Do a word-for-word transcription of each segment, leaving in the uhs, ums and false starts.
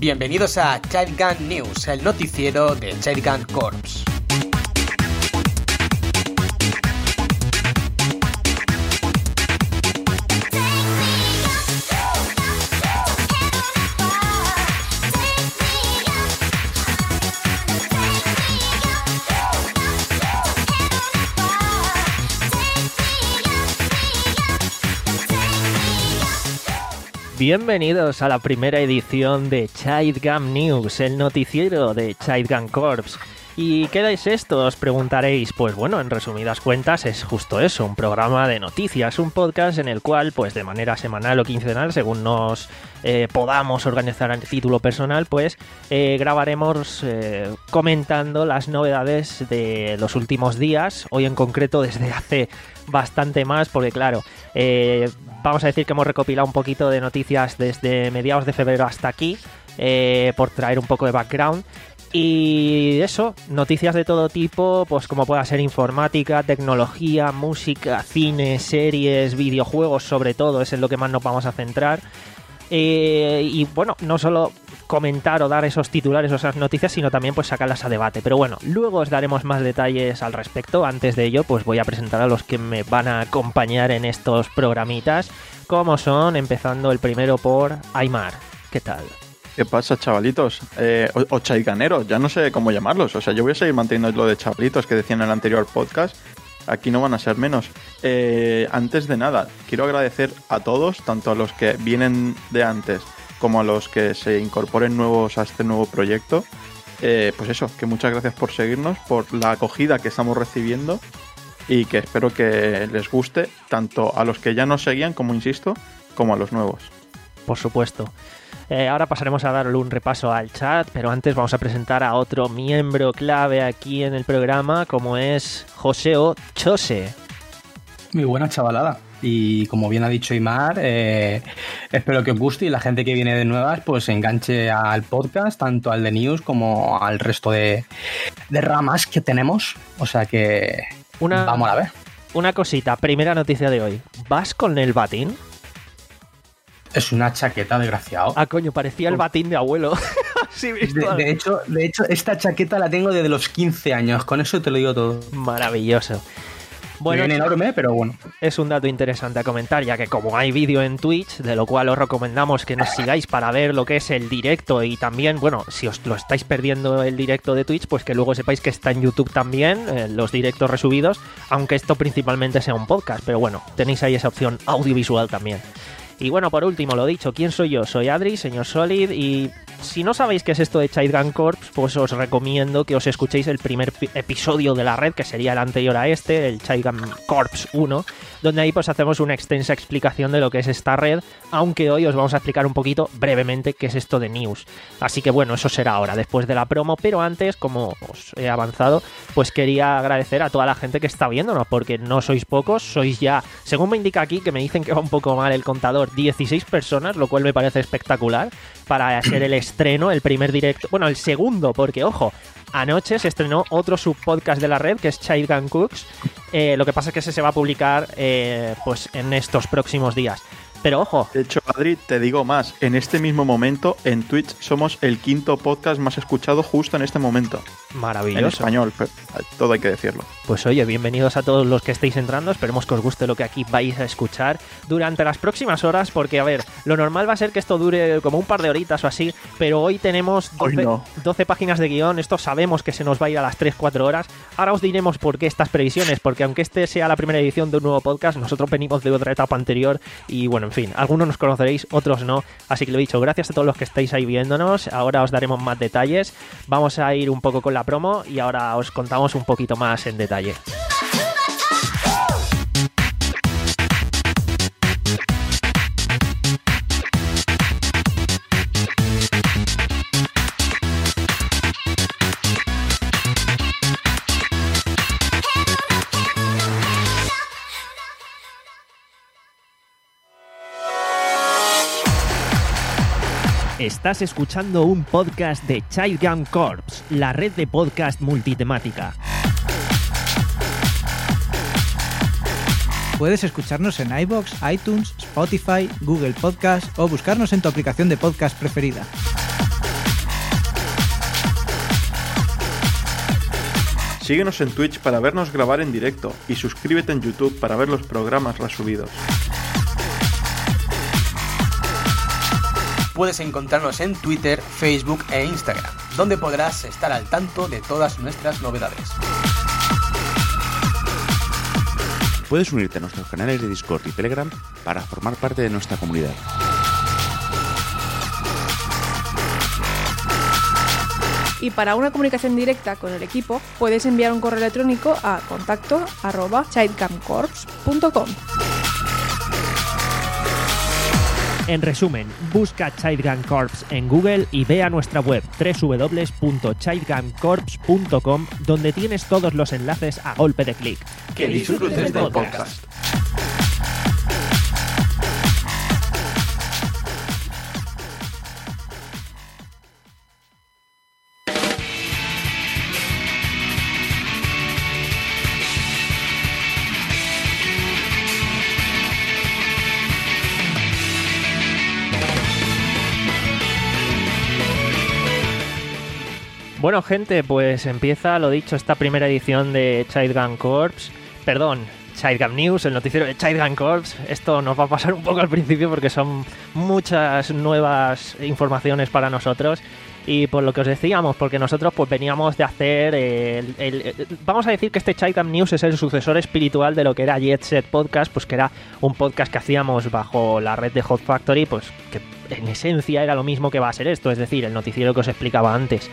Bienvenidos a Child Gun News, el noticiero de Child Gun Corps. Bienvenidos a la primera edición de Child Gun News, el noticiero de Child Gun Corps. ¿Y qué es esto? Os preguntaréis. Pues bueno, en resumidas cuentas es justo eso, un programa de noticias, un podcast en el cual, pues de manera semanal o quincenal, según nos eh, podamos organizar a título personal, pues eh, grabaremos eh, comentando las novedades de los últimos días, hoy en concreto desde hace bastante más, porque claro, eh, vamos a decir que hemos recopilado un poquito de noticias desde mediados de febrero hasta aquí, eh, por traer un poco de background. Y eso, noticias de todo tipo, pues como pueda ser informática, tecnología, música, cine, series, videojuegos, sobre todo, es en lo que más nos vamos a centrar. Eh, y bueno, no solo comentar o dar esos titulares o esas noticias, sino también pues sacarlas a debate. Pero bueno, luego os daremos más detalles al respecto. Antes de ello, pues voy a presentar a los que me van a acompañar en estos programitas, como son, empezando el primero por Aymar. ¿Qué tal? ¿Qué pasa, chavalitos? Eh, o, o chaicaneros, ya no sé cómo llamarlos. O sea, yo voy a seguir manteniendo lo de chavalitos que decía en el anterior podcast. Aquí no van a ser menos. Eh, antes de nada, quiero agradecer a todos, tanto a los que vienen de antes como a los que se incorporen nuevos a este nuevo proyecto. Eh, pues eso, que muchas gracias por seguirnos, por la acogida que estamos recibiendo y que espero que les guste tanto a los que ya nos seguían, como insisto, como a los nuevos. Por supuesto. Eh, ahora pasaremos a darle un repaso al chat, pero antes vamos a presentar a otro miembro clave aquí en el programa, como es Joseo Chose. Muy buena chavalada. Y como bien ha dicho Aymar, eh, espero que os guste y la gente que viene de nuevas pues se enganche al podcast, tanto al de News como al resto de, de ramas que tenemos. O sea que una, vamos a ver. Una cosita, primera noticia de hoy. ¿Vas con el batín? Es una chaqueta, desgraciado. Ah, coño, parecía el batín de abuelo. Sí, visto. De, de, hecho, de hecho, esta chaqueta la tengo desde los quince años. Con eso te lo digo todo. Maravilloso. Bueno, bien enorme, pero bueno. Es un dato interesante a comentar, ya que como hay vídeo en Twitch, de lo cual os recomendamos que nos sigáis para ver lo que es el directo y también, bueno, si os lo estáis perdiendo el directo de Twitch, pues que luego sepáis que está en YouTube también, eh, los directos resubidos, aunque esto principalmente sea un podcast, pero bueno, tenéis ahí esa opción audiovisual también. Y bueno, por último, lo dicho, ¿quién soy yo? Soy Adri, señor Solid, y si no sabéis qué es esto de Child Gun Corps, pues os recomiendo que os escuchéis el primer pi- episodio de la red, que sería el anterior a este, el Child Gun Corps uno, donde ahí pues hacemos una extensa explicación de lo que es esta red, aunque hoy os vamos a explicar un poquito brevemente qué es esto de News. Así que bueno, eso será ahora, después de la promo, pero antes, como os he avanzado, pues quería agradecer a toda la gente que está viéndonos, porque no sois pocos, sois ya, según me indica aquí, que me dicen que va un poco mal el contador, dieciséis personas, lo cual me parece espectacular para ser el estreno, el primer directo, bueno, el segundo, porque ojo, anoche se estrenó otro subpodcast de la red que es Child Gun Cooks, eh, lo que pasa es que ese se va a publicar eh, pues en estos próximos días. Pero ojo. De hecho, Adri, te digo más. En este mismo momento, en Twitch, somos el quinto podcast más escuchado justo en este momento. Maravilloso. En español, pero todo hay que decirlo. Pues oye, bienvenidos a todos los que estéis entrando. Esperemos que os guste lo que aquí vais a escuchar durante las próximas horas, porque, a ver, lo normal va a ser que esto dure como un par de horitas o así, pero hoy tenemos doce, hoy no. doce páginas de guión. Esto sabemos que se nos va a ir a las tres cuatro horas. Ahora os diremos por qué estas previsiones, porque aunque este sea la primera edición de un nuevo podcast, nosotros venimos de otra etapa anterior y, bueno, en fin, algunos nos conoceréis, otros no. Así que lo he dicho, gracias a todos los que estáis ahí viéndonos. Ahora os daremos más detalles. Vamos a ir un poco con la promo y ahora os contamos un poquito más en detalle. Estás escuchando un podcast de Child Gun Corps, la red de podcast multitemática. Puedes escucharnos en iVoox, iTunes, Spotify, Google Podcast o buscarnos en tu aplicación de podcast preferida. Síguenos en Twitch para vernos grabar en directo y suscríbete en YouTube para ver los programas resubidos. Puedes encontrarnos en Twitter, Facebook e Instagram, donde podrás estar al tanto de todas nuestras novedades. Puedes unirte a nuestros canales de Discord y Telegram para formar parte de nuestra comunidad. Y para una comunicación directa con el equipo, puedes enviar un correo electrónico a contacto arroba childcamcorps punto com. En resumen, busca Childgun Corps en Google y ve a nuestra web doble u doble u doble u punto childgun corps punto com, donde tienes todos los enlaces a golpe de clic. Que disfrutes del podcast. Bueno, gente, pues empieza, lo dicho, esta primera edición de Childgun Corps. Perdón, Childgun News, el noticiero de Childgun Corps. Esto nos va a pasar un poco al principio porque son muchas nuevas informaciones para nosotros. Y por lo que os decíamos, porque nosotros pues veníamos de hacer el, el, el, vamos a decir que este Childgun News es el sucesor espiritual de lo que era Jet Set Podcast, pues que era un podcast que hacíamos bajo la red de Hot Factory, pues que en esencia era lo mismo que va a ser esto, es decir, el noticiero que os explicaba antes.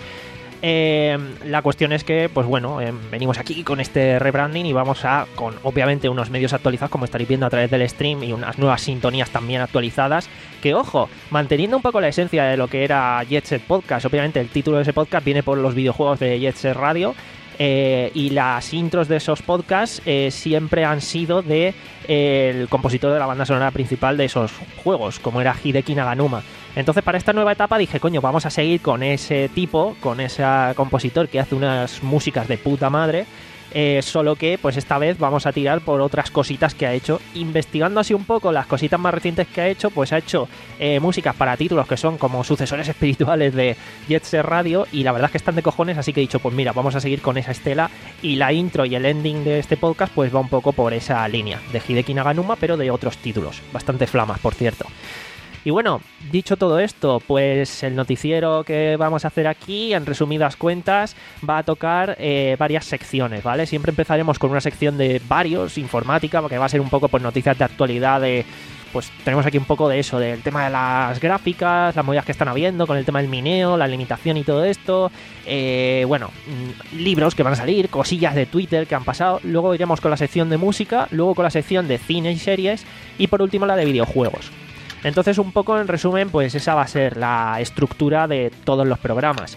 Eh, la cuestión es que, pues bueno, eh, venimos aquí con este rebranding y vamos a, con obviamente unos medios actualizados, como estaréis viendo a través del stream, y unas nuevas sintonías también actualizadas, que ojo, manteniendo un poco la esencia de lo que era Jet Set Podcast. Obviamente el título de ese podcast viene por los videojuegos de Jet Set Radio, eh, y las intros de esos podcasts eh, siempre han sido de eh, el compositor de la banda sonora principal de esos juegos, como era Hideki Naganuma. Entonces, para esta nueva etapa dije, coño, vamos a seguir con ese tipo, con ese compositor que hace unas músicas de puta madre, eh, solo que pues esta vez vamos a tirar por otras cositas que ha hecho. Investigando así un poco las cositas más recientes que ha hecho, pues ha hecho eh, músicas para títulos que son como sucesores espirituales de Jet Set Radio, y la verdad es que están de cojones, así que he dicho, pues mira, vamos a seguir con esa estela, y la intro y el ending de este podcast pues va un poco por esa línea de Hideki Naganuma, pero de otros títulos, bastante flamas, por cierto. Y bueno, dicho todo esto, pues el noticiero que vamos a hacer aquí, en resumidas cuentas, va a tocar eh, varias secciones, ¿vale? Siempre empezaremos con una sección de varios, informática, que va a ser un poco pues noticias de actualidad de... Pues tenemos aquí un poco de eso, del tema de las gráficas, las movidas que están habiendo, con el tema del mineo, la limitación y todo esto. Eh, bueno, libros que van a salir, cosillas de Twitter que han pasado. Luego iremos con la sección de música, luego con la sección de cine y series, y por último la de videojuegos. Entonces, un poco en resumen, pues esa va a ser la estructura de todos los programas.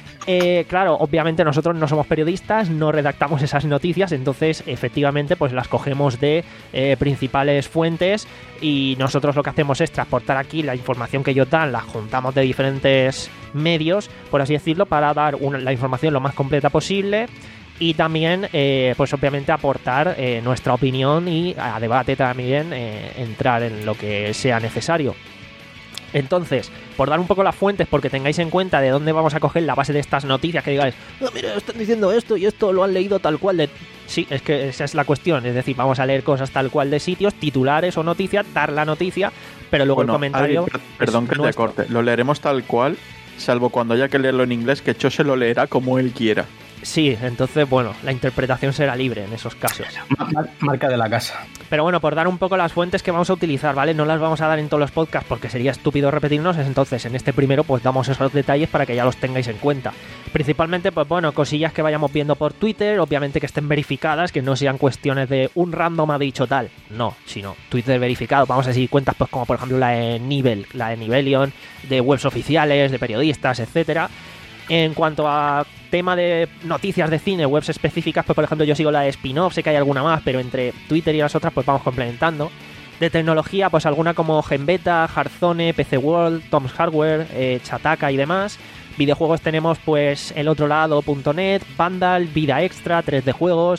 Eh, claro, obviamente nosotros no somos periodistas, no redactamos esas noticias, entonces efectivamente pues las cogemos de eh, principales fuentes, y nosotros lo que hacemos es transportar aquí la información que ellos dan, la juntamos de diferentes medios, por así decirlo, para dar una, la información lo más completa posible. Y también, eh, pues obviamente aportar eh, nuestra opinión, y a debate también eh, entrar en lo que sea necesario. Entonces, por dar un poco las fuentes, porque tengáis en cuenta de dónde vamos a coger la base de estas noticias, que digáis, oh, mira, están diciendo esto y esto lo han leído tal cual de... Sí, es que esa es la cuestión, es decir, vamos a leer cosas tal cual de sitios, titulares o noticias, dar la noticia, pero luego bueno, el comentario... Adri, per perdón que te corte, lo leeremos tal cual, salvo cuando haya que leerlo en inglés, que Cho se lo leerá como él quiera. Sí, entonces, bueno, la interpretación será libre en esos casos. Marca de la casa. Pero bueno, por dar un poco las fuentes que vamos a utilizar, ¿vale? No las vamos a dar en todos los podcasts porque sería estúpido repetirnos, entonces en este primero pues damos esos detalles para que ya los tengáis en cuenta. Principalmente, pues bueno, cosillas que vayamos viendo por Twitter, obviamente que estén verificadas, que no sean cuestiones de un random ha dicho tal, no, sino Twitter verificado. Vamos a seguir cuentas pues como por ejemplo la de Nivel, la de Nivelion, de webs oficiales, de periodistas, etcétera. En cuanto a tema de noticias de cine, webs específicas, pues por ejemplo yo sigo la de Spin-off, sé que hay alguna más, pero entre Twitter y las otras pues vamos complementando. De tecnología, pues alguna como Genbeta, Hardzone, P C World, Tom's Hardware, eh, Chataka y demás. Videojuegos tenemos pues el otro lado punto net, Vandal, Vida Extra, tres D Juegos,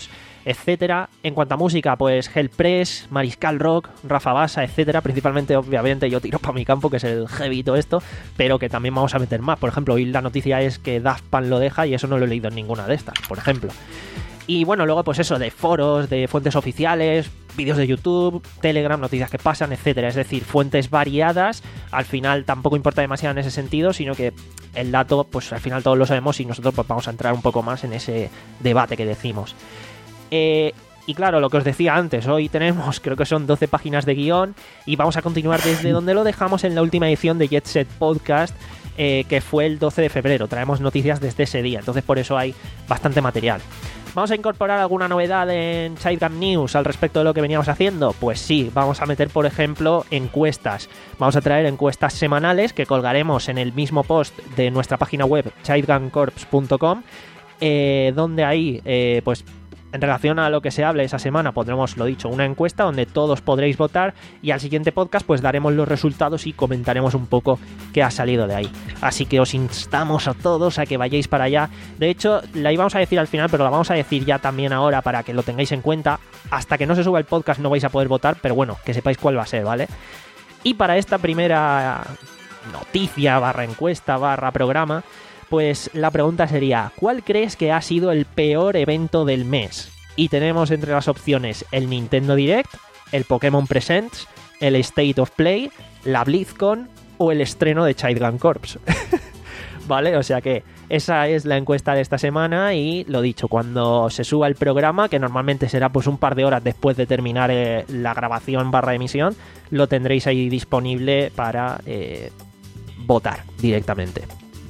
etcétera. En cuanto a música, pues Hellpress, Mariscal Rock, Rafa Basa, etcétera. Principalmente, obviamente, yo tiro para mi campo, que es el heavy y todo esto, pero que también vamos a meter más. Por ejemplo, hoy la noticia es que Daft Punk lo deja y eso no lo he leído en ninguna de estas, por ejemplo. Y bueno, luego pues eso, de foros, de fuentes oficiales, vídeos de YouTube, Telegram, noticias que pasan, etcétera. Es decir, fuentes variadas. Al final tampoco importa demasiado en ese sentido, sino que el dato, pues al final todos lo sabemos y nosotros pues vamos a entrar un poco más en ese debate que decimos. Eh, y claro, lo que os decía antes, hoy tenemos, creo que son doce páginas de guión y vamos a continuar desde donde lo dejamos en la última edición de Jet Set Podcast, eh, que fue el doce de febrero. Traemos noticias desde ese día, entonces por eso hay bastante material. ¿Vamos a incorporar alguna novedad en SideGam News al respecto de lo que veníamos haciendo? Pues sí, vamos a meter, por ejemplo, encuestas. Vamos a traer encuestas semanales que colgaremos en el mismo post de nuestra página web, sidegam corps punto com, eh, donde ahí, eh, pues, en relación a lo que se hable esa semana, pondremos, lo dicho, una encuesta donde todos podréis votar y al siguiente podcast pues daremos los resultados y comentaremos un poco qué ha salido de ahí. Así que os instamos a todos a que vayáis para allá. De hecho, la íbamos a decir al final, pero la vamos a decir ya también ahora para que lo tengáis en cuenta. Hasta que no se suba el podcast no vais a poder votar, pero bueno, que sepáis cuál va a ser, ¿vale? Y para esta primera noticia, barra encuesta, barra programa, pues la pregunta sería, ¿cuál crees que ha sido el peor evento del mes? Y tenemos entre las opciones el Nintendo Direct, el Pokémon Presents, el State of Play, la BlizzCon o el estreno de SideGam Corps. ¿Vale? O sea que esa es la encuesta de esta semana y lo dicho, cuando se suba el programa, que normalmente será pues un par de horas después de terminar eh, la grabación barra emisión, lo tendréis ahí disponible para eh, votar directamente.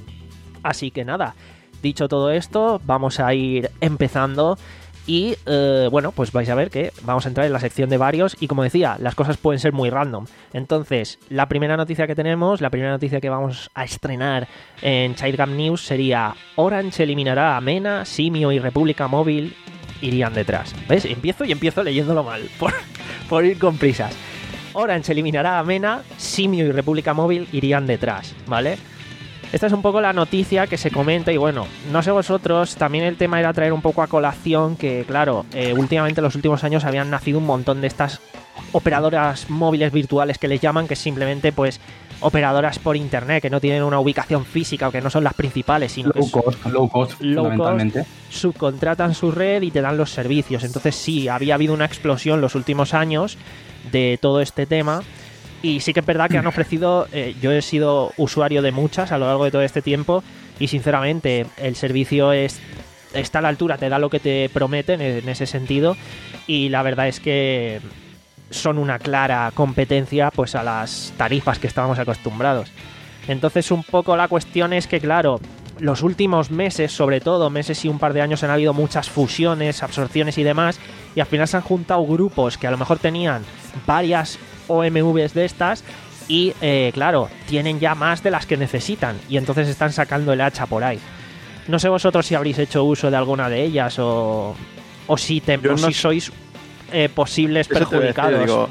Así que nada, dicho todo esto, vamos a ir empezando y eh, bueno, pues vais a ver que vamos a entrar en la sección de varios y como decía, las cosas pueden ser muy random. Entonces, la primera noticia que tenemos, la primera noticia que vamos a estrenar en SideGam News sería Orange eliminará a Mena, Simio y República Móvil irían detrás. ¿Ves? Empiezo y empiezo leyéndolo mal, por, por ir con prisas. Orange eliminará a Mena, Simio y República Móvil irían detrás, ¿vale? Esta es un poco la noticia que se comenta y bueno, no sé vosotros, también el tema era traer un poco a colación que, claro, eh, últimamente en los últimos años habían nacido un montón de estas operadoras móviles virtuales que les llaman, que simplemente pues operadoras por internet, que no tienen una ubicación física o que no son las principales, sino low cost, low cost, low fundamentalmente. Cost, subcontratan su red y te dan los servicios. Entonces sí, había habido una explosión los últimos años de todo este tema. Y sí que es verdad que han ofrecido, eh, yo he sido usuario de muchas a lo largo de todo este tiempo y sinceramente el servicio es, está a la altura, te da lo que te prometen en ese sentido y la verdad es que son una clara competencia pues a las tarifas que estábamos acostumbrados. Entonces un poco la cuestión es que claro, los últimos meses, sobre todo meses y un par de años, han habido muchas fusiones, absorciones y demás y al final se han juntado grupos que a lo mejor tenían varias O M Vs de estas y eh, claro, tienen ya más de las que necesitan y entonces están sacando el hacha por ahí. No sé vosotros si habréis hecho uso de alguna de ellas o, o si, te, o no si sois eh, posibles perjudicados. Decir, digo,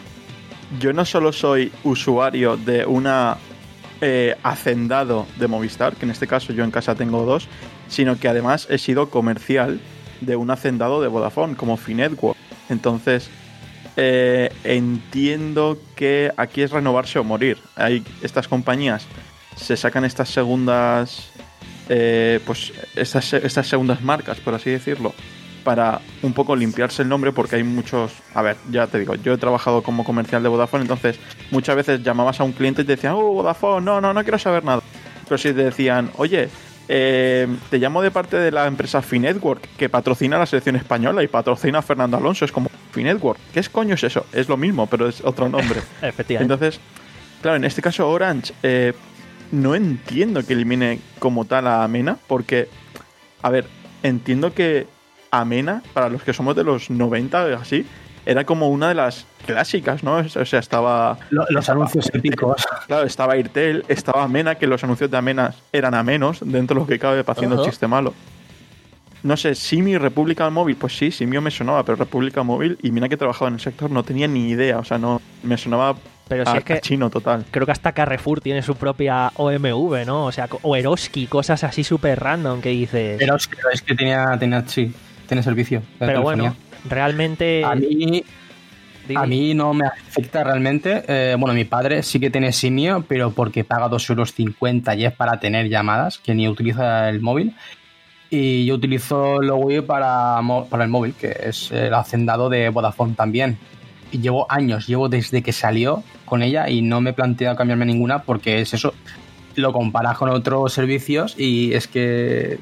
yo no solo soy usuario de una eh, hacendado de Movistar, que en este caso yo en casa tengo dos, sino que además he sido comercial de un hacendado de Vodafone como Finetwork. Entonces Eh, entiendo que aquí es renovarse o morir. Hay estas compañías se sacan estas segundas eh, pues estas, estas segundas marcas, por así decirlo, para un poco limpiarse el nombre, porque hay muchos, a ver, ya te digo, yo he trabajado como comercial de Vodafone, entonces muchas veces llamabas a un cliente y te decían, oh, Vodafone, no, no, no quiero saber nada. Pero si te decían, oye, Eh, te llamo de parte de la empresa Finetwork, que patrocina la selección española y patrocina a Fernando Alonso, es como Finetwork. ¿Qué es coño es eso? Es lo mismo, pero es otro nombre. Efectivamente. Entonces, claro, en este caso Orange, eh, no entiendo que elimine como tal a Mena, porque, a ver, entiendo que Mena, para los que somos de los noventa o así, era como una de las clásicas, ¿no? O sea, estaba... Los, los estaba, anuncios épicos. Claro, estaba Airtel, estaba Mena, que los anuncios de Mena eran a menos, dentro de lo que cabe, haciendo uh-huh. chiste malo. No sé, Simio y República Móvil, pues sí, Simio me sonaba, pero República Móvil, y mira que he trabajado en el sector, no tenía ni idea, o sea, no me sonaba pero a, si es que a chino total. Creo que hasta Carrefour tiene su propia O M V, ¿no? O sea, o Eroski, cosas así súper random que dices... Eroski, es que tenía, tenía sí, tiene servicio. Pero bueno, Realmente... A mí... Dime. A mí no me afecta realmente. Eh, bueno, mi padre sí que tiene Simio, pero porque paga dos euros cincuenta y es para tener llamadas, que ni utiliza el móvil. Y yo utilizo Lowi para, para el móvil, que es el hacendado de Vodafone también. Y llevo años, llevo desde que salió con ella y no me he planteado cambiarme ninguna porque es eso. Lo comparas con otros servicios y es que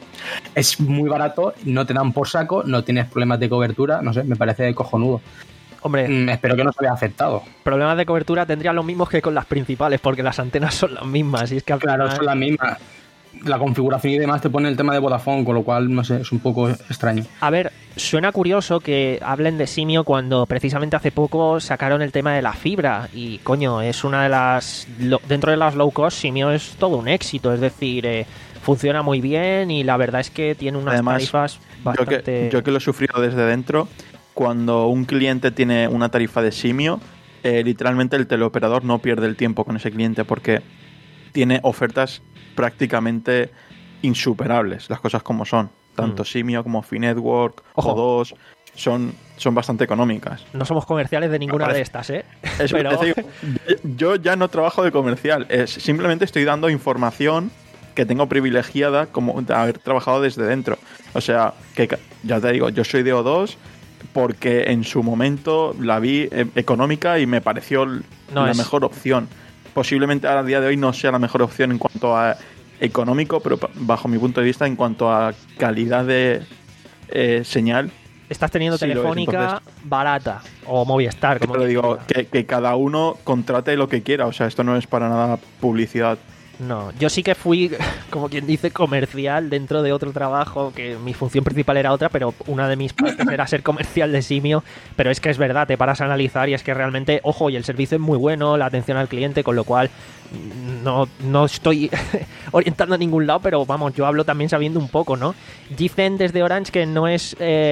es muy barato, no te dan por saco, no tienes problemas de cobertura, no sé, me parece cojonudo. Hombre, mm, espero que no se vea afectado. Problemas de cobertura tendrían los mismos que con las principales, porque las antenas son las mismas. Y es que al Claro, final... son las mismas. La configuración y demás te pone el tema de Vodafone, con lo cual, no sé, es un poco extraño. A ver, suena curioso que hablen de Simio cuando precisamente hace poco sacaron el tema de la fibra. Y, coño, es una de las... Lo, dentro de las low cost, Simio es todo un éxito. Es decir, eh, funciona muy bien y la verdad es que tiene unas Además, tarifas bastante... Yo que, yo que lo he sufrido desde dentro... Cuando un cliente tiene una tarifa de Simio, eh, literalmente el teleoperador no pierde el tiempo con ese cliente porque tiene ofertas prácticamente insuperables, las cosas como son. Tanto mm. Simio como Finetwork, O dos, son, son bastante económicas. No somos comerciales de ninguna de estas, ¿eh? Es, Pero... es decir, yo ya no trabajo de comercial, es, simplemente estoy dando información que tengo privilegiada como de haber trabajado desde dentro. O sea, que ya te digo, yo soy de O dos... porque en su momento la vi eh, económica y me pareció l- no la es. mejor opción. Posiblemente a día de hoy no sea la mejor opción en cuanto a económico, pero bajo mi punto de vista en cuanto a calidad de eh, señal. Estás teniendo sí Telefónica Entonces, barata o Movistar, como te digo, que, que cada uno contrate lo que quiera. O sea, esto no es para nada publicidad. No, yo sí que fui, como quien dice, comercial dentro de otro trabajo, que mi función principal era otra, pero una de mis partes era ser comercial de Simio, pero es que es verdad, te paras a analizar y es que realmente, ojo, y el servicio es muy bueno, la atención al cliente, con lo cual no, no estoy orientando a ningún lado, pero vamos, yo hablo también sabiendo un poco, ¿no? G C N desde Orange, que no es,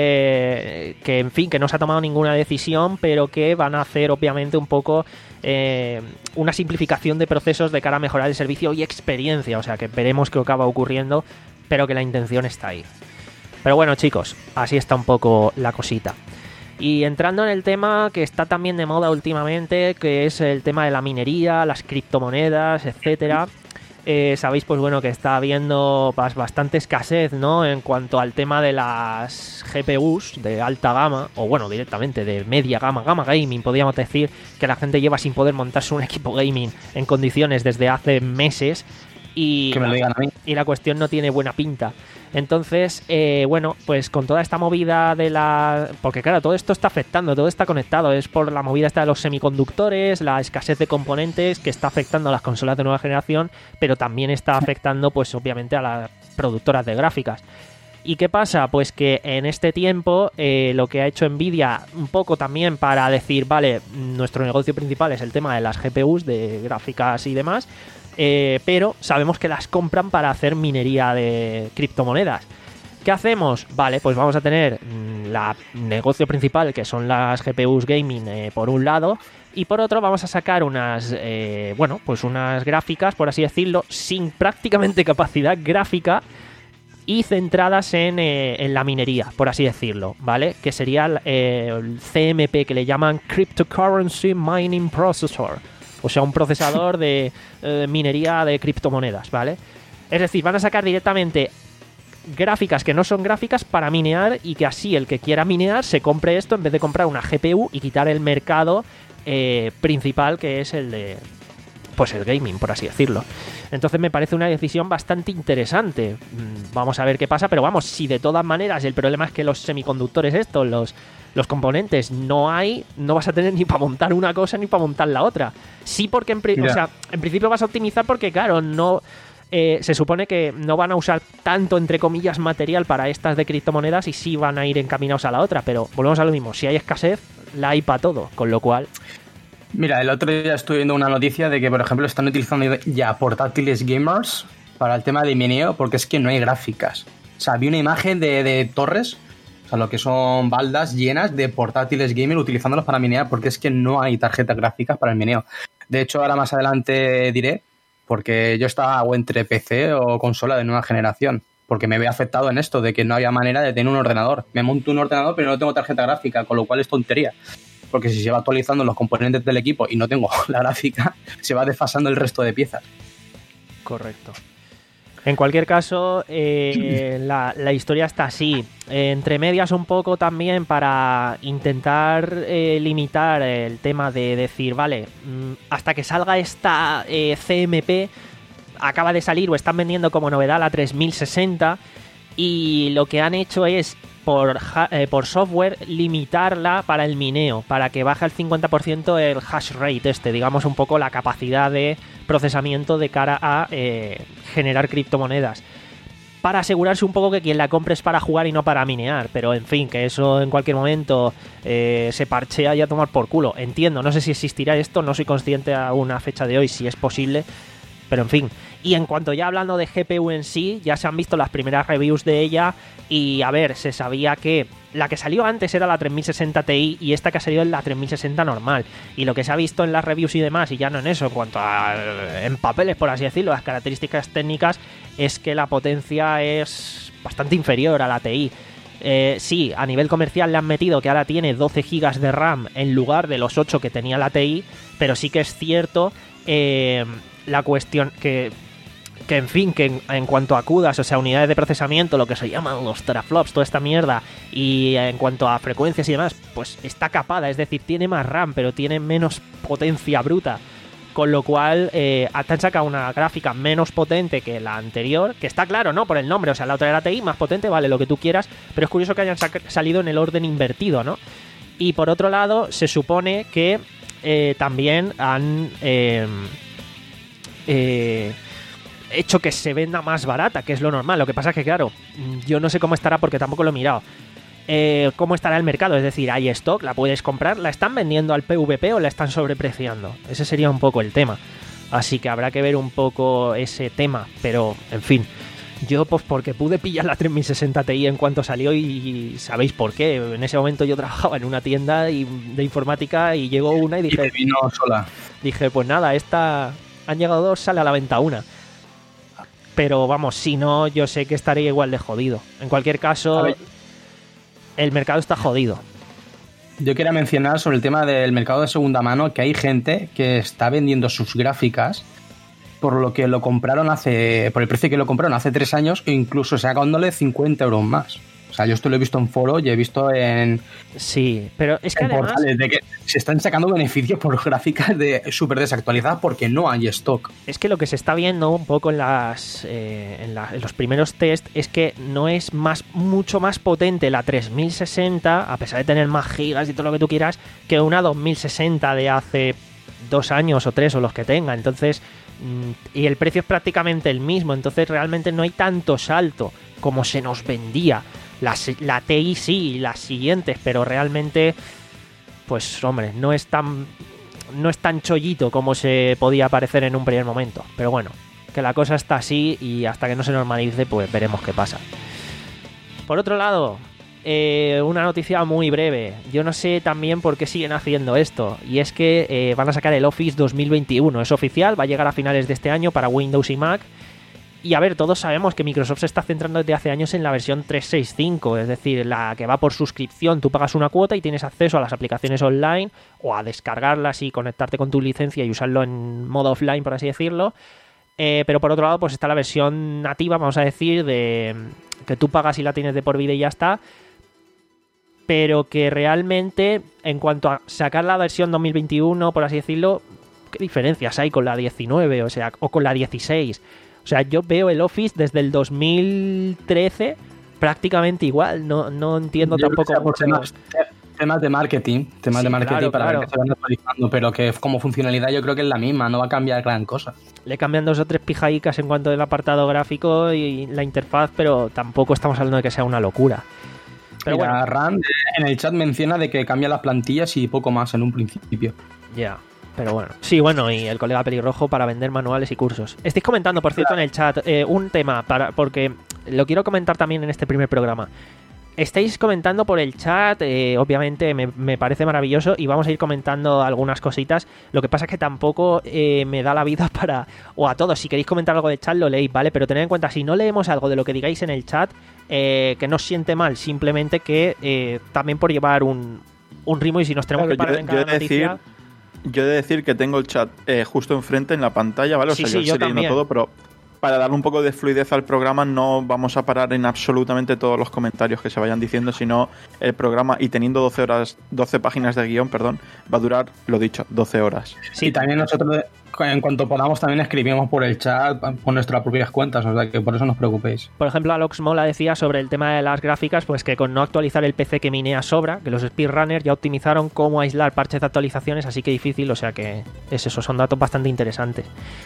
eh, que en fin, que no se ha tomado ninguna decisión, pero que van a hacer obviamente un poco... Eh, una simplificación de procesos de cara a mejorar el servicio y experiencia, o sea que veremos qué acaba ocurriendo, pero que la intención está ahí. Pero bueno, chicos, así está un poco la cosita. Y entrando en el tema que está también de moda últimamente, que es el tema de la minería, las criptomonedas, etcétera. Eh, sabéis, pues bueno, que está habiendo pues, bastante escasez, ¿no? En cuanto al tema de las G P Us de alta gama, o bueno, directamente de media gama, gama gaming, podríamos decir, que la gente lleva sin poder montarse un equipo gaming en condiciones desde hace meses. Y, que me lo digan a mí. Y la cuestión no tiene buena pinta. Entonces, eh, bueno, pues con toda esta movida de la... Porque claro, todo esto está afectando, todo está conectado. Es por la movida esta de los semiconductores, la escasez de componentes que está afectando a las consolas de nueva generación, pero también está afectando, pues obviamente, a las productoras de gráficas. ¿Y qué pasa? Pues que en este tiempo eh, lo que ha hecho Nvidia un poco también para decir, vale, nuestro negocio principal es el tema de las G P Us, de gráficas y demás, eh, pero sabemos que las compran para hacer minería de criptomonedas. ¿Qué hacemos? Vale, pues vamos a tener mmm, la negocio principal, que son las G P Us gaming, eh, por un lado, y por otro vamos a sacar unas, eh, bueno, pues unas gráficas, por así decirlo, sin prácticamente capacidad gráfica, y centradas en, eh, en la minería, por así decirlo, ¿vale? Que sería eh, el C M P, que le llaman Cryptocurrency Mining Processor, o sea, un procesador de eh, minería de criptomonedas, ¿vale? Es decir, van a sacar directamente gráficas que no son gráficas para minear, y que así el que quiera minear se compre esto en vez de comprar una G P U y quitar el mercado eh, principal, que es el de... pues el gaming, por así decirlo. Entonces me parece una decisión bastante interesante. Vamos a ver qué pasa, pero vamos, si de todas maneras el problema es que los semiconductores estos, los, los componentes no hay, no vas a tener ni para montar una cosa ni para montar la otra. Sí, porque en, pri- o sea, en principio vas a optimizar porque, claro, no... Eh, se supone que no van a usar tanto, entre comillas, material para estas de criptomonedas, y sí van a ir encaminados a la otra, pero volvemos a lo mismo, si hay escasez, la hay para todo, con lo cual... Mira, el otro día estuve viendo una noticia de que, por ejemplo, están utilizando ya portátiles gamers para el tema de mineo, porque es que no hay gráficas. O sea, vi una imagen de, de torres, o sea, lo que son baldas llenas de portátiles gamer utilizándolos para minear, porque es que no hay tarjetas gráficas para el mineo. De hecho, ahora más adelante diré, porque yo estaba o entre P C o consola de nueva generación. porque me veo afectado en esto, de que no había manera de tener un ordenador. Me monto un ordenador, pero no tengo tarjeta gráfica, con lo cual es tontería. Porque si se va actualizando los componentes del equipo y no tengo la gráfica, se va desfasando el resto de piezas. Correcto. En cualquier caso, eh, la, la historia está así. Eh, entre medias un poco también para intentar eh, limitar el tema de decir, vale, hasta que salga esta eh, C M P, acaba de salir o están vendiendo como novedad la tres mil sesenta, y lo que han hecho es por, eh, por software limitarla para el mineo, para que baje al cincuenta por ciento el hash rate este, digamos un poco la capacidad de procesamiento de cara a eh, generar criptomonedas, para asegurarse un poco que quien la compre es para jugar y no para minear. Pero en fin, que eso en cualquier momento eh, se parchea y a tomar por culo. Entiendo, no sé si existirá esto, no soy consciente a una fecha de hoy si es posible, pero en fin. Y en cuanto ya hablando de G P U en sí, ya se han visto las primeras reviews de ella y a ver, se sabía que la que salió antes era la tres mil sesenta Ti y esta que ha salido es la tres mil sesenta normal. Y lo que se ha visto en las reviews y demás, y ya no en eso, en cuanto a en papeles, por así decirlo, las características técnicas, es que la potencia es bastante inferior a la Ti. Eh, sí, a nivel comercial le han metido que ahora tiene doce gigas de RAM en lugar de los ocho que tenía la Ti, pero sí que es cierto eh, la cuestión que... que en fin, que en, en cuanto a C U D As, o sea, unidades de procesamiento, lo que se llaman los teraflops, toda esta mierda, y en cuanto a frecuencias y demás, pues está capada, es decir, tiene más RAM, pero tiene menos potencia bruta, con lo cual eh, te han sacado una gráfica menos potente que la anterior, que está claro, ¿no? Por el nombre, o sea, la otra era Ti, más potente, vale, lo que tú quieras, pero es curioso que hayan salido en el orden invertido, ¿no? Y por otro lado, se supone que eh, también han... Eh, eh, hecho que se venda más barata, que es lo normal. Lo que pasa es que, claro, yo no sé cómo estará porque tampoco lo he mirado. Eh, ¿Cómo estará el mercado? Es decir, ¿hay stock? ¿La puedes comprar? ¿La están vendiendo al P V P o la están sobrepreciando? Ese sería un poco el tema. Así que habrá que ver un poco ese tema. Pero, en fin, yo pues porque pude pillar la tres mil sesenta Ti en cuanto salió y sabéis por qué. En ese momento yo trabajaba en una tienda de informática y llegó una y dije... Y vino sola. Dije, pues nada, esta... Han llegado dos, sale a la venta una. Pero vamos, si no, yo sé que estaré igual de jodido. En cualquier caso, el mercado está jodido. Yo quería mencionar sobre el tema del mercado de segunda mano que hay gente que está vendiendo sus gráficas por lo que lo compraron hace, por el precio que lo compraron hace tres años e incluso sacándole cincuenta euros más. O sea, yo esto lo he visto en foro y he visto en... Sí, pero es que en además... portales de que se están sacando beneficios por gráficas de súper desactualizadas porque no hay stock. Es que lo que se está viendo un poco en las eh, en, la, en los primeros test es que no es más mucho más potente la tres mil sesenta, a pesar de tener más gigas y todo lo que tú quieras, que una dos mil sesenta de hace dos años o tres o los que tenga. Entonces, y el precio es prácticamente el mismo, entonces realmente no hay tanto salto como se nos vendía. La, la Ti sí, las siguientes, pero realmente, pues hombre, no es tan no es tan chollito como se podía parecer en un primer momento. Pero bueno, que la cosa está así y hasta que no se normalice, pues veremos qué pasa. Por otro lado, eh, una noticia muy breve. Yo no sé también por qué siguen haciendo esto. Y es que eh, van a sacar el Office dos mil veintiuno. Es oficial, va a llegar a finales de este año para Windows y Mac. Y a ver, todos sabemos que Microsoft se está centrando desde hace años en la versión trescientos sesenta y cinco, es decir, la que va por suscripción. Tú pagas una cuota y tienes acceso a las aplicaciones online o a descargarlas y conectarte con tu licencia y usarlo en modo offline, por así decirlo. Eh, pero por otro lado, pues está la versión nativa, vamos a decir, de que tú pagas y la tienes de por vida y ya está. Pero que realmente, en cuanto a sacar la versión dos mil veintiuno, por así decirlo, ¿qué diferencias hay con la diecinueve, o sea, o con la dieciséis? O sea, yo veo el Office desde el dos mil trece prácticamente igual. No, no entiendo yo tampoco por temas, temas de marketing, temas sí, de marketing claro, para claro. ver que se van actualizando, pero que como funcionalidad yo creo que es la misma, no va a cambiar gran cosa. Le cambian dos o tres pijaicas en cuanto al apartado gráfico y la interfaz, pero tampoco estamos hablando de que sea una locura. Pero Mira, bueno, Ram en el chat menciona de que cambia las plantillas y poco más en un principio. ya. Yeah. Pero bueno, sí, bueno, y el colega pelirrojo para vender manuales y cursos. Estáis comentando, por cierto, en el chat eh, un tema, para porque lo quiero comentar también en este primer programa. estáis comentando por el chat, eh, obviamente me, me parece maravilloso y vamos a ir comentando algunas cositas. Lo que pasa es que tampoco eh, me da la vida para... O a todos, si queréis comentar algo del chat lo leéis, ¿vale? Pero tened en cuenta, si no leemos algo de lo que digáis en el chat, eh, que no os siente mal, simplemente que eh, también por llevar un, un ritmo y si nos tenemos Claro, que parar yo, en cada yo he de noticia... decir, yo he de decir que tengo el chat eh, justo enfrente en la pantalla, ¿vale? O Sí, sea, sí, yo yo estoy leyendo también. todo, pero... Para darle un poco de fluidez al programa no vamos a parar en absolutamente todos los comentarios que se vayan diciendo, sino el programa, y teniendo doce horas, doce páginas de guión, perdón, va a durar, lo dicho, doce horas. Sí, Y también nosotros, en cuanto podamos, también escribimos por el chat con nuestras propias cuentas, o sea que por eso no os preocupéis. Por ejemplo, Alox Mola decía sobre el tema de las gráficas, pues que con no actualizar el P C que minea sobra, que los speedrunners ya optimizaron cómo aislar parches de actualizaciones, así que difícil, o sea que es eso, son datos bastante interesantes.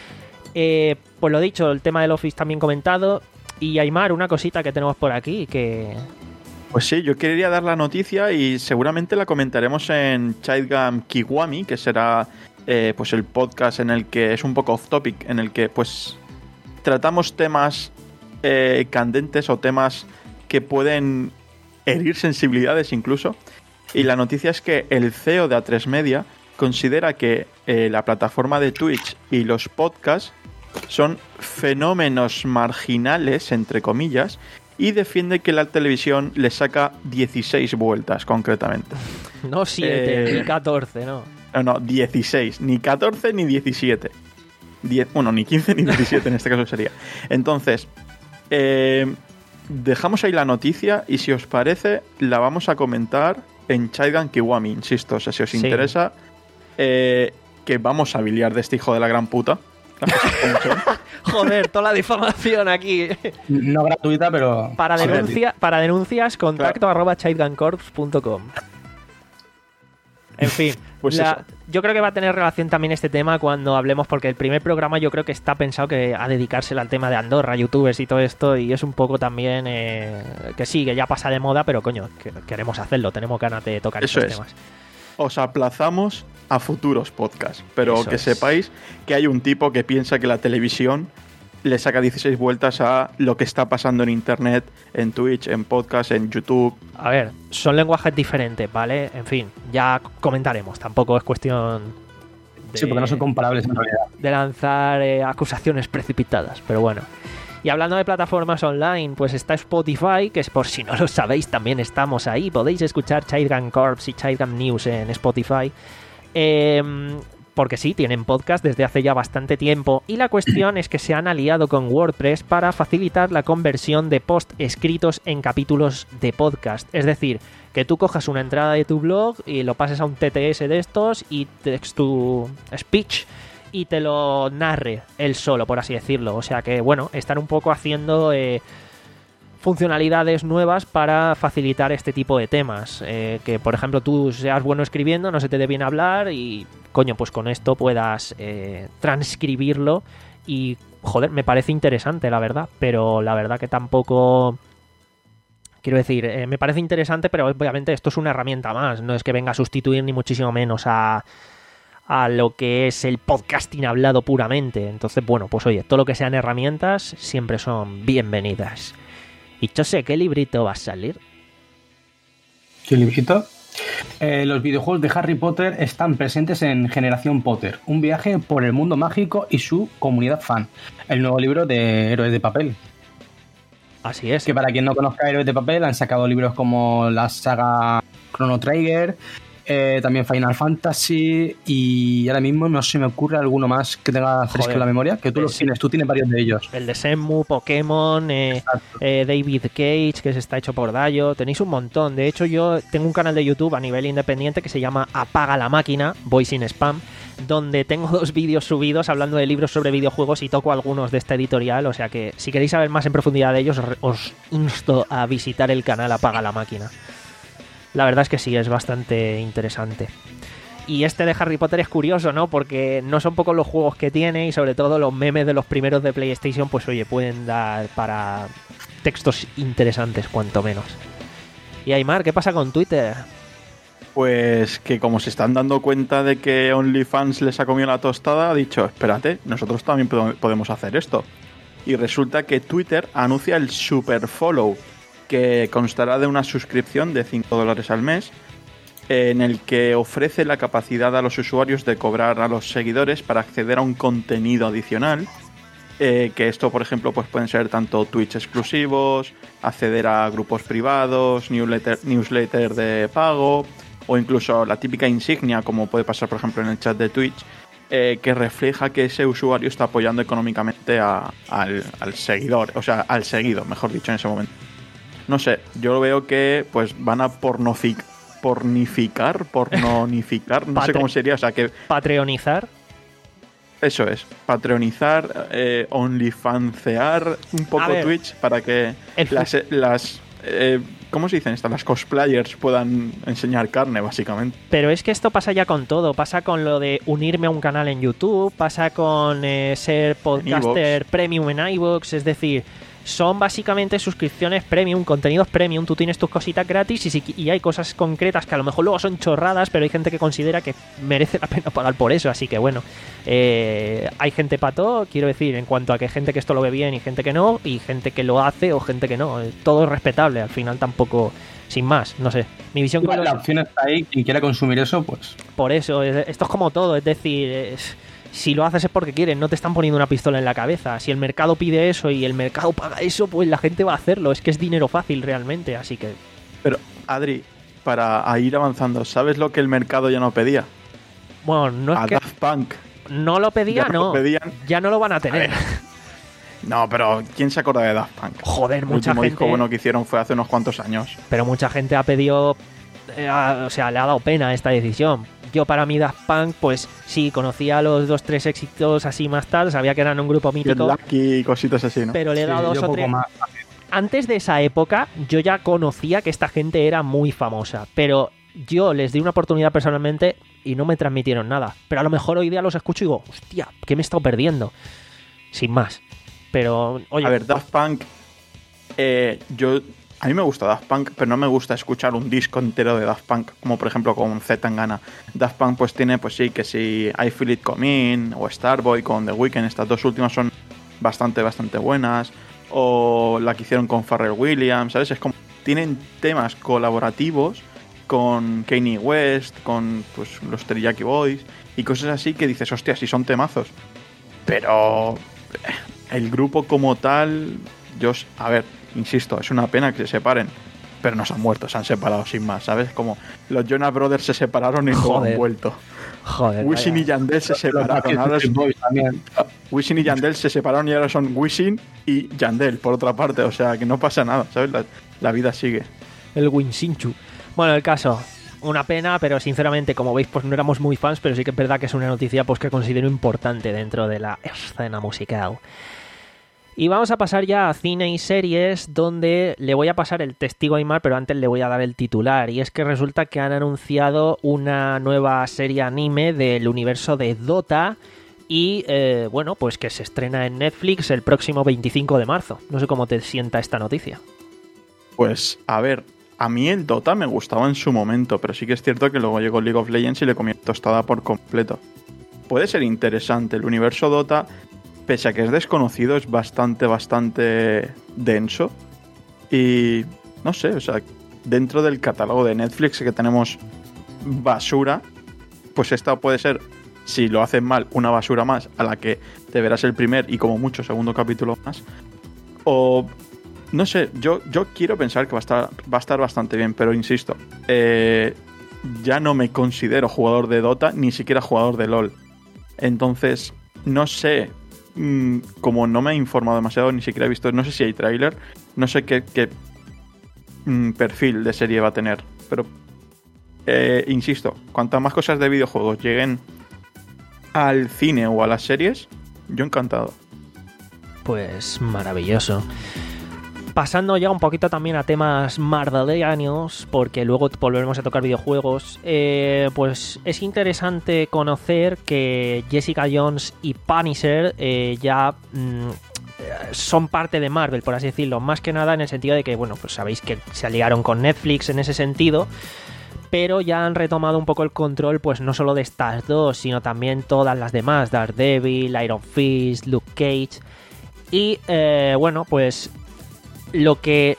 Eh, pues lo dicho, el tema del Office también comentado. Y Aymar, una cosita que tenemos por aquí que... Pues sí, yo quería dar la noticia y seguramente la comentaremos en Chidegam Kiwami, que será eh, pues el podcast en el que es un poco off topic, en el que pues tratamos temas eh, candentes o temas que pueden herir sensibilidades incluso. Y la noticia es que el C E O de A tres Media considera que eh, la plataforma de Twitch y los podcasts son fenómenos marginales, entre comillas, y defiende que la televisión le saca dieciséis vueltas, concretamente. No siete, Eh, ni catorce, ¿no? No, no, dieciséis, ni catorce ni diecisiete. diez, bueno, ni quince ni diecisiete en este caso sería. Entonces, eh, dejamos ahí la noticia y si os parece, la vamos a comentar en Chaigan Kiwami, insisto. O sea, si os Sí. interesa, eh, que vamos a biliar de este hijo de la gran puta. Las cosas como son. Joder, toda la difamación aquí. No gratuita, pero... Para, Sí. denuncia, para denuncias, contacto arroba childguncorps punto com. En fin, Pues la- eso. yo creo que va a tener relación también este tema cuando hablemos, porque el primer programa yo creo que está pensado que a dedicárselo al tema de Andorra, youtubers y todo esto, y es un poco también eh, que sí, que ya pasa de moda, pero coño, que queremos hacerlo, tenemos ganas de tocar Eso estos es. temas. Os aplazamos a futuros podcasts, pero Eso que es. sepáis que hay un tipo que piensa que la televisión le saca dieciséis vueltas a lo que está pasando en internet, en Twitch, en podcast, en YouTube. A ver, son lenguajes diferentes, ¿vale? En fin, ya comentaremos, tampoco es cuestión de, Sí, porque no son comparables en realidad. de lanzar eh, acusaciones precipitadas, pero bueno. Y hablando de plataformas online, pues está Spotify, que es por si no lo sabéis, también estamos ahí. Podéis escuchar Childgun Corps y Childgun News en Spotify. Eh, porque sí, tienen podcast desde hace ya bastante tiempo. Y la cuestión es que se han aliado con WordPress para facilitar la conversión de post escritos en capítulos de podcast. Es decir, que tú cojas una entrada de tu blog y lo pases a un T T S de estos y text to speech y te lo narre él solo, por así decirlo. O sea que, bueno, están un poco haciendo eh, funcionalidades nuevas para facilitar este tipo de temas. Eh, que, por ejemplo, tú seas bueno escribiendo, no se te dé bien hablar y, coño, pues con esto puedas eh, transcribirlo y, joder, me parece interesante, la verdad. Pero la verdad que tampoco... Quiero decir, eh, me parece interesante, pero obviamente esto es una herramienta más. No es que venga a sustituir ni muchísimo menos a... a lo que es el podcasting hablado puramente. Entonces, bueno, pues oye, todo lo que sean herramientas siempre son bienvenidas. Y Chose, ¿qué librito va a salir? ¿Qué librito? Eh, los videojuegos de Harry Potter están presentes en Generación Potter, un viaje por el mundo mágico y su comunidad fan. El nuevo libro de Héroes de Papel. Así es. Que para quien no conozca Héroes de Papel, han sacado libros como la saga Chrono Trigger, eh, también Final Fantasy, y ahora mismo no se me ocurre alguno más que tenga fresco Joder. en la memoria, que tú los Sí. tienes, tú tienes varios de ellos. El de Shenmue, Pokémon, eh, Exacto. eh, David Cage, que se está hecho por Dayo. Tenéis un montón. De hecho, yo tengo un canal de YouTube a nivel independiente que se llama Apaga la Máquina, Voice in Spam, donde tengo dos vídeos subidos hablando de libros sobre videojuegos y toco algunos de esta editorial. O sea que si queréis saber más en profundidad de ellos, os, os insto a visitar el canal Apaga la Máquina. La verdad es que sí, es bastante interesante. Y este de Harry Potter es curioso, ¿no? Porque no son pocos los juegos que tiene y sobre todo los memes de los primeros de PlayStation, pues oye, pueden dar para textos interesantes, cuanto menos. Y Aymar, ¿qué pasa con Twitter? Pues que como se están dando cuenta de que OnlyFans les ha comido la tostada, ha dicho, espérate, nosotros también podemos hacer esto. Y resulta que Twitter anuncia el Super Follow, que constará de una suscripción de cinco dólares al mes, en el que ofrece la capacidad a los usuarios de cobrar a los seguidores para acceder a un contenido adicional, eh, que esto, por ejemplo, pues pueden ser tanto Twitch exclusivos, acceder a grupos privados, newsletter, newsletter de pago, o incluso la típica insignia, como puede pasar, por ejemplo, en el chat de Twitch, eh, que refleja que ese usuario está apoyando económicamente a, al, al seguidor, o sea, al seguido, mejor dicho, en ese momento. No sé, yo veo que pues van a pornofic pornificar, pornonificar, no sé cómo sería, o sea que... Patreonizar. Eso es, patreonizar, eh, onlyfancear un poco ver, Twitch para que las... las eh, ¿cómo se dicen estas? Las cosplayers puedan enseñar carne, básicamente. Pero es que esto pasa ya con todo, pasa con lo de unirme a un canal en YouTube, pasa con eh, ser podcaster premium en iVoox, es decir... Son básicamente suscripciones premium, contenidos premium. Tú tienes tus cositas gratis y, si, y hay cosas concretas que a lo mejor luego son chorradas, pero hay gente que considera que merece la pena pagar por eso. Así que bueno, eh, hay gente para todo, quiero decir, en cuanto a que hay gente que esto lo ve bien y gente que no, y gente que lo hace o gente que no. Todo es respetable, al final tampoco, sin más, no sé. Mi visión con la los... opción está ahí, quien quiera consumir eso, pues... Por eso, esto es como todo, es decir... Es... Si lo haces es porque quieren, no te están poniendo una pistola en la cabeza. Si el mercado pide eso y el mercado paga eso, pues la gente va a hacerlo. Es que es dinero fácil realmente, así que... Pero, Adri, para ir avanzando, ¿sabes lo que el mercado ya no pedía? Bueno, no es a que... Daft Punk. No lo pedía, ya no. Lo pedían. Ya no lo van a tener. A no, pero ¿quién se acuerda de Daft Punk? Joder, mucha gente... El último gente... disco bueno que hicieron fue hace unos cuantos años. Pero mucha gente ha pedido... Eh, o sea, le ha dado pena esta decisión. Yo para mí Daft Punk, pues sí, conocía los dos, tres éxitos así más tarde, sabía que eran un grupo mítico. Lucky y cositas así, ¿no? Pero le he dado sí, dos o tres... Más. Antes de esa época, yo ya conocía que esta gente era muy famosa, pero yo les di una oportunidad personalmente y no me transmitieron nada. Pero a lo mejor hoy día los escucho y digo, hostia, ¿qué me he estado perdiendo? Sin más. Pero, oye... A ver, Daft Punk, eh, yo... A mí me gusta Daft Punk, pero no me gusta escuchar un disco entero de Daft Punk, como por ejemplo con Z Tangana. Daft Punk pues tiene, pues sí, que si I Feel It Coming o Starboy con The Weeknd, estas dos últimas son bastante, bastante buenas. O la que hicieron con Pharrell Williams, ¿sabes? Es como, tienen temas colaborativos con Kanye West, con pues los Teriyaki Boys y cosas así que dices, hostia, sí son temazos. Pero el grupo como tal, yo, a ver... Insisto, es una pena que se separen, pero no se han muerto, se han separado sin más, ¿sabes? Como los Jonas Brothers se separaron y no han vuelto. Joder. Wisin y Yandel se separaron. Ahora es... Wisin y Yandel se separaron y ahora son Wisin y Yandel, por otra parte. O sea, que no pasa nada, ¿sabes? La, la vida sigue. El Winsinchu. Bueno, el caso, una pena, pero sinceramente, como veis, pues no éramos muy fans, pero sí que es verdad que es una noticia pues que considero importante dentro de la escena musical. Y vamos a pasar ya a cine y series, donde le voy a pasar el testigo a Aimar, pero antes le voy a dar el titular. Y es que resulta que han anunciado una nueva serie anime del universo de Dota y, eh, bueno, pues que se estrena en Netflix el próximo veinticinco de marzo. No sé cómo te sienta esta noticia. Pues, a ver, a mí el Dota me gustaba en su momento, pero sí que es cierto que luego llegó League of Legends y le comió tostada por completo. Puede ser interesante. El universo Dota... Pese a que es desconocido, es bastante, bastante denso. Y no sé, o sea, dentro del catálogo de Netflix que tenemos basura, pues esta puede ser, si lo hacen mal, una basura más a la que te verás el primer y como mucho segundo capítulo más. O no sé, yo, yo quiero pensar que va a estar, va a estar bastante bien, pero insisto, eh, ya no me considero jugador de Dota, ni siquiera jugador de LoL. Entonces, no sé... Como no me he informado demasiado, ni siquiera he visto, no sé si hay tráiler, no sé qué, qué mm, perfil de serie va a tener, pero eh, insisto, cuantas más cosas de videojuegos lleguen al cine o a las series, yo encantado. Pues maravilloso. Pasando ya un poquito también a temas marvelianos, porque luego volveremos a tocar videojuegos, eh, pues es interesante conocer que Jessica Jones y Punisher eh, ya mmm, son parte de Marvel, por así decirlo, más que nada en el sentido de que, bueno, pues sabéis que se aliaron con Netflix en ese sentido, pero ya han retomado un poco el control, pues no solo de estas dos, sino también todas las demás, Daredevil, Iron Fist, Luke Cage, y eh, bueno, pues... Lo que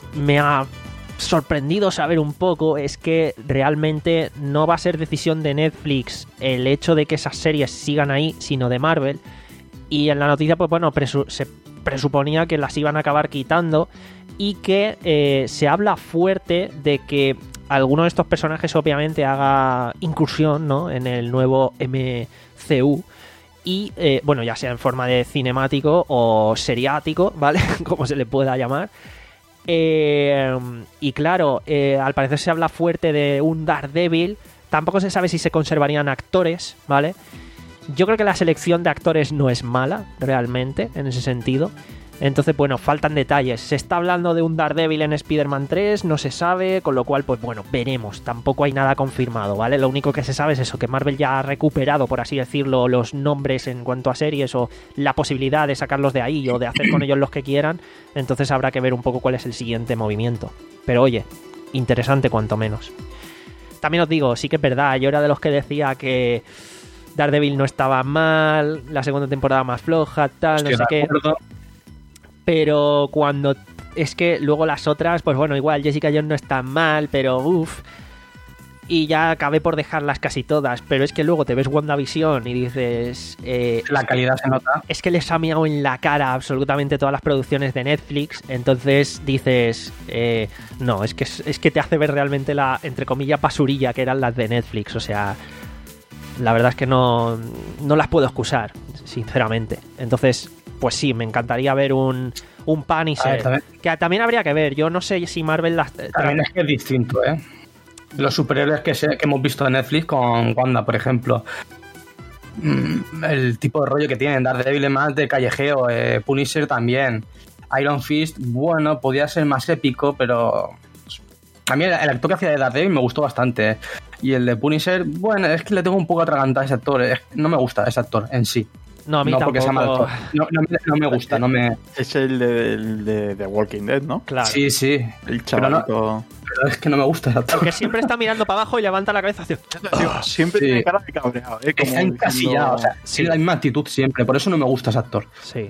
me ha sorprendido saber un poco es que realmente no va a ser decisión de Netflix el hecho de que esas series sigan ahí, sino de Marvel. Y en la noticia, pues bueno, presu- se presuponía que las iban a acabar quitando y que eh, se habla fuerte de que alguno de estos personajes obviamente haga incursión, ¿no?, en el nuevo M C U. Y, eh, bueno, ya sea en forma de cinemático o seriático, ¿vale? Como se le pueda llamar. Eh, y claro, eh, al parecer se habla fuerte de un Daredevil. Tampoco se sabe si se conservarían actores, ¿vale? Yo creo que la selección de actores no es mala, realmente, en ese sentido. Entonces, bueno, faltan detalles. Se está hablando de un Daredevil en Spider-Man tres, no se sabe, con lo cual, pues bueno, veremos. Tampoco hay nada confirmado, ¿vale? Lo único que se sabe es eso, que Marvel ya ha recuperado, por así decirlo, los nombres en cuanto a series o la posibilidad de sacarlos de ahí o de hacer con ellos los que quieran. Entonces habrá que ver un poco cuál es el siguiente movimiento. Pero oye, interesante cuanto menos. También os digo, sí que es verdad, yo era de los que decía que Daredevil no estaba mal, la segunda temporada más floja, tal, no sé qué. Pero cuando... Es que luego las otras, pues bueno, igual Jessica Jones no está mal, pero uff. Y ya acabé por dejarlas casi todas. Pero es que luego te ves WandaVision y dices... Eh, la calidad se nota. Es que les ha meado en la cara absolutamente todas las producciones de Netflix. Entonces dices... Eh, no, es que, es que te hace ver realmente la, entre comillas, basurilla que eran las de Netflix. O sea... La verdad es que no, no las puedo excusar, sinceramente. Entonces, pues sí, me encantaría ver un, un Punisher. Ver, que también habría que ver. Yo no sé si Marvel las... También es que es distinto, ¿eh? Los superhéroes que, se, que hemos visto en Netflix con Wanda, por ejemplo. El tipo de rollo que tienen. Daredevil es más de callejeo. Eh, Punisher también. Iron Fist, bueno, podía ser más épico, pero... A mí el, el actor que hacía de Daredevil me gustó bastante. ¿eh? Y el de Punisher, bueno, es que le tengo un poco atragantado a ese actor. Es, no me gusta ese actor en sí. No, a mí no tampoco. Porque sea mal actor. No, no, no me gusta, no me... Es el de, el de, de Walking Dead, ¿no? Claro. Sí, sí. El chavalito... Pero, no, pero es que no me gusta ese actor. Porque siempre está mirando para abajo y levanta la cabeza hacia... Oh, siempre sí. Tiene cara de cabreado, ¿eh? Como está encasillado, o sea, sí. tiene la misma actitud siempre. Por eso no me gusta ese actor. Sí.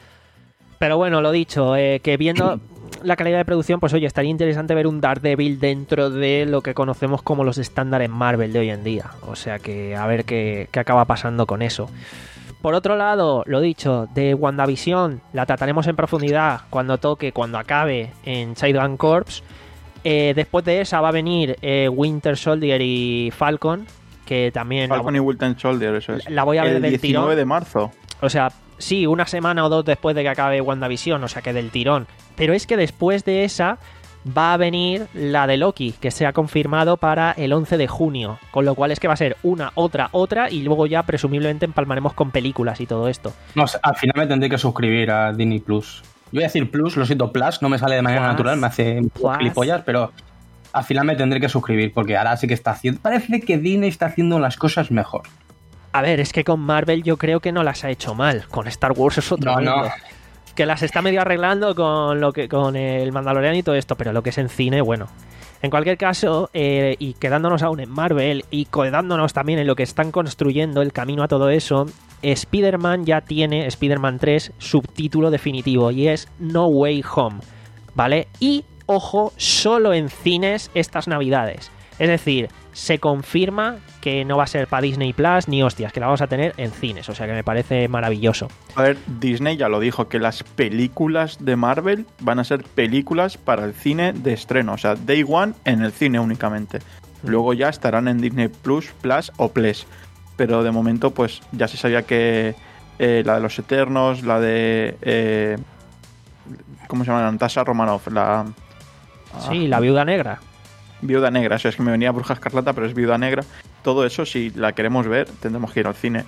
Pero bueno, lo dicho, eh, que viendo... la calidad de producción, pues oye, estaría interesante ver un Daredevil dentro de lo que conocemos como los estándares Marvel de hoy en día. O sea que a ver qué, qué acaba pasando con eso. Por otro lado, lo dicho, de WandaVision la trataremos en profundidad cuando toque, cuando acabe en Sideman Corps. Eh, después de esa va a venir eh, Winter Soldier y Falcon, que también... Falcon la, y Winter Soldier, eso es. La voy a ver el del diecinueve tirón. de marzo. O sea, sí, una semana o dos después de que acabe WandaVision, o sea que del tirón. Pero es que después de esa va a venir la de Loki, que se ha confirmado para el once de junio. Con lo cual es que va a ser una, otra, otra, y luego ya presumiblemente empalmaremos con películas y todo esto. No, al final me tendré que suscribir a Disney Plus. Yo voy a decir Plus, lo siento, Plus, no me sale de manera Plus. natural, me hace gilipollas, pero al final me tendré que suscribir, porque ahora sí que está haciendo... Parece que Disney está haciendo las cosas mejor. A ver, es que con Marvel yo creo que no las ha hecho mal. Con Star Wars es otro No, mundo. no. Que las está medio arreglando con lo que con el Mandalorian y todo esto, pero lo que es en cine, bueno. En cualquier caso, eh, y quedándonos aún en Marvel y quedándonos también en lo que están construyendo, el camino a todo eso, Spider-Man ya tiene, Spider-Man tres, subtítulo definitivo y es No Way Home, ¿vale? Y, ojo, solo en cines estas navidades. Es decir, se confirma que no va a ser para Disney Plus ni hostias, que la vamos a tener en cines, o sea que me parece maravilloso. A ver, Disney ya lo dijo, que las películas de Marvel van a ser películas para el cine de estreno, o sea, Day One en el cine únicamente. Mm. Luego ya estarán en Disney Plus, Plus o Plus. Pero de momento, pues ya se sabía que eh, la de los Eternos, la de... Eh, ¿cómo se llama? Natasha Romanoff, la... Sí, ah, la Viuda Negra. Viuda Negra, eso es que me venía Bruja Escarlata, pero es Viuda Negra. Todo eso, si la queremos ver, tendremos que ir al cine.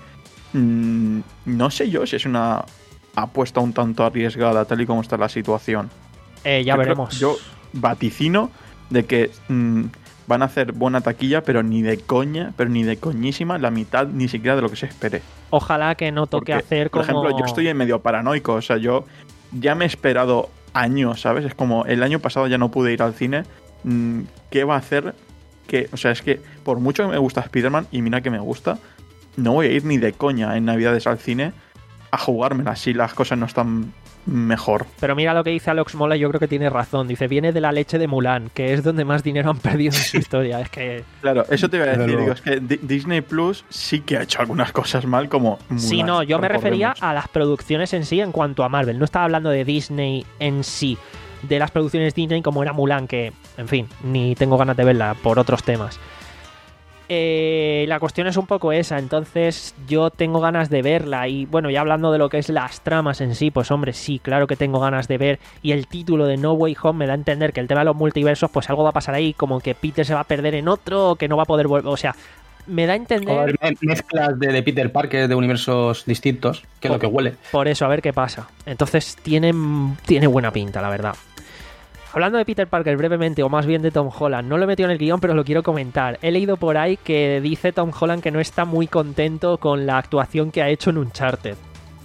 Mm, no sé yo si es una apuesta un tanto arriesgada, tal y como está la situación. Eh, ya yo veremos. Yo vaticino de que mm, van a hacer buena taquilla, pero ni de coña, pero ni de coñísima, la mitad ni siquiera de lo que se espere. Ojalá que no toque Porque, hacer como... Por ejemplo, yo estoy en medio paranoico, o sea, yo ya me he esperado años, ¿sabes? Es como el año pasado ya no pude ir al cine. ¿Qué va a hacer? Que, o sea, es que por mucho que me gusta Spider-Man, y mira que me gusta, no voy a ir ni de coña en Navidades al cine a jugármela si las cosas no están mejor. Pero mira lo que dice Alex Mola, yo creo que tiene razón. Dice, viene de la leche de Mulan, que es donde más dinero han perdido en su historia. Es que... Claro, eso te iba a decir. Pero Digo, es que D- Disney Plus sí que ha hecho algunas cosas mal, como Mulan. Sí, no, yo me refería recordemos. a las producciones en sí en cuanto a Marvel. No estaba hablando de Disney en sí, de las producciones Disney como era Mulan, que, en fin, ni tengo ganas de verla por otros temas. Eh, la cuestión es un poco esa, entonces yo tengo ganas de verla y bueno, ya hablando de lo que es las tramas en sí, pues hombre, sí, claro que tengo ganas de ver y el título de No Way Home me da a entender que el tema de los multiversos, pues algo va a pasar ahí, como que Peter se va a perder en otro, o que no va a poder volver, o sea, me da a O entender... haber me- mezclas de, de Peter Parker de universos distintos, que es lo que huele. Por eso, a ver qué pasa. Entonces tiene, tiene buena pinta, la verdad. Hablando de Peter Parker brevemente, o más bien de Tom Holland, no lo he metido en el guión, pero lo quiero comentar. He leído por ahí que dice Tom Holland que no está muy contento con la actuación que ha hecho en Uncharted.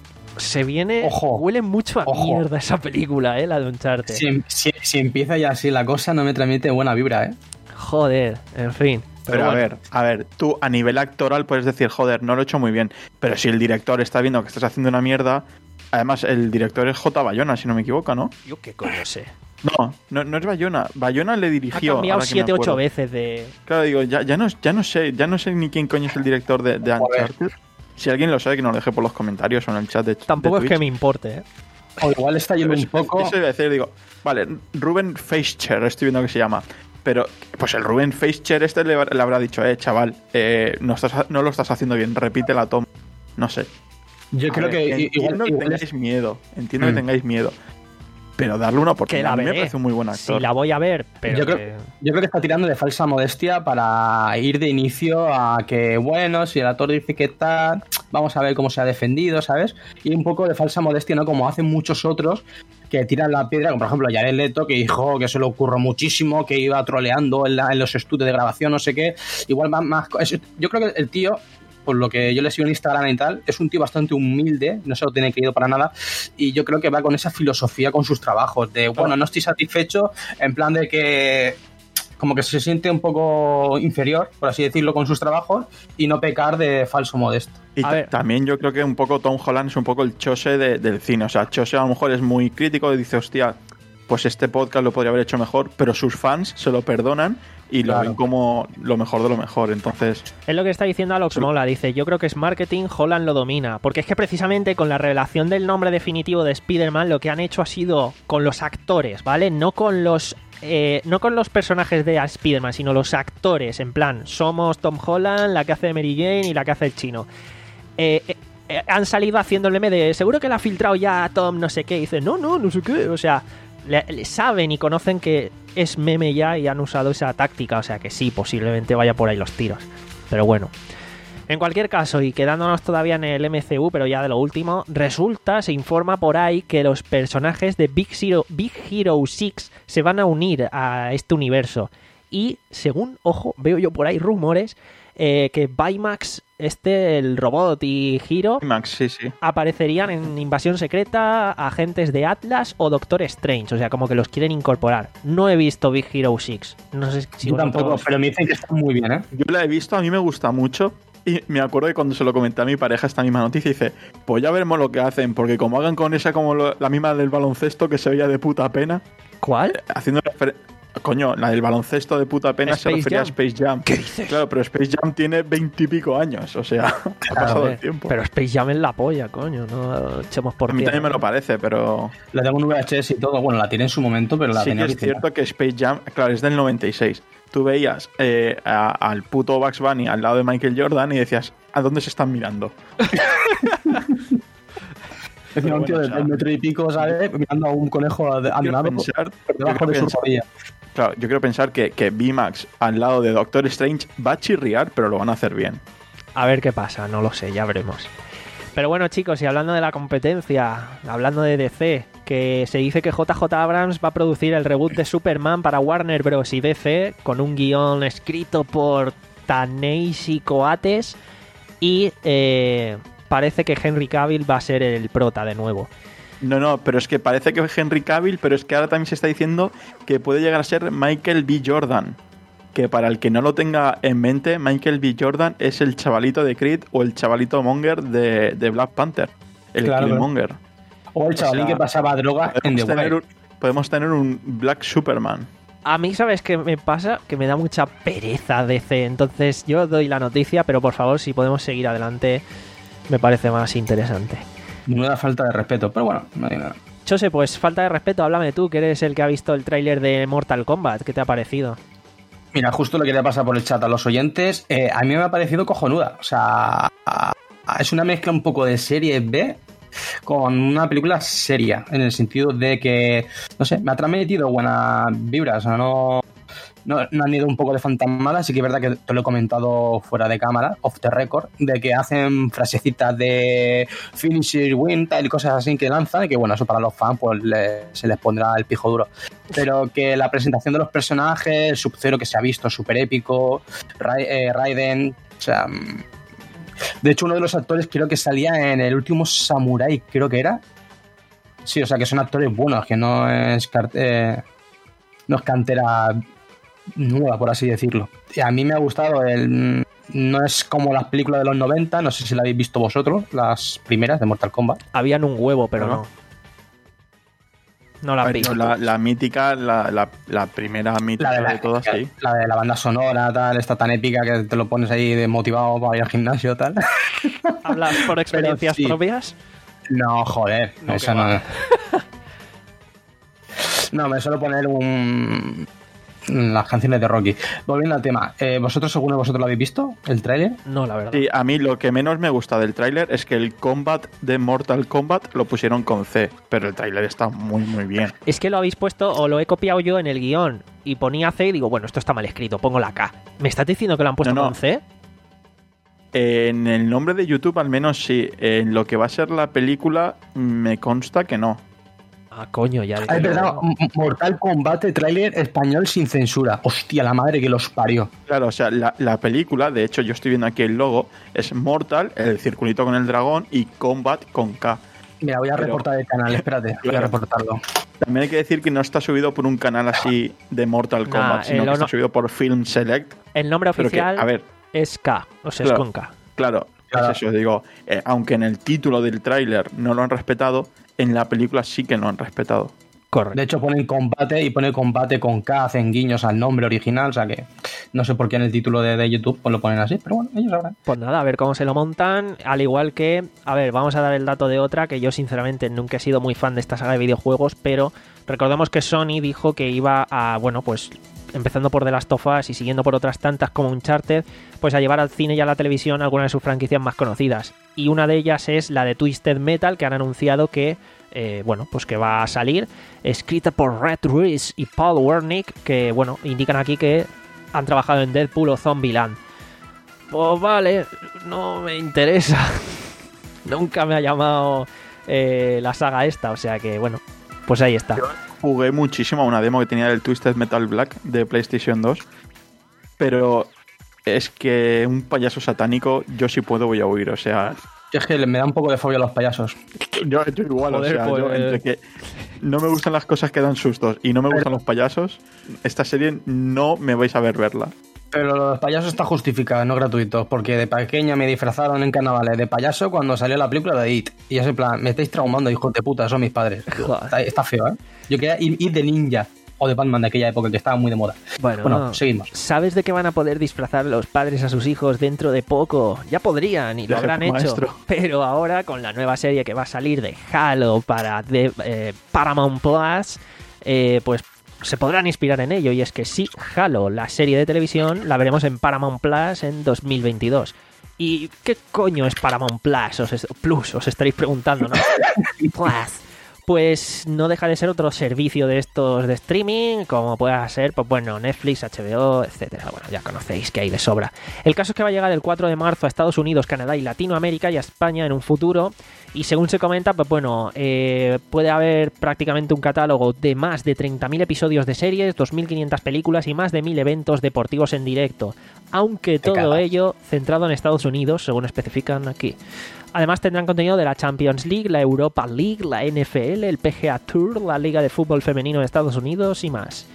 Se viene... Ojo. Huele mucho a Ojo. mierda esa película, eh, la de Uncharted. Si, si- si empieza ya así la cosa, no me transmite buena vibra, ¿eh? Joder, en fin. Pero, a bueno. ver, a ver, tú a nivel actoral puedes decir, joder, no lo he hecho muy bien. Pero si el director está viendo que estás haciendo una mierda... Además, el director es J. Bayona, si no me equivoco, ¿no? Yo qué coño sé. No, no, no es Bayona. Bayona le Ha dirigió... cambiado ahora que me siete, ocho acuerdo. veces de... Claro, digo, ya, ya, no, ya no sé, ya no sé ni quién coño es el director de, de Joder. Uncharted. Si alguien lo sabe, que nos lo deje por los comentarios o en el chat de Tampoco de es que Twitch. me importe, eh. O igual está yendo Eso- un poco... Eso iba a decir, digo, vale, Ruben Feischer, estoy viendo que se llama. Pero, pues el Ruben Feischer este le, le habrá dicho, eh, chaval, eh, no, estás, no lo estás haciendo bien, repite la toma. No sé. Yo A creo ver, que i- entiendo igual, que igual tengáis es- miedo, entiendo Mm. que tengáis miedo. Pero darle una Que oportunidad. la A mí me veré. parece un muy buen actor. Sí, la voy a ver, pero... Yo creo- que- Yo creo que está tirando de falsa modestia para ir de inicio a que, bueno, si el actor dice que tal, vamos a ver cómo se ha defendido, ¿sabes? Y un poco de falsa modestia, ¿no? Como hacen muchos otros que tiran la piedra, como por ejemplo Jared Leto, que dijo que se le ocurrió muchísimo, que iba troleando en, la- en los estudios de grabación, no sé qué. Igual más... más es- yo creo que el tío... Por lo que yo le sigo en Instagram y tal, es un tío bastante humilde, no se lo tiene creído para nada, y yo creo que va con esa filosofía con sus trabajos, de, bueno, no estoy satisfecho, en plan de que como que se siente un poco inferior, por así decirlo, con sus trabajos, y no pecar de falso modesto. Y A ta- ver. también yo creo que un poco Tom Holland es un poco el Chose de- del cine. O sea, Chose a lo mejor es muy crítico y dice, hostia, pues este podcast lo podría haber hecho mejor, pero sus fans se lo perdonan y lo Claro. ven como lo mejor de lo mejor. Entonces, Es lo que está diciendo Alex Mola, dice, yo creo que es marketing, Holland lo domina, porque es que precisamente con la revelación del nombre definitivo de Spider-Man lo que han hecho ha sido con los actores, ¿vale? No con los eh, no con los personajes de Spider-Man, sino los actores, en plan, somos Tom Holland, la que hace Mary Jane y la que hace el chino. Eh, eh, eh, han salido haciendo el meme de, seguro que la ha filtrado ya a Tom no sé qué, y dice, no, no, no sé qué, o sea, le, le saben y conocen que es meme ya y han usado esa táctica, o sea que sí, posiblemente vaya por ahí los tiros. Pero bueno, en cualquier caso, y quedándonos todavía en el M C U, pero ya de lo último, resulta, se informa por ahí que los personajes de Big Hero, Big Hero seis se van a unir a este universo. Y según, ojo, veo yo por ahí rumores eh, que Baymax, este, el robot y Hero Max, sí, sí. aparecerían en Invasión Secreta, Agentes de Atlas o Doctor Strange, o sea, como que los quieren incorporar. No he visto Big Hero seis, no sé si Yo vosotros- tampoco, pero me dicen que está muy bien, ¿eh? Yo la he visto, a mí me gusta mucho. Y me acuerdo que cuando se lo comenté a mi pareja esta misma noticia, dice, pues ya veremos lo que hacen, porque como hagan con esa como lo- la misma del baloncesto que se veía de puta pena, ¿Cuál? haciendo referencia... Coño, la del baloncesto de puta pena se Space refería Jam. a Space Jam. ¿Qué dices? Claro, pero Space Jam tiene veintipico años, o sea, ha pasado Joder, el tiempo. Pero Space Jam es la polla, coño, no echemos por a mí tierra. también me lo parece, pero La tengo en V H S y todo, bueno, la tiene en su momento, pero la sí que tenía es original. cierto que Space Jam, claro, es del noventa y seis. Tú veías eh, a- al puto Bugs Bunny al lado de Michael Jordan y decías, ¿a dónde se están mirando? Es un tío bueno, de o sea, tres metros y pico, ¿sabes? Mirando a un conejo de- Quiero andando pensar, por yo debajo quiero de su pensar- rodilla. claro, yo quiero pensar que, que B-Max al lado de Doctor Strange va a chirriar, pero lo van a hacer bien. A ver qué pasa, no lo sé, ya veremos. Pero bueno, chicos, y hablando de la competencia, hablando de D C, que se dice que J J Abrams va a producir el reboot de Superman para Warner Bros. Y D C con un guión escrito por Ta-Nehisi Coates y eh, parece que Henry Cavill va a ser el prota de nuevo. No, no, pero es que parece que es Henry Cavill, pero es que ahora también se está diciendo que puede llegar a ser Michael B. Jordan. Que para el que no lo tenga en mente, Michael B. Jordan es el chavalito de Creed o el chavalito Monger de, de Black Panther. El Claro, pero- Killmonger. O el chavalín O sea, que pasaba drogas en The Podemos tener, Wire. un, podemos tener un Black Superman. A mí, ¿sabes qué me pasa? Que me da mucha pereza D C. Entonces yo doy la noticia, pero por favor, si podemos seguir adelante, me parece más interesante. Menuda falta de respeto, pero bueno, no hay nada. Chose, pues falta de respeto, háblame tú, que eres el que ha visto el tráiler de Mortal Kombat. ¿Qué te ha parecido? Mira, justo lo quería pasar por el chat a los oyentes. Eh, a mí me ha parecido cojonuda. O sea, es una mezcla un poco de serie B con una película seria, en el sentido de que, no sé, me ha transmitido buenas vibras. O sea, no, no, no han ido un poco de fantasmada. Sí que es verdad que te lo he comentado fuera de cámara, off the record, de que hacen frasecitas de finisher win, tal y cosas así que lanzan, y que bueno, eso para los fans pues le, se les pondrá el pijo duro. Pero que la presentación de los personajes, el Sub-Zero que se ha visto súper épico, Ra- eh, Raiden, o sea... De hecho, uno de los actores creo que salía en el último Samurai, creo que era. Sí, o sea, que son actores buenos, que no es, car- eh, no es cantera nueva, por así decirlo. Y a mí me ha gustado. El, no es como las películas de los noventa, no sé si la habéis visto vosotros, las primeras de Mortal Kombat. Habían un huevo, pero ¿No? no. No la A han ver, visto. la, la mítica, la, la, la primera mítica La de, de, la, todas, sí. la de la banda sonora, tal, esta tan épica que te lo pones ahí de motivado para ir al gimnasio, tal. ¿Hablas por experiencias sí. propias? No, joder, No, eso que no va. es. No, me suelo poner un... las canciones de Rocky. Volviendo al tema, eh, ¿vosotros, alguno de vosotros lo habéis visto? ¿El tráiler? No, la verdad. Sí, a mí lo que menos me gusta del tráiler es que el combat de Mortal Kombat lo pusieron con C, pero el tráiler está muy muy bien. Es que lo habéis puesto o lo he copiado yo en el guión y ponía C y digo, bueno, esto está mal escrito, pongo la K. ¿Me estás diciendo que lo han puesto No, no. con C? En el nombre de YouTube al menos sí, en lo que va a ser la película me consta que no. Ah, coño, ya. Ah, es verdad, M- Mortal Kombat tráiler español sin censura. Hostia, la madre que los parió. Claro, o sea, la, la película, de hecho yo estoy viendo aquí el logo, es Mortal, el circulito con el dragón y Kombat con K. Mira, voy a Pero- reportar el canal, espérate, voy a Claro. reportarlo. También hay que decir que no está subido por un canal así de Mortal Nah, Kombat, sino el que está ono- subido por Film Select. El nombre Pero que, oficial a ver, es K, o sea, Claro. es con K. claro, Claro. es eso, digo, eh, aunque en el título del tráiler no lo han respetado, en la película sí que lo han respetado. Correcto. De hecho, ponen combate y pone combate con K, hacen guiños al nombre original, o sea que no sé por qué en el título de, de YouTube pues lo ponen así, pero bueno, ellos sabrán. Pues nada, a ver cómo se lo montan. Al igual que, a ver, vamos a dar el dato de otra, que yo sinceramente nunca he sido muy fan de esta saga de videojuegos, pero recordemos que Sony dijo que iba a, bueno, pues empezando por The Last of Us y siguiendo por otras tantas como Uncharted, pues a llevar al cine y a la televisión algunas de sus franquicias más conocidas. Y una de ellas es la de Twisted Metal, que han anunciado que, eh, bueno, pues que va a salir, escrita por Red Reese y Paul Wernick, que, bueno, indican aquí que han trabajado en Deadpool o Zombieland. Pues vale, no me interesa. Nunca me ha llamado eh, la saga esta, o sea que, bueno, pues ahí está. Jugué muchísimo a una demo que tenía del Twisted Metal Black de PlayStation dos, pero es que un payaso satánico, yo si puedo voy a huir, o sea, Es que me da un poco de fobia a los payasos. yo, yo igual, Joder, o sea, yo pues- entre que no me gustan las cosas que dan sustos y no me gustan los payasos, esta serie no me vais a ver verla. Pero los payasos está justificado, no gratuito, porque de pequeña me disfrazaron en carnavales de payaso cuando salió la película de It. Y es en plan, me estáis traumando, hijos de puta, son mis padres. Joder. Está, está feo, ¿eh? Yo quería ir, ir de ninja o de Batman de aquella época que estaba muy de moda. Bueno, Bueno, seguimos. ¿Sabes de qué van a poder disfrazar los padres a sus hijos dentro de poco? Ya podrían y lo De habrán jefe hecho. maestro. Pero ahora, con la nueva serie que va a salir de Halo para de, eh, Paramount Plus, eh, pues se podrán inspirar en ello. Y es que sí, Halo, la serie de televisión, la veremos en Paramount Plus en dos mil veintidós. ¿Y qué coño es Paramount Plus? Os, es- Plus, os estaréis preguntando, ¿no? Plus. Pues no deja de ser otro servicio de estos de streaming, como pueda ser, pues bueno, Netflix, H B O, etcétera. Bueno, ya conocéis que hay de sobra. El caso es que va a llegar el cuatro de marzo a Estados Unidos, Canadá y Latinoamérica y a España en un futuro. Y según se comenta, pues bueno, eh, puede haber prácticamente un catálogo de más de treinta mil episodios de series, dos mil quinientas películas y más de mil eventos deportivos en directo. Aunque todo cagas. ello centrado en Estados Unidos, según especifican aquí. Además tendrán contenido de la Champions League, la Europa League, la N F L, el P G A Tour, la Liga de Fútbol Femenino de Estados Unidos y más.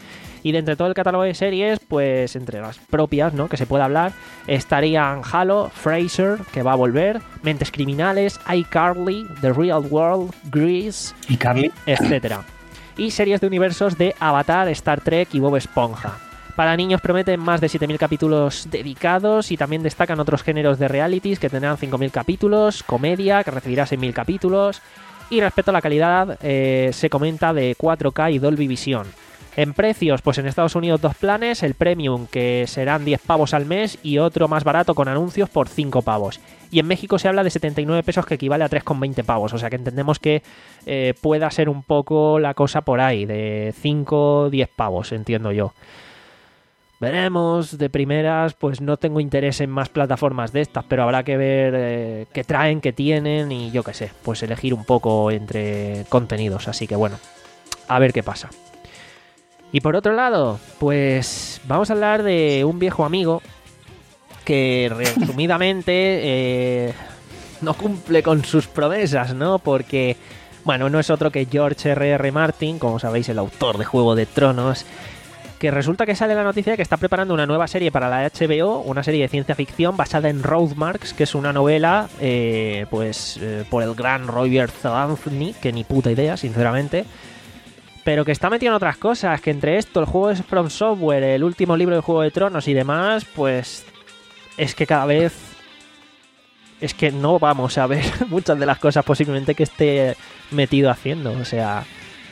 Y de entre todo el catálogo de series, pues entre las propias, ¿no?, que se puede hablar, estarían Halo, Frasier, que va a volver, Mentes Criminales, iCarly, The Real World, Grease, ¿Y Carly? etcétera. Y series de universos de Avatar, Star Trek y Bob Esponja. Para niños prometen más de siete mil capítulos dedicados y también destacan otros géneros de realities que tendrán cinco mil capítulos, comedia que recibirá seis mil capítulos y respecto a la calidad eh, se comenta de cuatro K y Dolby Vision. En precios, pues en Estados Unidos dos planes, el Premium que serán diez pavos al mes y otro más barato con anuncios por cinco pavos. Y en México se habla de setenta y nueve pesos que equivale a tres con veinte pavos, o sea que entendemos que eh, pueda ser un poco la cosa por ahí, de cinco a diez pavos, entiendo yo. Veremos, de primeras, pues no tengo interés en más plataformas de estas, pero habrá que ver eh, qué traen, qué tienen y yo qué sé, pues elegir un poco entre contenidos, así que bueno, a ver qué pasa. Y por otro lado, pues vamos a hablar de un viejo amigo que resumidamente eh, no cumple con sus promesas, ¿no? Porque, bueno, no es otro que George R R. Martin, como sabéis, el autor de Juego de Tronos, que resulta que sale la noticia de que está preparando una nueva serie para la H B O, una serie de ciencia ficción basada en Roadmarks, que es una novela eh, pues eh, por el gran Roger Zelazny, que ni puta idea, sinceramente, pero que está metido en otras cosas, que entre esto, el juego es From Software, el último libro de Juego de Tronos y demás, pues es que cada vez es que no vamos a ver muchas de las cosas posiblemente que esté metido haciendo, o sea...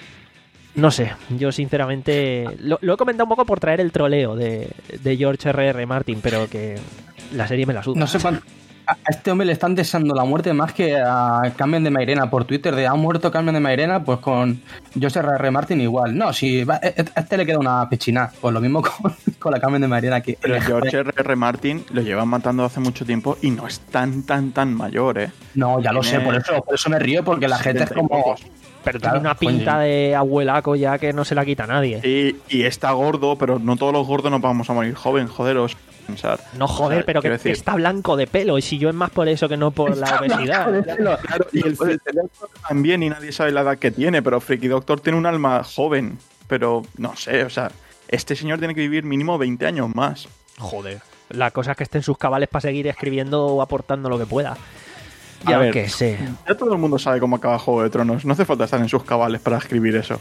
No sé, yo sinceramente lo, lo he comentado un poco por traer el troleo de, de George R R. Martin, pero que la serie me la suda. No sé cuánto. A este hombre le están deseando la muerte más que a Carmen de Mairena por Twitter, de ha muerto Carmen de Mairena, pues con George R R. Martin igual. No, si a este le queda una pechina, pues lo mismo con, con la Carmen de Mairena que... Pero George R R. Martin lo llevan matando hace mucho tiempo y no es tan, tan, tan mayor, ¿eh? No, ya lo Tiene... sé, por eso, por eso me río, porque la gente es como... Pero claro, tiene una pinta coño. de abuelaco ya que no se la quita nadie. Y, y está gordo, pero no todos los gordos nos vamos a morir joven, joderos. Pensar. No, joder, O sea, pero que, decir, que está blanco de pelo. Y si yo es más por eso que no por la obesidad. Claro, y el Friki Doctor también, y nadie sabe la edad que tiene, pero Friki Doctor tiene un alma joven. Pero no sé, o sea, este señor tiene que vivir mínimo veinte años más. Joder. La cosa es que esté en sus cabales para seguir escribiendo o aportando lo que pueda. A Ya ver, que sé. Ya todo el mundo sabe cómo acaba Juego de Tronos. No hace falta estar en sus cabales para escribir eso.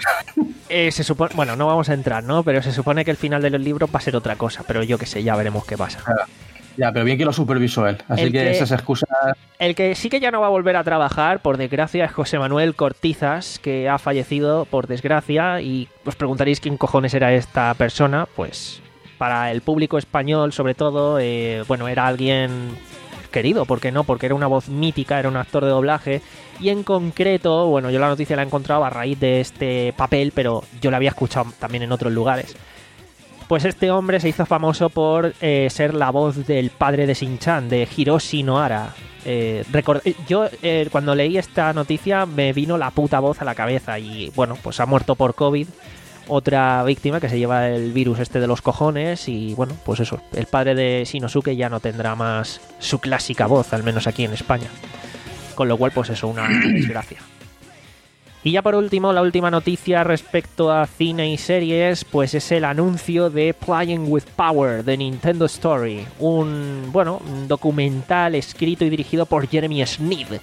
Eh, se supone, bueno, no vamos a entrar, ¿no? Pero se supone que el final de los libros va a ser otra cosa. Pero yo que sé, ya veremos qué pasa. Ya, pero bien que lo supervisó él. Así El que, que- esas excusas... El que sí que ya no va a volver a trabajar, por desgracia, es José Manuel Cortizas, que ha fallecido por desgracia. Y os preguntaréis quién cojones era esta persona. Pues para el público español, sobre todo, eh, bueno, era alguien querido, ¿por qué no? Porque era una voz mítica, era un actor de doblaje. Y en concreto, bueno, yo la noticia la he encontrado a raíz de este papel, pero yo la había escuchado también en otros lugares. Pues este hombre se hizo famoso por eh, ser la voz del padre de Shin-Chan, de Hiroshi Nohara. Eh, record- yo eh, cuando leí esta noticia me vino la puta voz a la cabeza y bueno, pues ha muerto por COVID otra víctima que se lleva el virus este de los cojones y bueno, pues eso, el padre de Shinosuke ya no tendrá más su clásica voz, al menos aquí en España. Con lo cual, pues eso, una desgracia. Y ya por último, la última noticia respecto a cine y series, pues es el anuncio de Playing with Power, de Nintendo Story. Un, bueno, un documental escrito y dirigido por Jeremy Sneed.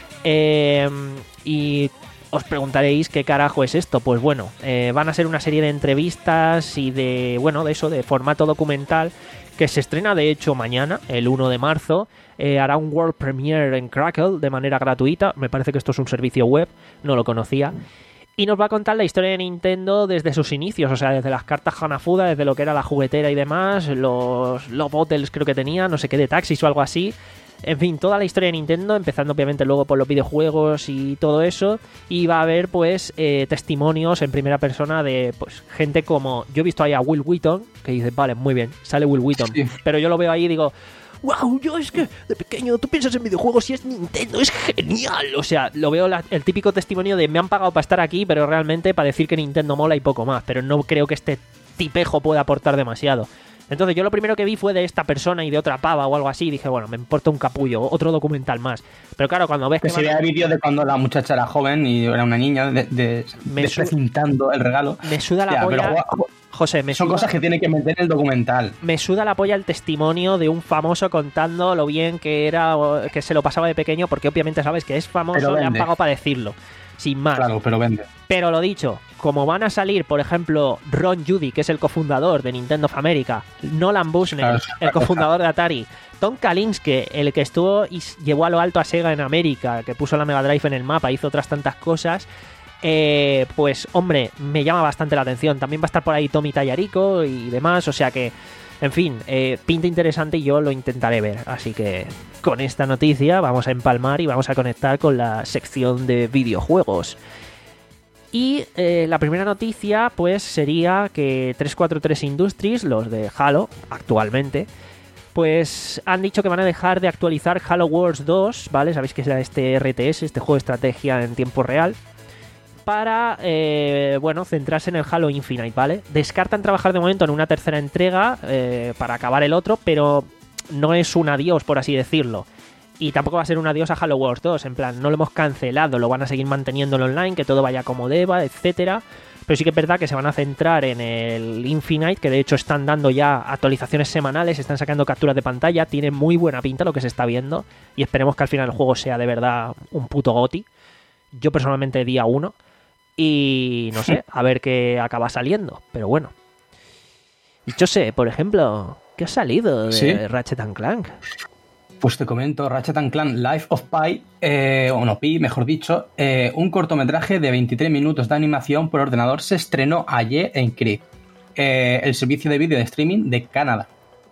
Eh, y os preguntaréis qué carajo es esto. Pues bueno, eh, van a ser una serie de entrevistas y de, bueno, de eso, de formato documental, que se estrena de hecho mañana, el uno de marzo. Eh, hará un World Premiere en Crackle de manera gratuita. Me parece que esto es un servicio web, no lo conocía. Y nos va a contar la historia de Nintendo desde sus inicios, o sea, desde las cartas Hanafuda, desde lo que era la juguetera y demás, los Love Hotels creo que tenía, no sé qué, de taxis o algo así. En fin, toda la historia de Nintendo, empezando obviamente luego por los videojuegos y todo eso. Y va a haber pues eh, testimonios en primera persona de pues gente como... Yo he visto ahí a Will Wheaton, que dice, vale, muy bien, sale Will Wheaton. Sí. Pero yo lo veo ahí y digo... ¡Wow! Yo es que de pequeño tú piensas en videojuegos y es Nintendo, es genial. O sea, lo veo la- el típico testimonio de me han pagado para estar aquí, pero realmente para decir que Nintendo mola y poco más. Pero no creo que este tipejo pueda aportar demasiado. Entonces yo lo primero que vi fue de esta persona y de otra pava o algo así. Y dije, bueno, me importa un capullo, otro documental más. Pero claro, cuando ves que... Que van- sería el vídeo de cuando la muchacha era joven y era una niña, de, de, Me su- desprecintando el regalo. Me suda la Ya, polla... pero, jo- José, me Son suda, cosas que tiene que meter en el documental. me suda la polla el testimonio de un famoso contando lo bien que era, o que se lo pasaba de pequeño, porque obviamente sabes que es famoso, Pero le han vende. pagado para decirlo. Sin más. Claro, pero vende. Pero lo dicho, como van a salir, por ejemplo, Ron Judy, que es el cofundador de Nintendo of America, Nolan Bushnell, Claro. el cofundador de Atari, Tom Kalinske, el que estuvo y llevó a lo alto a Sega en América, que puso la Mega Drive en el mapa, hizo otras tantas cosas, eh, pues hombre, me llama bastante la atención. También va a estar por ahí Tommy Tallarico y demás, o sea que, en fin, eh, pinta interesante y yo lo intentaré ver. Así que con esta noticia vamos a empalmar y vamos a conectar con la sección de videojuegos. Y eh, la primera noticia pues sería que trescientos cuarenta y tres Industries, los de Halo actualmente, pues han dicho que van a dejar de actualizar Halo Wars dos, ¿vale? Sabéis que es este R T S, este juego de estrategia en tiempo real, para, eh, bueno, centrarse en el Halo Infinite, ¿vale? Descartan trabajar de momento en una tercera entrega eh, para acabar el otro, pero no es un adiós, por así decirlo. Y tampoco va a ser un adiós a Halo Wars dos, en plan, no lo hemos cancelado, lo van a seguir manteniendo en online, que todo vaya como deba, etcétera. Pero sí que es verdad que se van a centrar en el Infinite, que de hecho están dando ya actualizaciones semanales, están sacando capturas de pantalla, tiene muy buena pinta lo que se está viendo, y esperemos que al final el juego sea de verdad un puto goti. Yo personalmente día uno, y no sé, a ver qué acaba saliendo, pero bueno. Y yo sé, por ejemplo, ¿qué ha salido de ¿Sí? Ratchet and Clank? Pues te comento, Ratchet and Clank Life of Pi, eh, o no, Pi, mejor dicho, eh, un cortometraje de veintitrés minutos de animación por ordenador se estrenó ayer en Crib, eh, el servicio de vídeo de streaming de Canadá,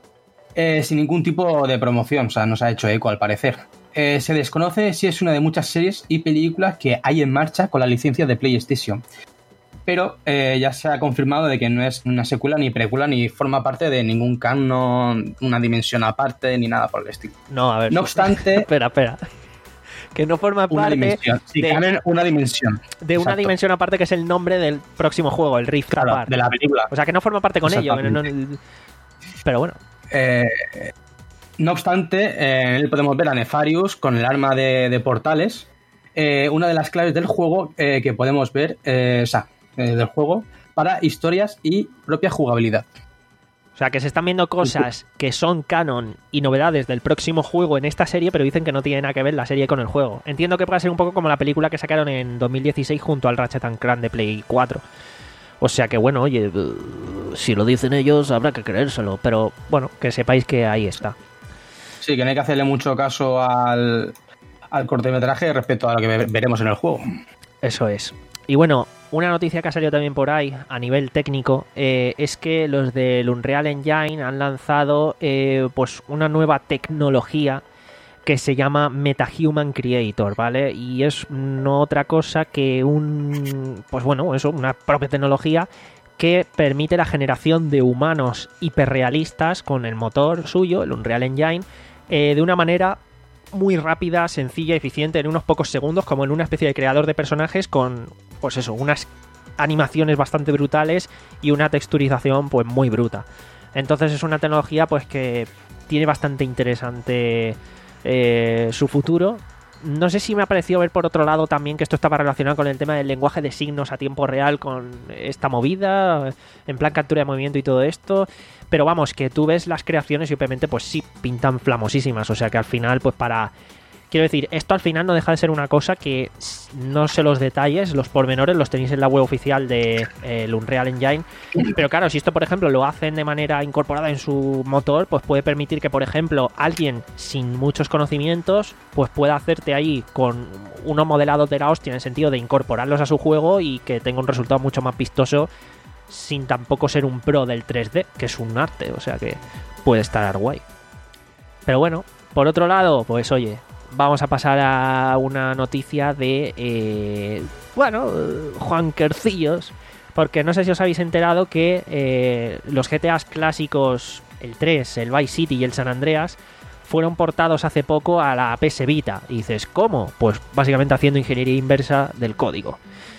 eh, sin ningún tipo de promoción, o sea, no se ha hecho eco al parecer. Eh, se desconoce si es una de muchas series y películas que hay en marcha con la licencia de PlayStation. Pero eh, ya se ha confirmado de que no es una secuela ni precuela ni forma parte de ningún canon, una dimensión aparte ni nada por el estilo. No, a ver. No obstante, espera, espera. Que no forma una parte dimensión. Sí, de, canon, una dimensión. de una Exacto. dimensión aparte que es el nombre del próximo juego, el Rift Claro, Apart. de la película. O sea, que no forma parte con ello. Exactamente. no- no- pero bueno. Eh, no obstante, eh, en él podemos ver a Nefarius con el arma de, de portales. Eh, una de las claves del juego eh, que podemos ver, eh, o sea, eh, del juego, para historias y propia jugabilidad. O sea, que se están viendo cosas que son canon y novedades del próximo juego en esta serie, pero dicen que no tiene nada que ver la serie con el juego. Entiendo que puede ser un poco como la película que sacaron en dos mil dieciséis junto al Ratchet and Clank de Play cuatro. O sea que, bueno, oye, eh, si lo dicen ellos, habrá que creérselo. Pero, bueno, que sepáis que ahí está. Sí, que no hay que hacerle mucho caso al, al cortometraje respecto a lo que ve- veremos en el juego. Eso es. Y bueno, una noticia que ha salido también por ahí a nivel técnico eh, es que los del Unreal Engine han lanzado eh, pues una nueva tecnología que se llama MetaHuman Creator, ¿vale? Y es no otra cosa que un, pues bueno, eso, una propia tecnología que permite la generación de humanos hiperrealistas con el motor suyo, el Unreal Engine, eh, de una manera muy rápida, sencilla, eficiente, en unos pocos segundos, como en una especie de creador de personajes con, pues eso, unas animaciones bastante brutales y una texturización pues muy bruta. Entonces es una tecnología pues que tiene bastante interesante eh, su futuro. No sé si me ha parecido ver por otro lado también que esto estaba relacionado con el tema del lenguaje de signos a tiempo real con esta movida, en plan captura de movimiento y todo esto. Pero vamos, que tú ves las creaciones y obviamente pues sí, pintan flamosísimas. O sea que al final pues para... Quiero decir, esto al final no deja de ser una cosa que no sé los detalles, los pormenores los tenéis en la web oficial de eh, el Unreal Engine. Pero claro, si esto por ejemplo lo hacen de manera incorporada en su motor, pues puede permitir que por ejemplo alguien sin muchos conocimientos pues pueda hacerte ahí con unos modelados de la hostia en el sentido de incorporarlos a su juego y que tenga un resultado mucho más vistoso sin tampoco ser un pro del tres D, que es un arte, o sea que puede estar guay. Pero bueno, por otro lado, pues oye, vamos a pasar a una noticia de, eh, bueno, Juan Quercillos, porque no sé si os habéis enterado que eh, los G T A clásicos, el tres, el Vice City y el San Andreas, fueron portados hace poco a la P S Vita. Y dices, ¿cómo? Pues básicamente haciendo ingeniería inversa del código.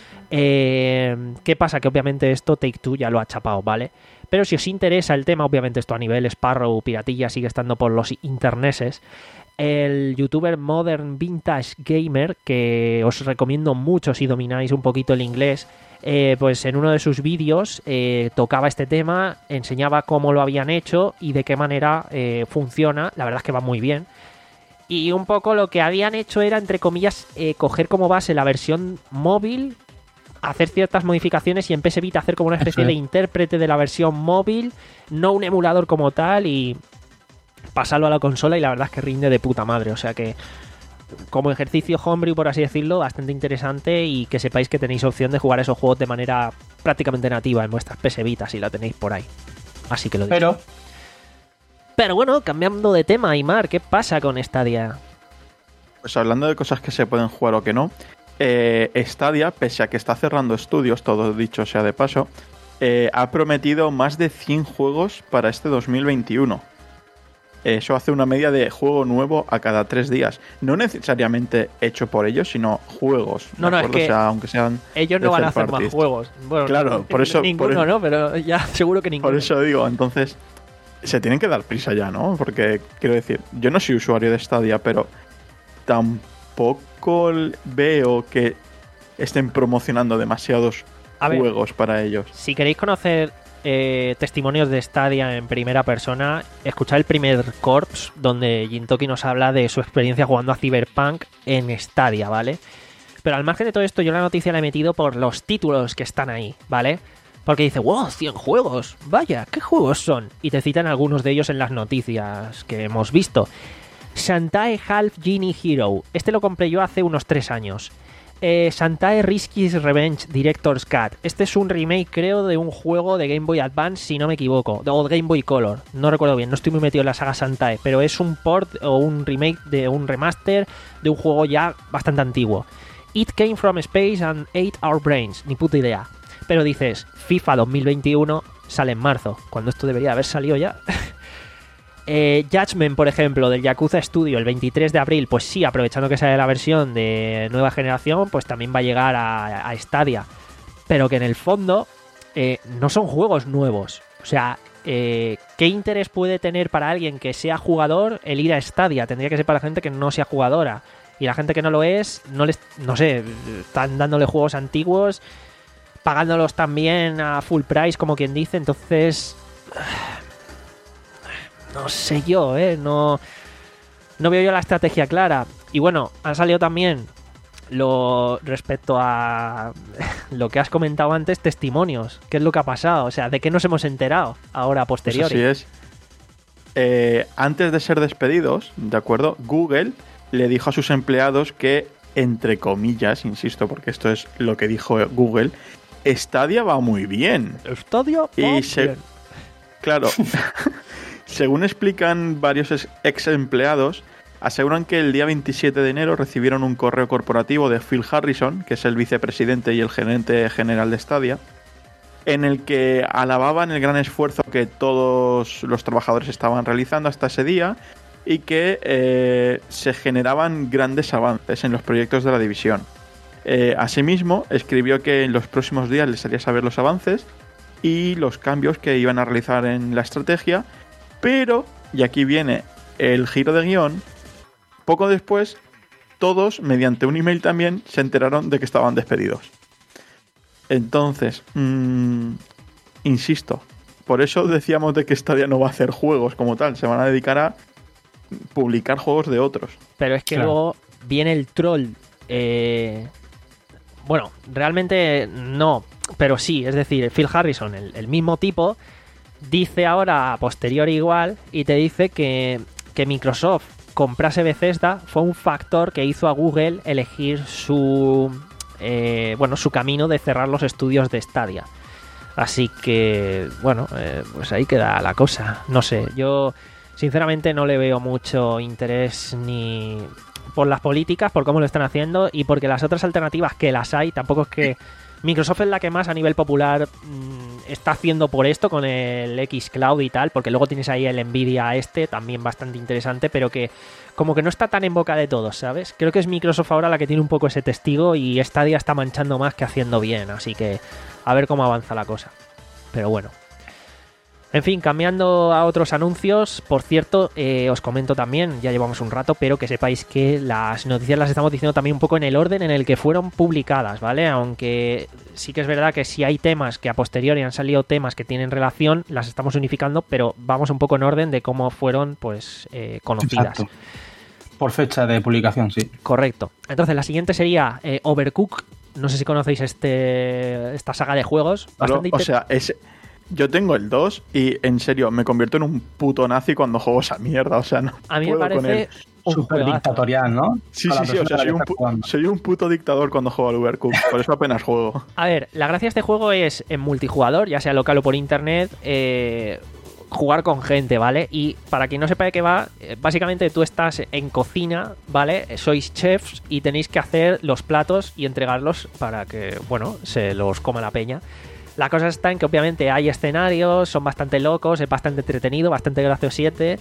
Eh, ¿Qué pasa? Que obviamente esto Take-Two ya lo ha chapado, ¿vale? Pero si os interesa el tema, obviamente esto a nivel Sparrow, piratilla, sigue estando por los interneses. el youtuber Modern Vintage Gamer, que os recomiendo mucho si domináis un poquito el inglés, eh, pues en uno de sus vídeos eh, tocaba este tema, enseñaba cómo lo habían hecho y de qué manera eh, funciona. La verdad es que va muy bien. Y un poco lo que habían hecho era, entre comillas, eh, coger como base la versión móvil, hacer ciertas modificaciones y en P S Vita hacer como una especie Eso es. de intérprete de la versión móvil, no un emulador como tal, y pasarlo a la consola, y la verdad es que rinde de puta madre. O sea que, como ejercicio homebrew, por así decirlo, bastante interesante, y que sepáis que tenéis opción de jugar esos juegos de manera prácticamente nativa en vuestras P S Vita si la tenéis por ahí. Así que lo digo. Pero, Pero bueno, cambiando de tema, Aimar, ¿qué pasa con Stadia? Pues hablando de cosas que se pueden jugar o que no, eh, Stadia, pese a que está cerrando estudios, todo dicho sea de paso, eh, ha prometido más de cien juegos para este dos mil veintiuno. Eso hace una media de juego nuevo a cada tres días. No necesariamente hecho por ellos, sino juegos. ¿de No, no, es acuerdo? que O sea, aunque sean Ellos de no van a third hacer más parties. juegos. Bueno, Claro, por eso- ninguno, por- ¿no? Pero ya seguro que ninguno. Por eso digo, entonces se tienen que dar prisa ya, ¿no? Porque, quiero decir, yo no soy usuario de Stadia, pero tampoco veo que estén promocionando demasiados A ver, juegos para ellos. si queréis conocer eh, testimonios de Stadia en primera persona, escuchad el primer Corps, donde Jintoki nos habla de su experiencia jugando a Cyberpunk en Stadia, ¿vale? Pero al margen de todo esto, yo la noticia la he metido por los títulos que están ahí, ¿vale? Porque dice, wow, cien juegos, vaya, ¿qué juegos son? Y te citan algunos de ellos en las noticias que hemos visto. Shantae Half Genie Hero, este lo compré yo hace unos tres años. Eh, Shantae Risky's Revenge Director's Cut. Este es un remake, creo, de un juego de Game Boy Advance, si no me equivoco, o Game Boy Color, no recuerdo bien, no estoy muy metido en la saga Shantae, pero es un port o un remake de un remaster de un juego ya bastante antiguo. It Came From Space and Ate Our Brains, ni puta idea. Pero dices, FIFA dos mil veintiuno sale en marzo, cuando esto debería haber salido ya. Eh, Judgment, por ejemplo, del Yakuza Studio, el veintitrés de abril, pues sí, aprovechando que sale la versión de nueva generación, pues también va a llegar a, a Stadia. Pero que en el fondo eh, no son juegos nuevos. O sea, eh, ¿qué interés puede tener para alguien que sea jugador el ir a Stadia? Tendría que ser para gente que no sea jugadora. Y la gente que no lo es, no les, no sé, están dándole juegos antiguos, pagándolos también a full price, como quien dice. Entonces, no sé yo, ¿eh? No, no veo yo la estrategia clara. Y bueno, han salido también, lo respecto a lo que has comentado antes, testimonios. ¿Qué es lo que ha pasado? O sea, ¿de qué nos hemos enterado ahora a Pues posteriori? así es. Eh, antes de ser despedidos, ¿de acuerdo? Google le dijo a sus empleados que, entre comillas, insisto, porque esto es lo que dijo Google, Stadia va muy bien. Stadia, Y va se- bien. Claro, según explican varios ex, ex empleados, aseguran que el día veintisiete de enero recibieron un correo corporativo de Phil Harrison, que es el vicepresidente y el gerente general de Stadia, en el que alababan el gran esfuerzo que todos los trabajadores estaban realizando hasta ese día y que eh, se generaban grandes avances en los proyectos de la división. Eh, asimismo, escribió que en los próximos días les haría saber los avances y los cambios que iban a realizar en la estrategia, pero, y aquí viene el giro de guión, poco después, todos, mediante un email también, se enteraron de que estaban despedidos. Entonces, mmm, insisto, por eso decíamos de que Stadia no va a hacer juegos como tal, se van a dedicar a publicar juegos de otros. Pero es que Claro. luego viene el troll. eh, Bueno, realmente no, pero sí, es decir, Phil Harrison, el, el mismo tipo, dice ahora a posteriori igual y te dice que, que Microsoft comprase Bethesda fue un factor que hizo a Google elegir su eh, bueno, su camino de cerrar los estudios de Stadia. Así que, bueno, eh, pues ahí queda la cosa. No sé, yo sinceramente no le veo mucho interés ni por las políticas, por cómo lo están haciendo y porque las otras alternativas que las hay, tampoco es que Microsoft es la que más a nivel popular mmm, está haciendo por esto con el xCloud y tal, porque luego tienes ahí el Nvidia este, también bastante interesante, pero que como que no está tan en boca de todos, ¿sabes? Creo que es Microsoft ahora la que tiene un poco ese testigo y Stadia está manchando más que haciendo bien, así que a ver cómo avanza la cosa. Pero bueno. En fin, cambiando a otros anuncios, por cierto, eh, os comento también, ya llevamos un rato, pero que sepáis que las noticias las estamos diciendo también un poco en el orden en el que fueron publicadas, ¿vale? Aunque sí que es verdad que si hay temas que a posteriori han salido temas que tienen relación, las estamos unificando, pero vamos un poco en orden de cómo fueron, pues, eh, conocidas. Exacto. Por fecha de publicación, sí. Correcto. Entonces, la siguiente sería eh, Overcooked. No sé si conocéis este esta saga de juegos. Bastante o sea, es... Yo tengo el dos y, en serio, me convierto en un puto nazi cuando juego esa mierda. O sea, no a mí me puedo con él. parece un Súper juegazo. dictatorial, ¿no? Sí, Para sí, la sí. O sea, persona soy que un, está pu- jugando. soy un puto dictador cuando juego al Overcooked. Por eso apenas juego. A ver, la gracia de este juego es en multijugador, ya sea local o por internet, eh, jugar con gente, ¿vale? Y para quien no sepa de qué va, eh, básicamente tú estás en cocina, ¿vale? Sois chefs y tenéis que hacer los platos y entregarlos para que, bueno, se los coma la peña. La cosa está en que obviamente hay escenarios, son bastante locos, es bastante entretenido, bastante graciosete.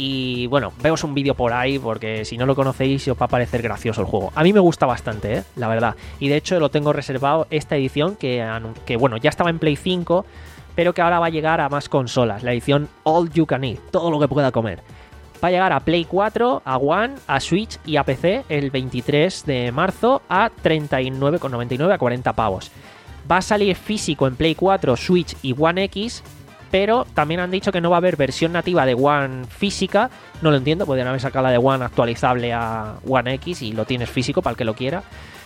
Y bueno, veos un vídeo por ahí porque si no lo conocéis os va a parecer gracioso el juego. A mí me gusta bastante, ¿eh? La verdad. Y de hecho lo tengo reservado esta edición que, que bueno, ya estaba en Play cinco, pero que ahora va a llegar a más consolas. La edición All You Can Eat, todo lo que pueda comer. Va a llegar a Play cuatro, a One, a Switch y a P C el veintitrés de marzo a treinta y nueve con noventa y nueve, a cuarenta pavos. Va a salir físico en Play cuatro, Switch y One X, pero también han dicho que no va a haber versión nativa de One física. No lo entiendo, podrían haber sacado la de One actualizable a One X y lo tienes físico para el que lo quiera.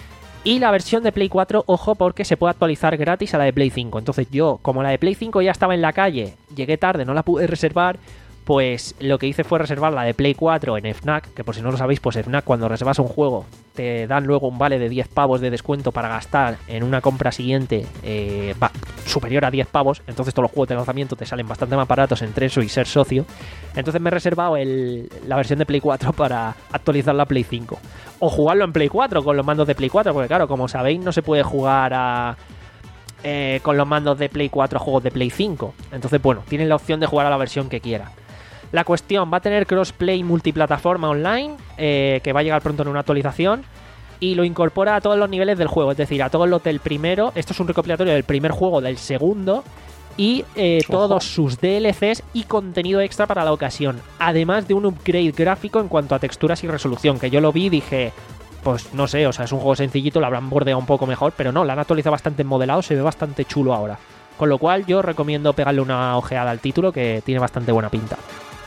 Y la versión de Play cuatro, ojo, porque se puede actualizar gratis a la de Play cinco. Entonces yo, como la de Play cinco ya estaba en la calle, llegué tarde, no la pude reservar, pues lo que hice fue reservar la de Play cuatro en Fnac, que por si no lo sabéis, pues Fnac cuando reservas un juego te dan luego un vale de diez pavos de descuento para gastar en una compra siguiente eh, va, superior a diez pavos, entonces todos los juegos de lanzamiento te salen bastante más baratos entre eso y ser socio. Entonces me he reservado el, la versión de Play cuatro para actualizar la Play cinco. O jugarlo en Play cuatro con los mandos de Play cuatro, porque claro, como sabéis no se puede jugar a... Eh, con los mandos de Play cuatro a juegos de Play cinco. Entonces bueno, tienes la opción de jugar a la versión que quiera. La cuestión, va a tener crossplay multiplataforma online, eh, que va a llegar pronto en una actualización, y lo incorpora a todos los niveles del juego, es decir, a todos los del primero. Esto es un recopilatorio del primer juego, del segundo, y eh, todos sus D L Cs y contenido extra para la ocasión, además de un upgrade gráfico en cuanto a texturas y resolución, que yo lo vi y dije, pues no sé, o sea, es un juego sencillito, lo habrán bordeado un poco mejor, pero no, lo han actualizado bastante en modelado, se ve bastante chulo ahora. Con lo cual yo recomiendo pegarle una ojeada al título, que tiene bastante buena pinta.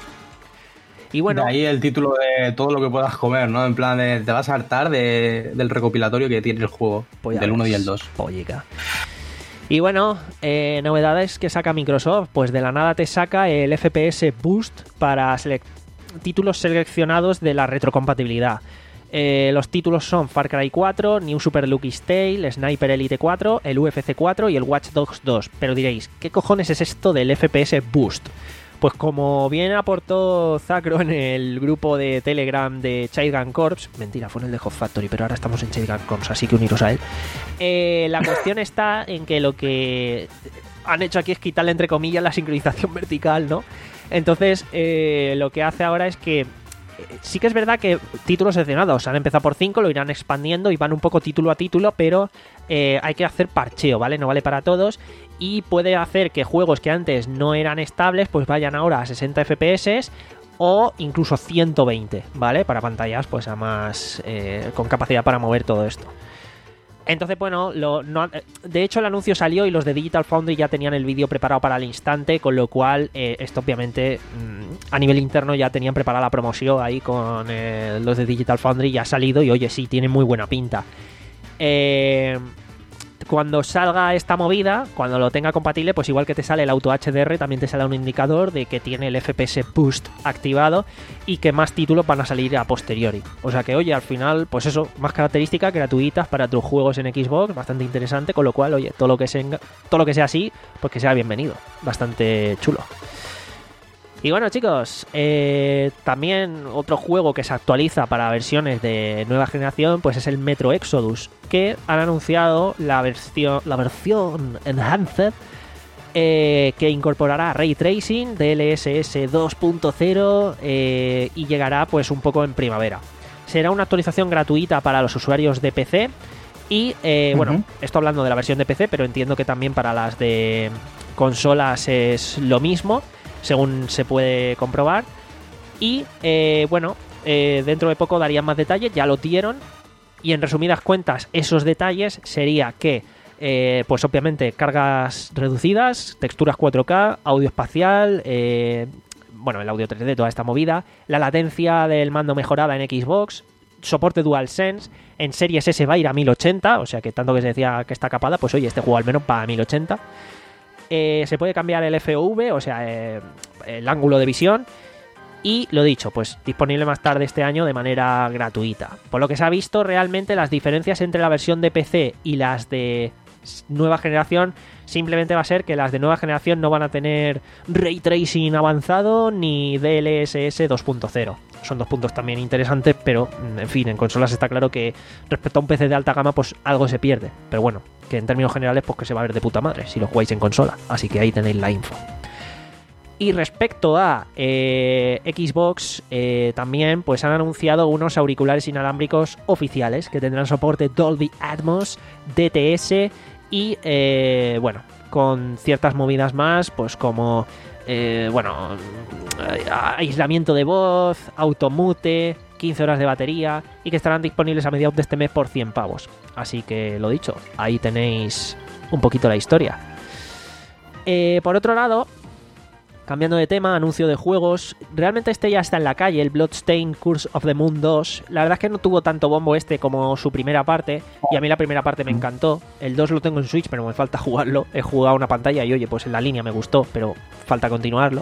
Y bueno, de ahí el título de todo lo que puedas comer, ¿no? En plan, de, te vas a hartar de, del recopilatorio que tiene el juego, pues del uno y el dos. Pollica. Y bueno, eh, novedades que saca Microsoft. Pues de la nada te saca el F P S Boost para selec- títulos seleccionados de la retrocompatibilidad. Eh, los títulos son Far Cry cuatro, New Super Lucky's Tale, Sniper Elite cuatro, el U F C cuatro y el Watch Dogs dos. Pero diréis, ¿qué cojones es esto del F P S Boost? Pues como bien aportó Zacro en el grupo de Telegram de Child Corps, mentira, fue en el de Hot Factory, pero ahora estamos en Child Corps, así que uniros a él. Eh, la cuestión está en que lo que han hecho aquí es quitarle, entre comillas, la sincronización vertical, ¿no? Entonces, eh, lo que hace ahora es que sí que es verdad que títulos seleccionados han empezado por cinco, lo irán expandiendo y van un poco título a título, pero eh, hay que hacer parcheo, ¿vale? No vale para todos y puede hacer que juegos que antes no eran estables pues vayan ahora a sesenta F P S o incluso ciento veinte, ¿vale? Para pantallas pues a más eh, con capacidad para mover todo esto. Entonces, bueno, lo, no, de hecho el anuncio salió y los de Digital Foundry ya tenían el vídeo preparado para el instante, con lo cual eh, esto obviamente mmm, a nivel interno ya tenían preparada la promoción ahí con eh, los de Digital Foundry, ya ha salido y oye, sí, tiene muy buena pinta. Eh... Cuando salga esta movida, cuando lo tenga compatible, pues igual que te sale el Auto H D R, también te sale un indicador de que tiene el F P S Boost activado y que más títulos van a salir a posteriori. O sea que, oye, al final, pues eso, más características gratuitas para tus juegos en Xbox, bastante interesante, con lo cual, oye, todo lo que sea, todo lo que sea así, pues que sea bienvenido. Bastante chulo. Y bueno, chicos, eh, también otro juego que se actualiza para versiones de nueva generación pues es el Metro Exodus, que han anunciado la versión la versión Enhanced, eh, que incorporará Ray Tracing, D L S S dos punto cero eh, y llegará pues un poco en primavera. Será una actualización gratuita para los usuarios de P C y, eh, uh-huh. bueno, esto hablando de la versión de P C, pero entiendo que también para las de consolas es lo mismo. según se puede comprobar. Y eh, bueno, eh, dentro de poco darían más detalles, ya lo dieron. Y en resumidas cuentas, esos detalles sería que, eh, pues obviamente, cargas reducidas, texturas cuatro K, audio espacial, eh, bueno, el audio tres D, toda esta movida, la latencia del mando mejorada en Xbox, soporte DualSense, en Series S va a ir a mil ochenta, o sea que tanto que se decía que está capada, pues oye, este juego al menos va a mil ochenta. Eh, se puede cambiar el F O V, o sea, eh, el ángulo de visión. Y lo dicho, pues disponible más tarde este año de manera gratuita. Por lo que se ha visto, realmente las diferencias entre la versión de P C y las de nueva generación simplemente va a ser que las de nueva generación no van a tener Ray Tracing avanzado ni D L S S dos punto cero. Son dos puntos también interesantes, pero en fin, en consolas está claro que respecto a un P C de alta gama pues algo se pierde. Pero bueno, que en términos generales pues que se va a ver de puta madre si lo jugáis en consola. Así que ahí tenéis la info. Y respecto a eh, Xbox, eh, también pues han anunciado unos auriculares inalámbricos oficiales que tendrán soporte Dolby Atmos, D T S y, eh, bueno, con ciertas movidas más, pues como, eh, bueno, aislamiento de voz, automute, quince horas de batería y que estarán disponibles a mediados de este mes por cien pavos. Así que, lo dicho, ahí tenéis un poquito la historia. Eh, por otro lado, cambiando de tema, anuncio de juegos. Realmente este ya está en la calle, el Bloodstained Curse of the Moon dos. La verdad es que no tuvo tanto bombo este como su primera parte. Y a mí la primera parte me encantó. El dos lo tengo en Switch, pero me falta jugarlo. He jugado una pantalla y oye, pues en la línea me gustó, pero falta continuarlo.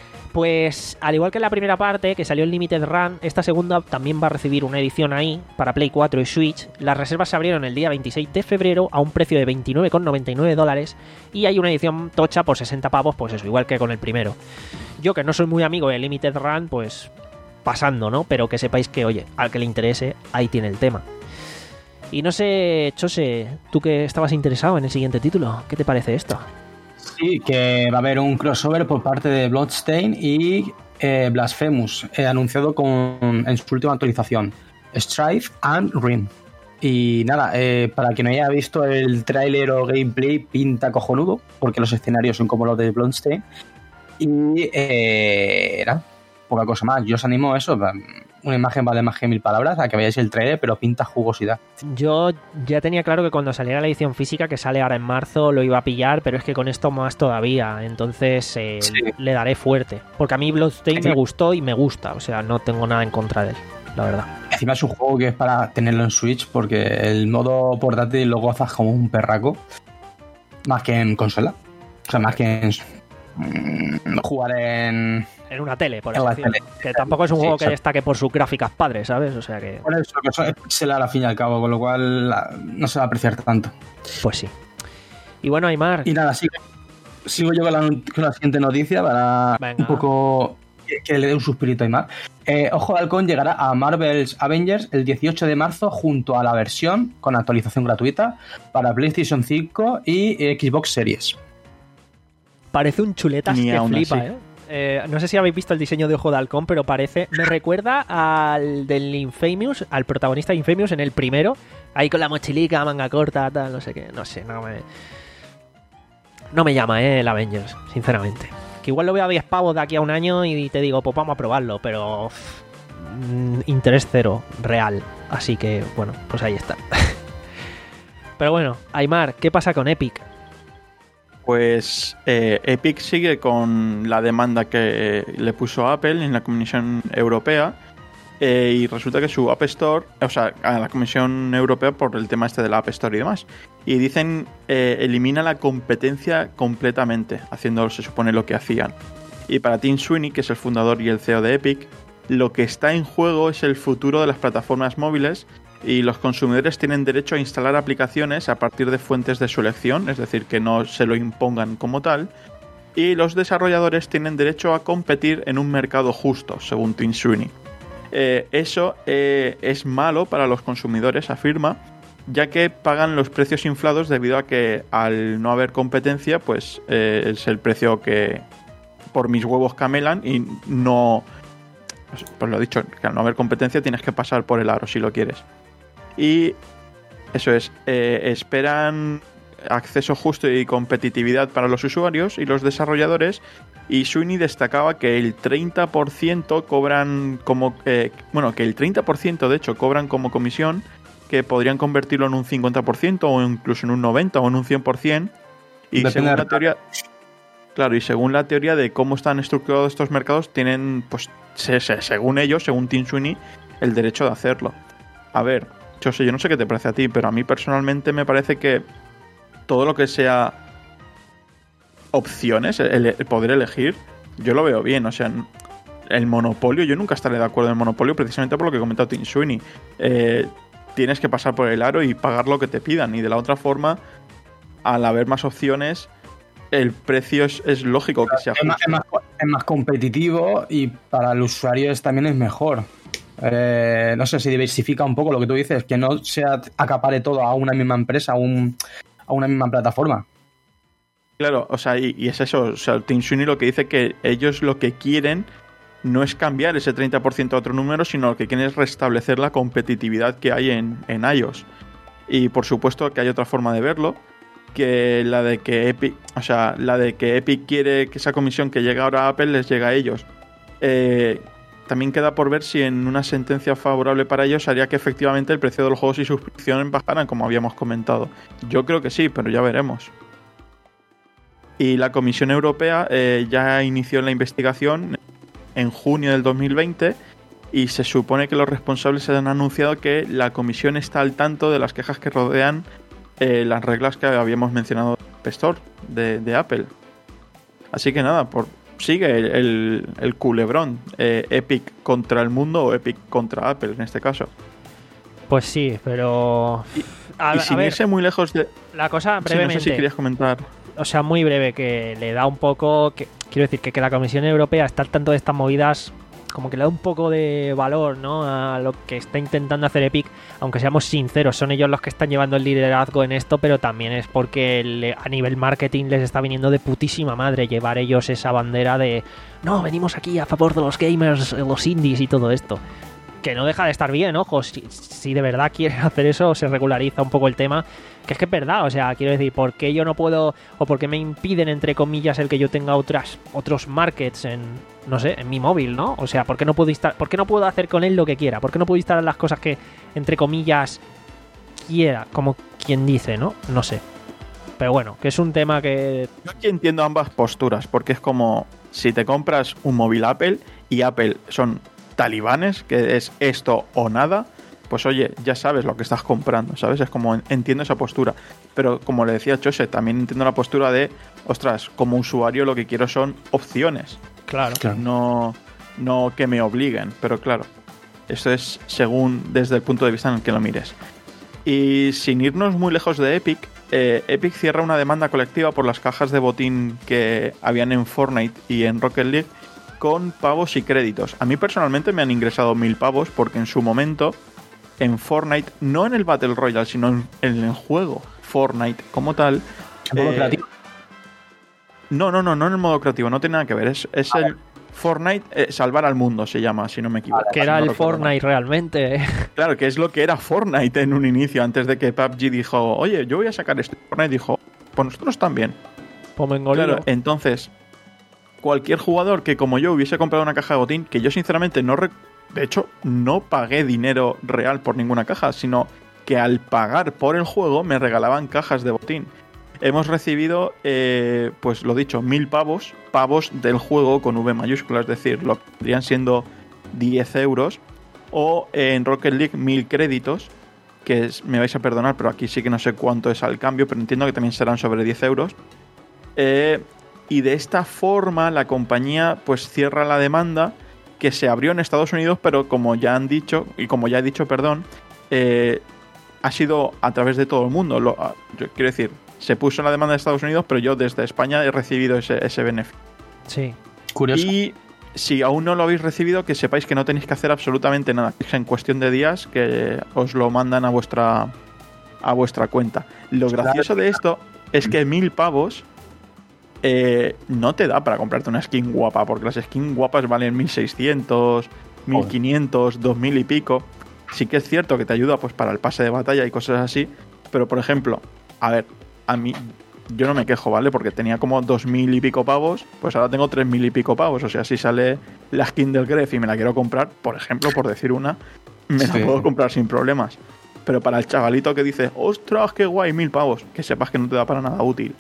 Pues al igual que en la primera parte, que salió en Limited Run, esta segunda también va a recibir una edición ahí para Play cuatro y Switch. Las reservas se abrieron el día veintiséis de febrero a un precio de veintinueve con noventa y nueve dólares y hay una edición tocha por sesenta pavos, pues eso, igual que con el primero. Yo, que no soy muy amigo de Limited Run, pues pasando, ¿no? Pero que sepáis que, oye, al que le interese, ahí tiene el tema. Y no sé, Chose, tú que estabas interesado en el siguiente título, ¿qué te parece esto? Sí, que va a haber un crossover por parte de Bloodstained y eh, Blasphemous, eh, anunciado con, en su última actualización, Strife and Rim. Y nada, eh, para quien no haya visto el tráiler o gameplay, pinta cojonudo, porque los escenarios son como los de Bloodstained. Y eh, era poca cosa más. Yo os animo a eso. Una imagen vale más que mil palabras, a que veáis el trailer, pero pinta jugosidad. Yo ya tenía claro que cuando saliera la edición física, que sale ahora en marzo, lo iba a pillar, pero es que con esto más todavía. Entonces eh, sí. le daré fuerte. Porque a mí Bloodstained sí. me gustó y me gusta. O sea, no tengo nada en contra de él, la verdad. Encima es un juego que es para tenerlo en Switch, porque el modo portátil lo gozas como un perraco. Más que en consola. O sea, más que en mmm, jugar en... en una tele, por así decirlo. Que tampoco es un sí, juego que destaque por sus gráficas padres, ¿sabes? O sea que... Por eso, que eso es pixelar al fin y al cabo, con lo cual la, no se va a apreciar tanto. Pues sí. Y bueno, Aymar... Y nada, sigo, sigo yo con la, con la siguiente noticia para Venga. un poco... Que, que le dé un suspirito a Aymar. Eh, Ojo de Halcón llegará a Marvel's Avengers el dieciocho de marzo junto a la versión con actualización gratuita para PlayStation cinco y Xbox Series. Parece un chuletas Ni que flipa, así. ¿eh? Eh, no sé si habéis visto el diseño de Ojo de Halcón, pero parece... Me recuerda al del Infamous, al protagonista de Infamous en el primero, ahí con la mochilica, manga corta, tal, no sé qué. No sé, no me... No me llama, eh, el Avengers, sinceramente. Que igual lo veo a diez pavos de aquí a un año y te digo, pues vamos a probarlo, pero... Mmm, interés cero, real. Así que, bueno, pues ahí está. Pero bueno, Aymar, ¿qué pasa con Epic? Pues eh, Epic sigue con la demanda que le puso Apple en la Comisión Europea eh, y resulta que su App Store, o sea, a la Comisión Europea por el tema este de la App Store y demás, y dicen eh, elimina la competencia completamente, haciendo, se supone, lo que hacían. Y para Tim Sweeney, que es el fundador y el C E O de Epic, lo que está en juego es el futuro de las plataformas móviles y los consumidores tienen derecho a instalar aplicaciones a partir de fuentes de su elección, es decir, que no se lo impongan como tal, y los desarrolladores tienen derecho a competir en un mercado justo, según Tim Sweeney. Eh, eso eh, es malo para los consumidores, afirma, ya que pagan los precios inflados debido a que al no haber competencia, pues eh, es el precio que por mis huevos camelan y no... Pues lo he dicho, que al no haber competencia tienes que pasar por el aro si lo quieres. Y eso es, eh, esperan acceso justo y competitividad para los usuarios y los desarrolladores, y Sweeney destacaba que el treinta por ciento cobran como... Eh, bueno, que el treinta por ciento de hecho cobran como comisión, que podrían convertirlo en un cincuenta por ciento o incluso en un noventa por ciento o en un cien por ciento. Y Depende según de la teoría... Claro, y según la teoría de cómo están estructurados estos mercados, tienen, pues, se, se, según ellos, según Tim Sweeney, el derecho de hacerlo. A ver, yo sé, yo no sé qué te parece a ti, pero a mí personalmente me parece que todo lo que sea opciones, el, el poder elegir, yo lo veo bien. O sea, el monopolio, yo nunca estaré de acuerdo en el monopolio precisamente por lo que ha comentado Tim Sweeney. Eh, tienes que pasar por el aro y pagar lo que te pidan, y de la otra forma, al haber más opciones, el precio es, es lógico que sea es más, es, más, es más competitivo y para el usuario es, también es mejor. Eh, no sé, si diversifica un poco lo que tú dices, que no se acapare todo a una misma empresa, a, un, a una misma plataforma. Claro, o sea, y, y es eso. O sea, Tim Sweeney lo que dice que ellos lo que quieren no es cambiar ese treinta por ciento a otro número, sino lo que quieren es restablecer la competitividad que hay en, en iOS. Y por supuesto que hay otra forma de verlo, que la de que Epic, o sea, la de que Epic quiere que esa comisión que llega ahora a Apple les llega a ellos. Eh, también queda por ver si en una sentencia favorable para ellos haría que efectivamente el precio de los juegos y suscripción bajaran, como habíamos comentado. Yo creo que sí, pero ya veremos. Y la Comisión Europea eh, ya inició la investigación en junio del dos mil veinte, y se supone que los responsables han anunciado que la comisión está al tanto de las quejas que rodean eh, las reglas que habíamos mencionado del App Store de, de Apple. Así que nada, por, sigue el, el, el culebrón, eh, Epic contra el mundo o Epic contra Apple en este caso. Pues sí, pero... Y, a, y sin a ver, irse muy lejos de... la cosa brevemente... Sí, no sé si querías comentar... O sea, muy breve, que le da un poco... Que, quiero decir, que, que la Comisión Europea está al tanto de estas movidas, como que le da un poco de valor, ¿no?, a lo que está intentando hacer Epic. Aunque seamos sinceros, son ellos los que están llevando el liderazgo en esto, pero también es porque le, a nivel marketing les está viniendo de putísima madre llevar ellos esa bandera de no, venimos aquí a favor de los gamers, los indies y todo esto. Que no deja de estar bien, ojo, si, si de verdad quieren hacer eso, se regulariza un poco el tema, que es que es verdad, o sea, quiero decir, ¿por qué yo no puedo, o por qué me impiden, entre comillas, el que yo tenga otras otros markets en, no sé, en mi móvil, ¿no? O sea, ¿por qué no puedo instalar, por qué no puedo hacer con él lo que quiera? ¿Por qué no puedo instalar las cosas que, entre comillas, quiera, como quien dice, ¿no? No sé. Pero bueno, que es un tema que... Yo aquí entiendo ambas posturas, porque es como si te compras un móvil Apple y Apple son talibanes, que es esto o nada, pues oye, ya sabes lo que estás comprando, ¿sabes? Es como, entiendo esa postura. Pero como le decía Chose, también entiendo la postura de, ostras, como usuario lo que quiero son opciones. Claro. No, no que me obliguen, pero claro, eso es según desde el punto de vista en el que lo mires. Y sin irnos muy lejos de Epic, eh, Epic cierra una demanda colectiva por las cajas de botín que habían en Fortnite y en Rocket League con pavos y créditos. A mí personalmente me han ingresado mil pavos porque en su momento en Fortnite, no en el Battle Royale, sino en, en el juego Fortnite como tal. ¿En modo eh, creativo? No, no, no, no en el modo creativo, no tiene nada que ver. Es, es el ver. Fortnite eh, Salvar al Mundo, se llama, si no me equivoco. Que era no el Fortnite mal. Realmente. ¿eh? Claro, que es lo que era Fortnite en un inicio, antes de que P U B G dijo, oye, yo voy a sacar esto. Fortnite dijo, pues nosotros también. Claro, entonces, cualquier jugador que como yo hubiese comprado una caja de botín, que yo sinceramente no... Rec- de hecho, no pagué dinero real por ninguna caja, sino que al pagar por el juego me regalaban cajas de botín. Hemos recibido, eh, pues lo dicho, mil pavos, pavos del juego con V mayúscula, es decir, lo que podrían siendo diez euros, o eh, en Rocket League mil créditos, que es, me vais a perdonar, pero aquí sí que no sé cuánto es al cambio, pero entiendo que también serán sobre diez euros. Eh, y de esta forma la compañía pues cierra la demanda que se abrió en Estados Unidos, pero como ya han dicho, y como ya he dicho, perdón, eh, ha sido a través de todo el mundo. Lo, yo quiero decir, se puso en la demanda de Estados Unidos, pero yo desde España he recibido ese, ese beneficio. Sí. Curioso. Y si aún no lo habéis recibido, que sepáis que no tenéis que hacer absolutamente nada. Es en cuestión de días que os lo mandan a vuestra, a vuestra cuenta. Lo gracioso de esto es que mil pavos... Eh, no te da para comprarte una skin guapa, porque las skins guapas valen mil seiscientos, mil quinientos, dos mil y pico. Sí que es cierto que te ayuda pues para el pase de batalla y cosas así, pero por ejemplo, a ver, a mí, yo no me quejo, ¿vale? Porque tenía como dos mil y pico pavos, pues ahora tengo tres mil y pico pavos. O sea, si sale la skin del Gref y me la quiero comprar, por ejemplo, por decir una, me la Sí. puedo comprar sin problemas. Pero para el chavalito que dice, ostras, qué guay, mil pavos, que sepas que no te da para nada útil.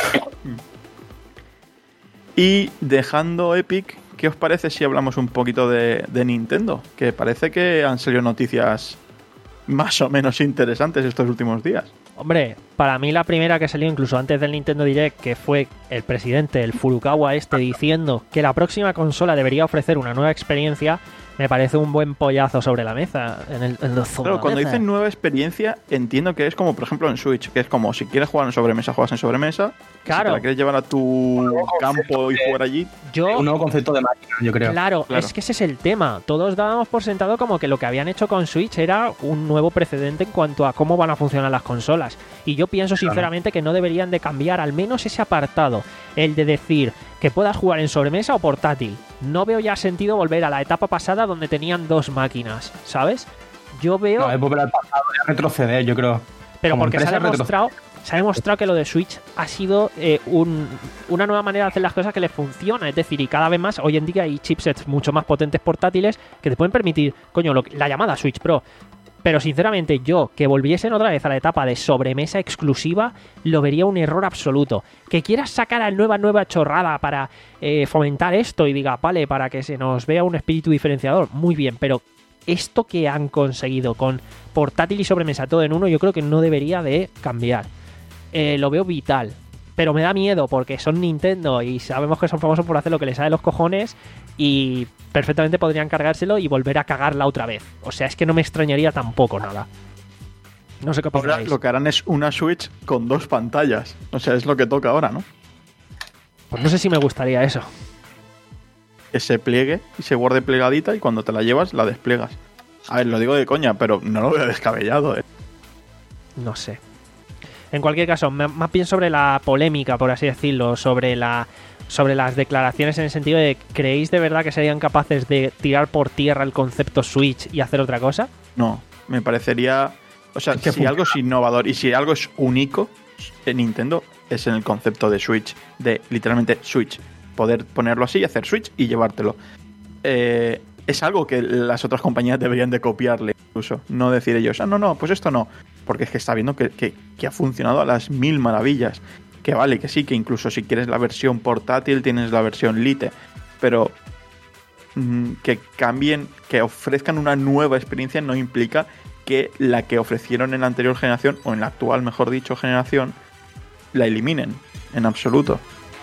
Y dejando Epic, ¿qué os parece si hablamos un poquito de, de Nintendo? Que parece que han salido noticias más o menos interesantes estos últimos días. Hombre, para mí la primera que salió incluso antes del Nintendo Direct, que fue el presidente, el Furukawa este, diciendo que la próxima consola debería ofrecer una nueva experiencia, me parece un buen pollazo sobre la mesa. En el, en los Claro, cuando dicen nueva experiencia, entiendo que es como, por ejemplo, en Switch, que es como si quieres jugar en sobremesa, juegas en sobremesa. Claro. Si te la quieres llevar a tu campo y jugar allí. Yo, Un nuevo concepto de máquina, yo creo. Claro, Claro. es que ese es el tema. Todos dábamos por sentado como que lo que habían hecho con Switch era un nuevo precedente en cuanto a cómo van a funcionar las consolas. Y yo pienso sinceramente que no deberían de cambiar al menos ese apartado, el de decir que puedas jugar en sobremesa o portátil. No veo ya sentido volver a la etapa pasada donde tenían dos máquinas, ¿sabes? Yo veo... No, es volver al pasado, es retroceder, yo creo. Pero como porque se ha empresa, demostrado, se ha demostrado que lo de Switch ha sido eh, un- una nueva manera de hacer las cosas que les funciona. Es decir, y cada vez más, hoy en día hay chipsets mucho más potentes portátiles que te pueden permitir, coño, lo que- la llamada Switch Pro. Pero sinceramente yo, que volviesen otra vez a la etapa de sobremesa exclusiva, lo vería un error absoluto. Que quieras sacar a nueva, nueva chorrada para eh, fomentar esto y diga, vale, para que se nos vea un espíritu diferenciador, muy bien, pero esto que han conseguido con portátil y sobremesa todo en uno, yo creo que no debería de cambiar. Eh, lo veo vital, pero me da miedo porque son Nintendo y sabemos que son famosos por hacer lo que les sale de los cojones y perfectamente podrían cargárselo y volver a cagarla otra vez. O sea, es que no me extrañaría tampoco nada. No sé qué Ahora opináis. lo que harán es una Switch con dos pantallas. O sea, es lo que toca ahora, ¿no? Pues no sé si me gustaría eso. Que se pliegue y se guarde plegadita y cuando te la llevas la despliegas. A ver, lo digo de coña, pero no lo veo descabellado, ¿eh? No sé. En cualquier caso, me- más bien sobre la polémica, por así decirlo, sobre la sobre las declaraciones en el sentido de ¿creéis de verdad que serían capaces de tirar por tierra el concepto Switch y hacer otra cosa? No, me parecería... O sea, Es que si algo es innovador y si algo es único en Nintendo, es en el concepto de Switch, de literalmente Switch. Poder ponerlo así, hacer Switch y llevártelo. Eh, es algo que las otras compañías deberían de copiarle incluso. No decir ellos, ah, no, no, pues esto no. Porque es que está viendo que, que, que ha funcionado a las mil maravillas. Que vale, que sí, que incluso si quieres la versión portátil tienes la versión Lite. Pero mm, que cambien, que ofrezcan una nueva experiencia no implica que la que ofrecieron en la anterior generación, o en la actual, mejor dicho, generación, la eliminen, en absoluto.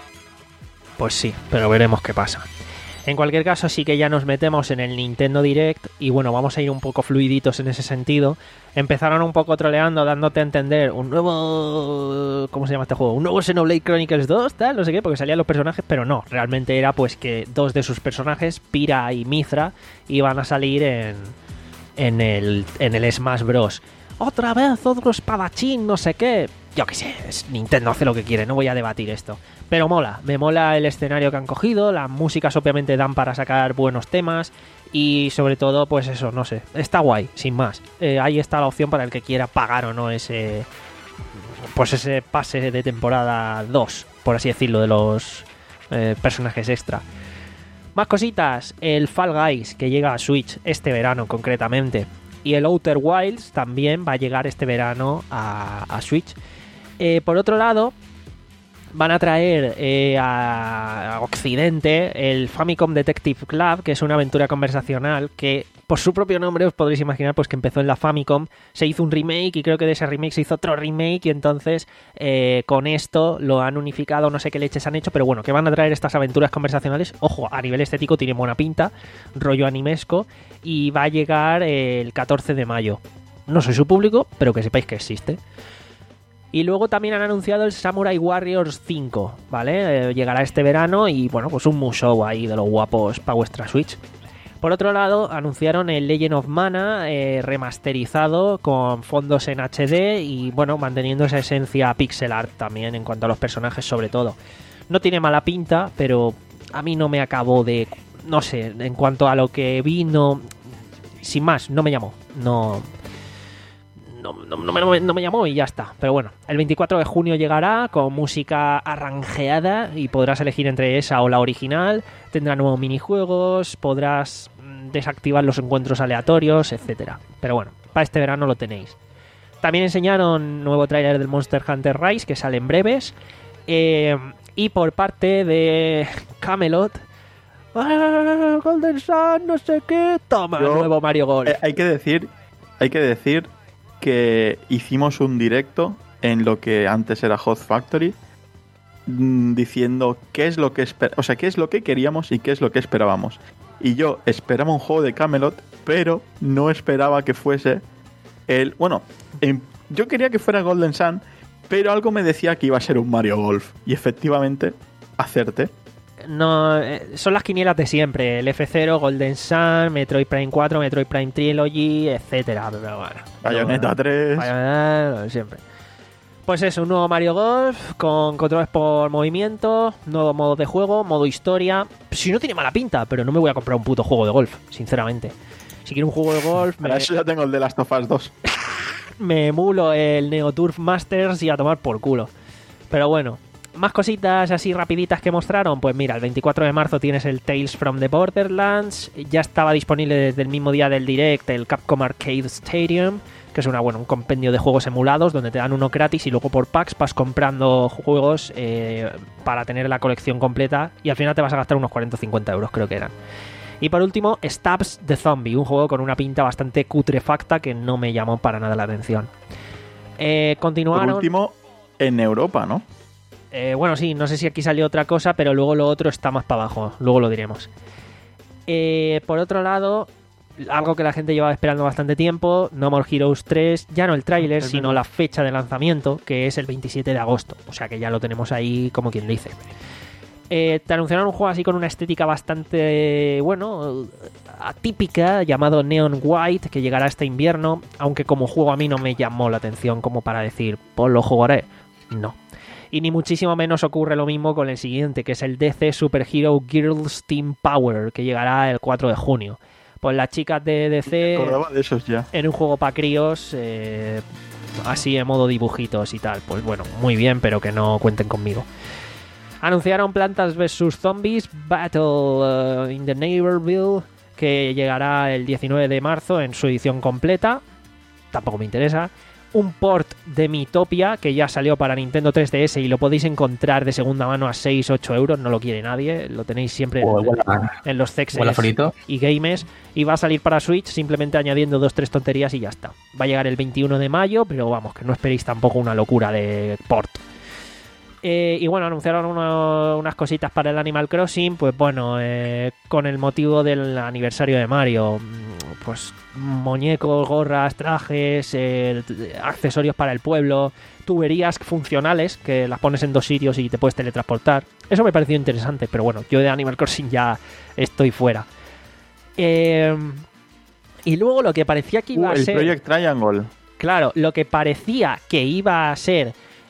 Pues sí, pero veremos qué pasa. En cualquier caso, sí que ya nos metemos en el Nintendo Direct y bueno, vamos a ir un poco fluiditos en ese sentido. Empezaron un poco troleando, dándote a entender un nuevo... ¿Cómo se llama este juego? Un nuevo Xenoblade Chronicles dos, tal, no sé qué, porque salían los personajes, pero no, realmente era pues que dos de sus personajes, Pyra y Mithra, iban a salir en, en, el, en el Smash Bros. Otra vez, otro espadachín, no sé qué. Yo qué sé, es Nintendo hace lo que quiere, no voy a debatir esto. Pero mola, me mola el escenario que han cogido, las músicas obviamente dan para sacar buenos temas y sobre todo, pues eso, no sé, está guay, sin más. Eh, ahí está la opción para el que quiera pagar o no ese, pues ese pase de temporada dos, por así decirlo, de los eh, personajes extra. Más cositas, el Fall Guys que llega a Switch este verano concretamente. Y el Outer Wilds también va a llegar este verano a, a Switch. Eh, por otro lado, van a traer eh, a, a Occidente el Famicom Detective Club, que es una aventura conversacional que, por su propio nombre, os podréis imaginar pues que empezó en la Famicom, se hizo un remake y creo que de ese remake se hizo otro remake y entonces eh, con esto lo han unificado, no sé qué leches han hecho, pero bueno, que van a traer estas aventuras conversacionales. Ojo, a nivel estético tiene buena pinta, rollo animesco, y va a llegar eh, el catorce de mayo. No soy su público, pero que sepáis que existe. Y luego también han anunciado el Samurai Warriors cinco, ¿vale? Eh, llegará este verano y, bueno, pues un musou ahí de los guapos para vuestra Switch. Por otro lado, anunciaron el Legend of Mana eh, remasterizado con fondos en H D y, bueno, manteniendo esa esencia pixel art también en cuanto a los personajes sobre todo. No tiene mala pinta, pero a mí no me acabó de... No sé, en cuanto a lo que vi, no... Sin más, no me llamó. No... no, no, no, me, no me llamó y ya está. Pero bueno, el veinticuatro de junio llegará con música arranjeada y podrás elegir entre esa o la original. Tendrá nuevos minijuegos, podrás desactivar los encuentros aleatorios, etcétera. Pero bueno, para este verano lo tenéis. También enseñaron nuevo tráiler del Monster Hunter Rise que sale en breves. Eh, y por parte de Camelot, ¡ah, Golden Sun, no sé qué! Toma, Yo, nuevo Mario Golf. Eh, hay que decir, hay que decir que hicimos un directo en lo que antes era Hot Factory, mmm, diciendo qué es lo que esper- o sea, qué es lo que queríamos y qué es lo que esperábamos. Y yo esperaba un juego de Camelot, pero no esperaba que fuese el... Bueno, en, yo quería que fuera Golden Sun, pero algo me decía que iba a ser un Mario Golf. Y efectivamente, acerté. No, eh, son las quinielas de siempre. El F cero, Golden Sun, Metroid Prime cuatro, Metroid Prime Trilogy, etcétera. Pero bueno, Bayonetta no, tres. Bayonetta, lo de siempre. Pues eso, un nuevo Mario Golf con controles por movimiento, nuevo modo de juego, modo historia. Si no tiene mala pinta, pero no me voy a comprar un puto juego de golf, sinceramente. Si quiero un juego de golf, Para me, eso ya tengo el de Last of Us dos. me emulo el Neo Turf Masters y a tomar por culo. Pero bueno, más cositas así rapiditas que mostraron. Pues mira, el veinticuatro de marzo tienes el Tales from the Borderlands. Ya estaba disponible desde el mismo día del Direct el Capcom Arcade Stadium, que es una, bueno, un compendio de juegos emulados donde te dan uno gratis y luego por packs vas comprando juegos eh, para tener la colección completa y al final te vas a gastar unos cuarenta o cincuenta euros, creo que eran. Y por último, Stabs the Zombie, un juego con una pinta bastante cutrefacta que no me llamó para nada la atención. Eh, continuaron... Por último, en Europa, ¿no? Eh, bueno, sí, no sé si aquí salió otra cosa, pero luego lo otro está más para abajo, luego lo diremos. Eh, por otro lado, algo que la gente llevaba esperando bastante tiempo, No More Heroes tres, ya no el tráiler, sino la fecha de lanzamiento, que es el veintisiete de agosto, o sea que ya lo tenemos ahí como quien dice. Eh, te anunciaron un juego así con una estética bastante, bueno, atípica, llamado Neon White, que llegará este invierno, aunque como juego a mí no me llamó la atención como para decir, pues lo jugaré, no. Y ni muchísimo menos ocurre lo mismo con el siguiente, que es el D C Super Hero Girls Team Power, que llegará el cuatro de junio. Pues las chicas de D C Me acordaba de esos ya. en un juego para críos, eh, así en modo dibujitos y tal. Pues bueno, muy bien, pero que no cuenten conmigo. Anunciaron Plantas versus. Zombies Battle uh, in the Neighborville, que llegará el diecinueve de marzo en su edición completa. Tampoco me interesa. Un port de Miitopia que ya salió para Nintendo tres D S y lo podéis encontrar de segunda mano a seis a ocho euros. No lo quiere nadie. Lo tenéis siempre en, Huele, en los Cexes frito. y Games. Y va a salir para Switch simplemente añadiendo dos tres tonterías y ya está. Va a llegar el veintiuno de mayo, pero vamos, que no esperéis tampoco una locura de port. Eh, y bueno, anunciaron uno, unas cositas para el Animal Crossing, pues bueno, eh, con el motivo del aniversario de Mario, pues muñecos, gorras, trajes, eh, accesorios para el pueblo, tuberías funcionales que las pones en dos sitios y te puedes teletransportar. Eso me pareció interesante, pero bueno, yo de Animal Crossing ya estoy fuera. Eh, y luego lo que parecía que iba Uh, a el ser... Project Triangle. Claro, lo que parecía que iba a ser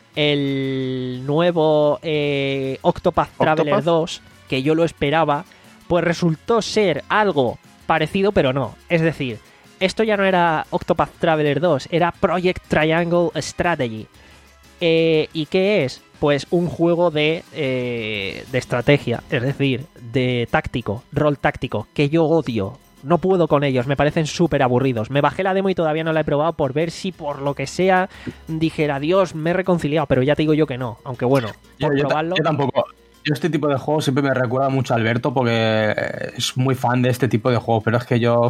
el nuevo eh, Octopath Traveler ¿Octopath? dos, que yo lo esperaba, pues resultó ser algo parecido, pero no. Es decir, esto ya no era Octopath Traveler dos, era Project Triangle Strategy. Eh, ¿Y qué es? Pues un juego de, eh, de estrategia, es decir, de táctico, rol táctico, que yo odio. No puedo con ellos, me parecen súper aburridos. Me bajé la demo y todavía no la he probado por ver si por lo que sea dijera, Dios, me he reconciliado, pero ya te digo yo que no. Aunque bueno, Yo, por yo, probarlo... yo tampoco. Yo este tipo de juegos siempre me recuerda mucho a Alberto porque es muy fan de este tipo de juegos, pero es que yo...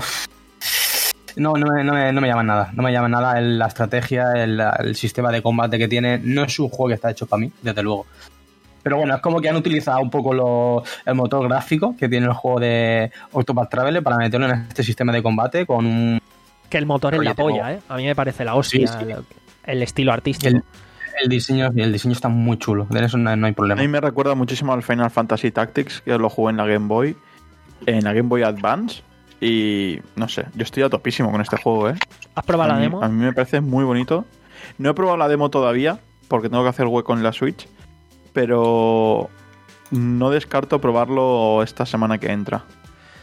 No, no me, no me, no me llaman nada. No me llaman nada el, la estrategia, el, el sistema de combate que tiene. No es un juego que está hecho para mí, desde luego. Pero bueno, es como que han utilizado un poco lo, el motor gráfico que tiene el juego de Octopath Traveler para meterlo en este sistema de combate con un... Que el motor es la Oye, polla, tengo- ¿eh? A mí me parece la hostia, Sí, sí. El, el estilo artístico. El, el diseño el diseño está muy chulo. De eso no, no hay A problema. mí me recuerda muchísimo al Final Fantasy Tactics, que lo jugué en la Game Boy, en la Game Boy Advance, y no sé, yo estoy a topísimo con este juego, ¿eh? ¿Has probado a la mí, demo? A mí me parece muy bonito. No he probado la demo todavía, porque tengo que hacer hueco en la Switch, pero no descarto probarlo esta semana que entra.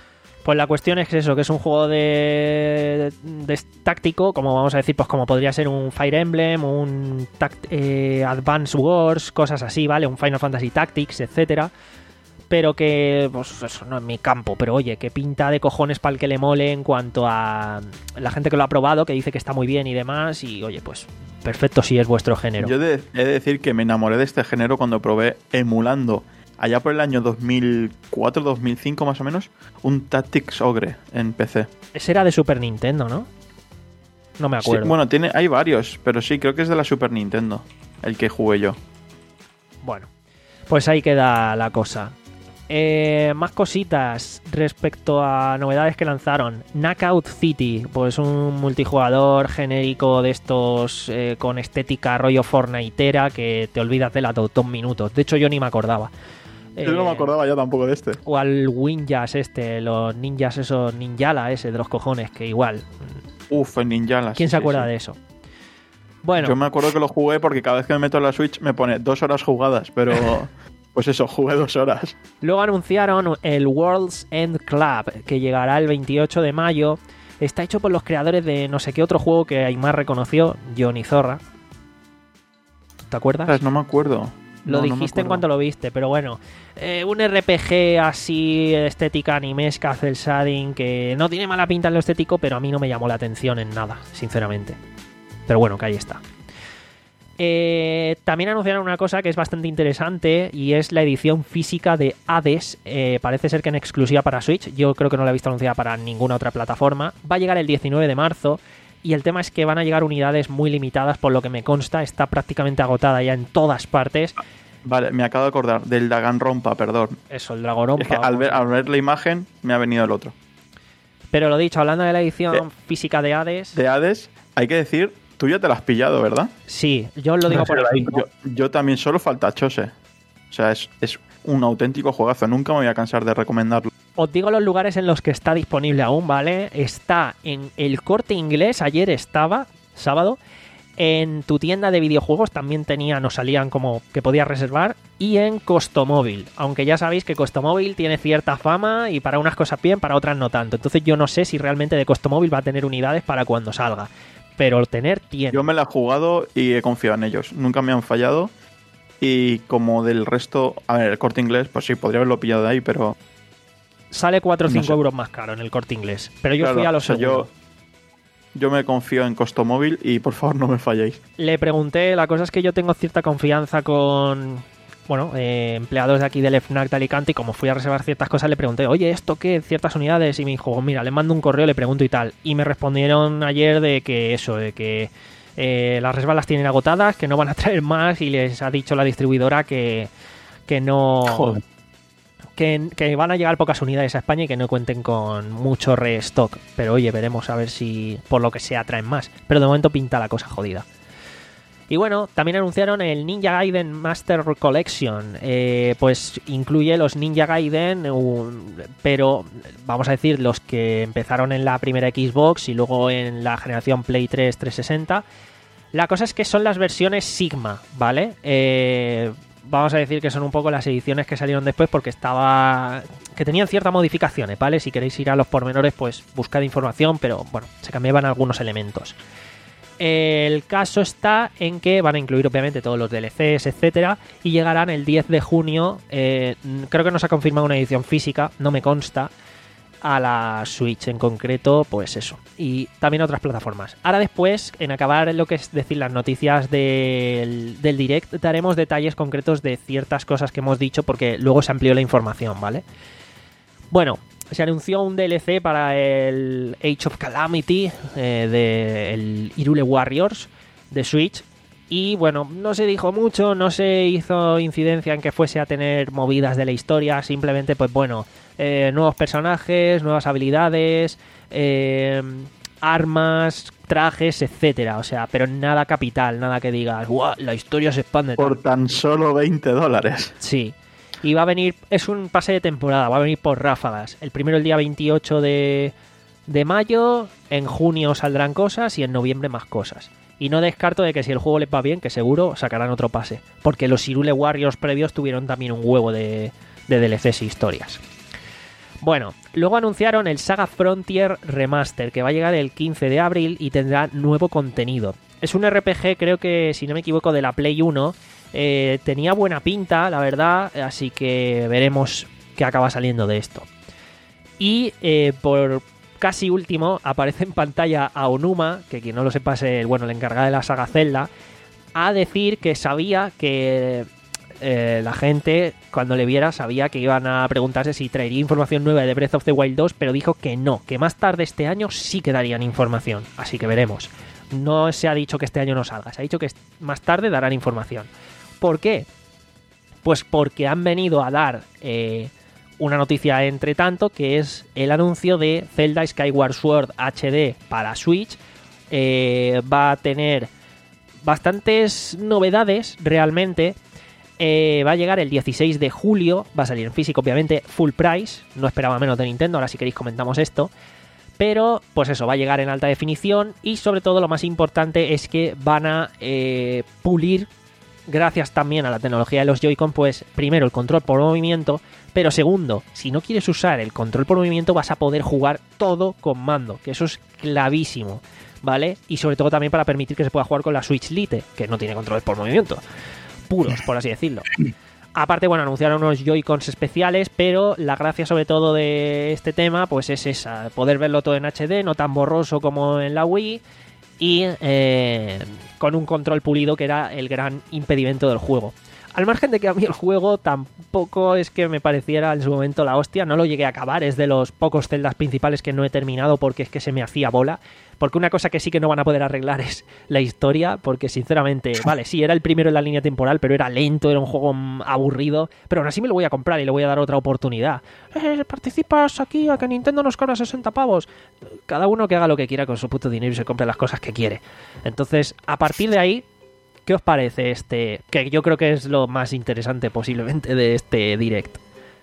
Pues la cuestión es que eso, que es un juego de, de táctico, como vamos a decir, pues como podría ser un Fire Emblem, un tact, eh, Advance Wars, cosas así, ¿vale? Un Final Fantasy Tactics, etcétera. Pero que, pues eso no es mi campo, pero oye, que pinta de cojones para el que le mole en cuanto a la gente que lo ha probado, que dice que está muy bien y demás, y oye, pues perfecto si es vuestro género. Yo de, he de decir que me enamoré de este género cuando probé emulando, allá por el año dos mil cuatro, dos mil cinco más o menos, un Tactics Ogre en P C. Ese era de Super Nintendo, ¿no? No me acuerdo. Sí, bueno, tiene, hay varios, pero sí, creo que es de la Super Nintendo, el que jugué yo. Bueno, pues ahí queda la cosa. Eh, más cositas respecto a novedades que lanzaron. Knockout City, pues un multijugador genérico de estos eh, con estética rollo Fortniteera que te olvidas de la dos minutos. De hecho, yo ni me acordaba. Eh, yo no me acordaba ya tampoco de este. O al Winjas este, los ninjas esos, Ninjala ese de los cojones, que igual. Uf, en Ninjala. ¿Quién sí, se acuerda sí, sí. de eso? Bueno. Yo me acuerdo que lo jugué porque cada vez que me meto en la Switch me pone dos horas jugadas, pero... Pues eso, jugué dos horas. Luego anunciaron el World's End Club, que llegará el veintiocho de mayo. Está hecho por los creadores de no sé qué otro juego que Aymar reconoció, Johnny Zorra. ¿Te acuerdas? No me acuerdo. Lo no, dijiste no en cuanto lo viste, pero bueno. Eh, un R P G así, estética animesca, cel shading, que no tiene mala pinta en lo estético, pero a mí no me llamó la atención en nada, sinceramente. Pero bueno, que ahí está. Eh, también anunciaron una cosa que es bastante interesante y es la edición física de Hades. Eh, parece ser que en exclusiva para Switch. Yo creo que no la he visto anunciada para ninguna otra plataforma. Va a llegar el diecinueve de marzo y el tema es que van a llegar unidades muy limitadas, por lo que me consta. Está prácticamente agotada ya en todas partes. Vale, me acabo de acordar del Danganronpa, perdón. Eso, el Danganronpa. Es que al ver, al ver la imagen me ha venido el otro. Pero lo dicho, hablando de la edición de, física de Hades... De Hades, hay que decir... Tú ya te la has pillado, ¿verdad? Sí, yo os lo digo No, por ahí. Yo, yo también, solo falta Chose. O sea, es, es un auténtico juegazo. Nunca me voy a cansar de recomendarlo. Os digo los lugares en los que está disponible aún, ¿vale? Está en el Corte Inglés, ayer estaba, sábado. En tu tienda de videojuegos también tenían o salían como que podías reservar. Y en Costomóvil. Aunque ya sabéis que Costomóvil tiene cierta fama y para unas cosas bien, para otras no tanto. Entonces yo no sé si realmente de Costomóvil va a tener unidades para cuando salga. Pero tener tiene. Yo me la he jugado y he confiado en ellos. Nunca me han fallado. Y como del resto... A ver, el Corte Inglés, pues sí, podría haberlo pillado de ahí, pero... Sale cuatro o cinco no sé. euros más caro en el Corte Inglés. Pero yo Claro, fui a lo o sea, seguro. yo, yo me confío en Costomóvil y por favor no me falléis. Le pregunté, la cosa es que yo tengo cierta confianza con... Bueno, eh, empleados de aquí del FNAC de Alicante, y como fui a reservar ciertas cosas le pregunté, oye, ¿esto qué? Ciertas unidades, y me dijo, mira, le mando un correo, le pregunto y tal, y me respondieron ayer de que eso, de que eh, las reservas las tienen agotadas, que no van a traer más, y les ha dicho la distribuidora que, que no... Joder. Que, que van a llegar pocas unidades a España y que no cuenten con mucho restock, pero oye, veremos a ver si por lo que sea traen más, pero de momento pinta la cosa jodida. Y bueno, también anunciaron el Ninja Gaiden Master Collection. Eh, pues incluye los Ninja Gaiden, un, pero vamos a decir los que empezaron en la primera Xbox y luego en la generación Play tres trescientos sesenta. La cosa es que son las versiones Sigma, ¿vale? Eh, vamos a decir que son un poco las ediciones que salieron después porque estaba... que tenían ciertas modificaciones, ¿vale? Si queréis ir a los pormenores, pues buscad información, pero bueno, se cambiaban algunos elementos. El caso está en que van a incluir obviamente todos los D L Cs, etcétera, y llegarán el diez de junio. Eh, creo que no se ha confirmado una edición física, no me consta, a la Switch en concreto, pues eso, y también a otras plataformas. Ahora después, en acabar lo que es decir las noticias del, del Direct, daremos detalles concretos de ciertas cosas que hemos dicho porque luego se amplió la información, ¿vale? Bueno, se anunció un D L C para el Age of Calamity eh, de el Hyrule Warriors de Switch. Y bueno, no se dijo mucho, no se hizo incidencia en que fuese a tener movidas de la historia. Simplemente, pues bueno, eh, nuevos personajes, nuevas habilidades, eh, armas, trajes, etcétera. O sea, pero nada capital, nada que digas, ¡guau! La historia se expande. Por tan solo veinte dólares. Sí. Y va a venir, es un pase de temporada, va a venir por ráfagas. El primero el día veintiocho de, de mayo, en junio saldrán cosas y en noviembre más cosas. Y no descarto de que si el juego les va bien, que seguro sacarán otro pase. Porque los Hyrule Warriors previos tuvieron también un huevo de, de D L Cs e historias. Bueno, luego anunciaron el Saga Frontier Remaster, que va a llegar el quince de abril y tendrá nuevo contenido. Es un R P G, creo que, si no me equivoco, de la Play uno. Eh, tenía buena pinta, la verdad, así que veremos qué acaba saliendo de esto. Y eh, por casi último, aparece en pantalla Aonuma, que quien no lo sepa es el, bueno, el encargado de la saga Zelda, a decir que sabía que... Eh, la gente, cuando le viera, sabía que iban a preguntarse si traería información nueva de Breath of the Wild dos, pero dijo que no, que más tarde este año sí que darían información, así que veremos. No se ha dicho que este año no salga, se ha dicho que más tarde darán información. ¿Por qué? Pues porque han venido a dar eh, una noticia entre tanto, que es el anuncio de Zelda Skyward Sword H D para Switch. Eh, va a tener bastantes novedades realmente. Eh, va a llegar el dieciséis de julio, va a salir en físico, obviamente, full price, no esperaba menos de Nintendo, ahora si queréis comentamos esto, pero pues eso, va a llegar en alta definición y sobre todo lo más importante es que van a eh, pulir, gracias también a la tecnología de los Joy-Con, pues primero el control por movimiento, pero segundo, si no quieres usar el control por movimiento vas a poder jugar todo con mando, que eso es clavísimo, ¿vale? Y sobre todo también para permitir que se pueda jugar con la Switch Lite, que no tiene controles por movimiento puros, por así decirlo. Aparte, bueno, anunciaron unos Joy-Cons especiales, pero la gracia sobre todo de este tema pues es esa, poder verlo todo en H D, no tan borroso como en la Wii, y eh, con un control pulido, que era el gran impedimento del juego. Al margen de que a mí el juego tampoco es que me pareciera en su momento la hostia, no lo llegué a acabar, es de los pocos celdas principales que no he terminado porque es que se me hacía bola, porque una cosa que sí que no van a poder arreglar es la historia, porque sinceramente, vale, sí, era el primero en la línea temporal, pero era lento, era un juego aburrido, pero aún así me lo voy a comprar y le voy a dar otra oportunidad. Eh, participas aquí a que Nintendo nos cobra sesenta pavos. Cada uno que haga lo que quiera con su puto dinero y se compre las cosas que quiere. Entonces, a partir de ahí, ¿qué os parece este? Que yo creo que es lo más interesante posiblemente de este Direct.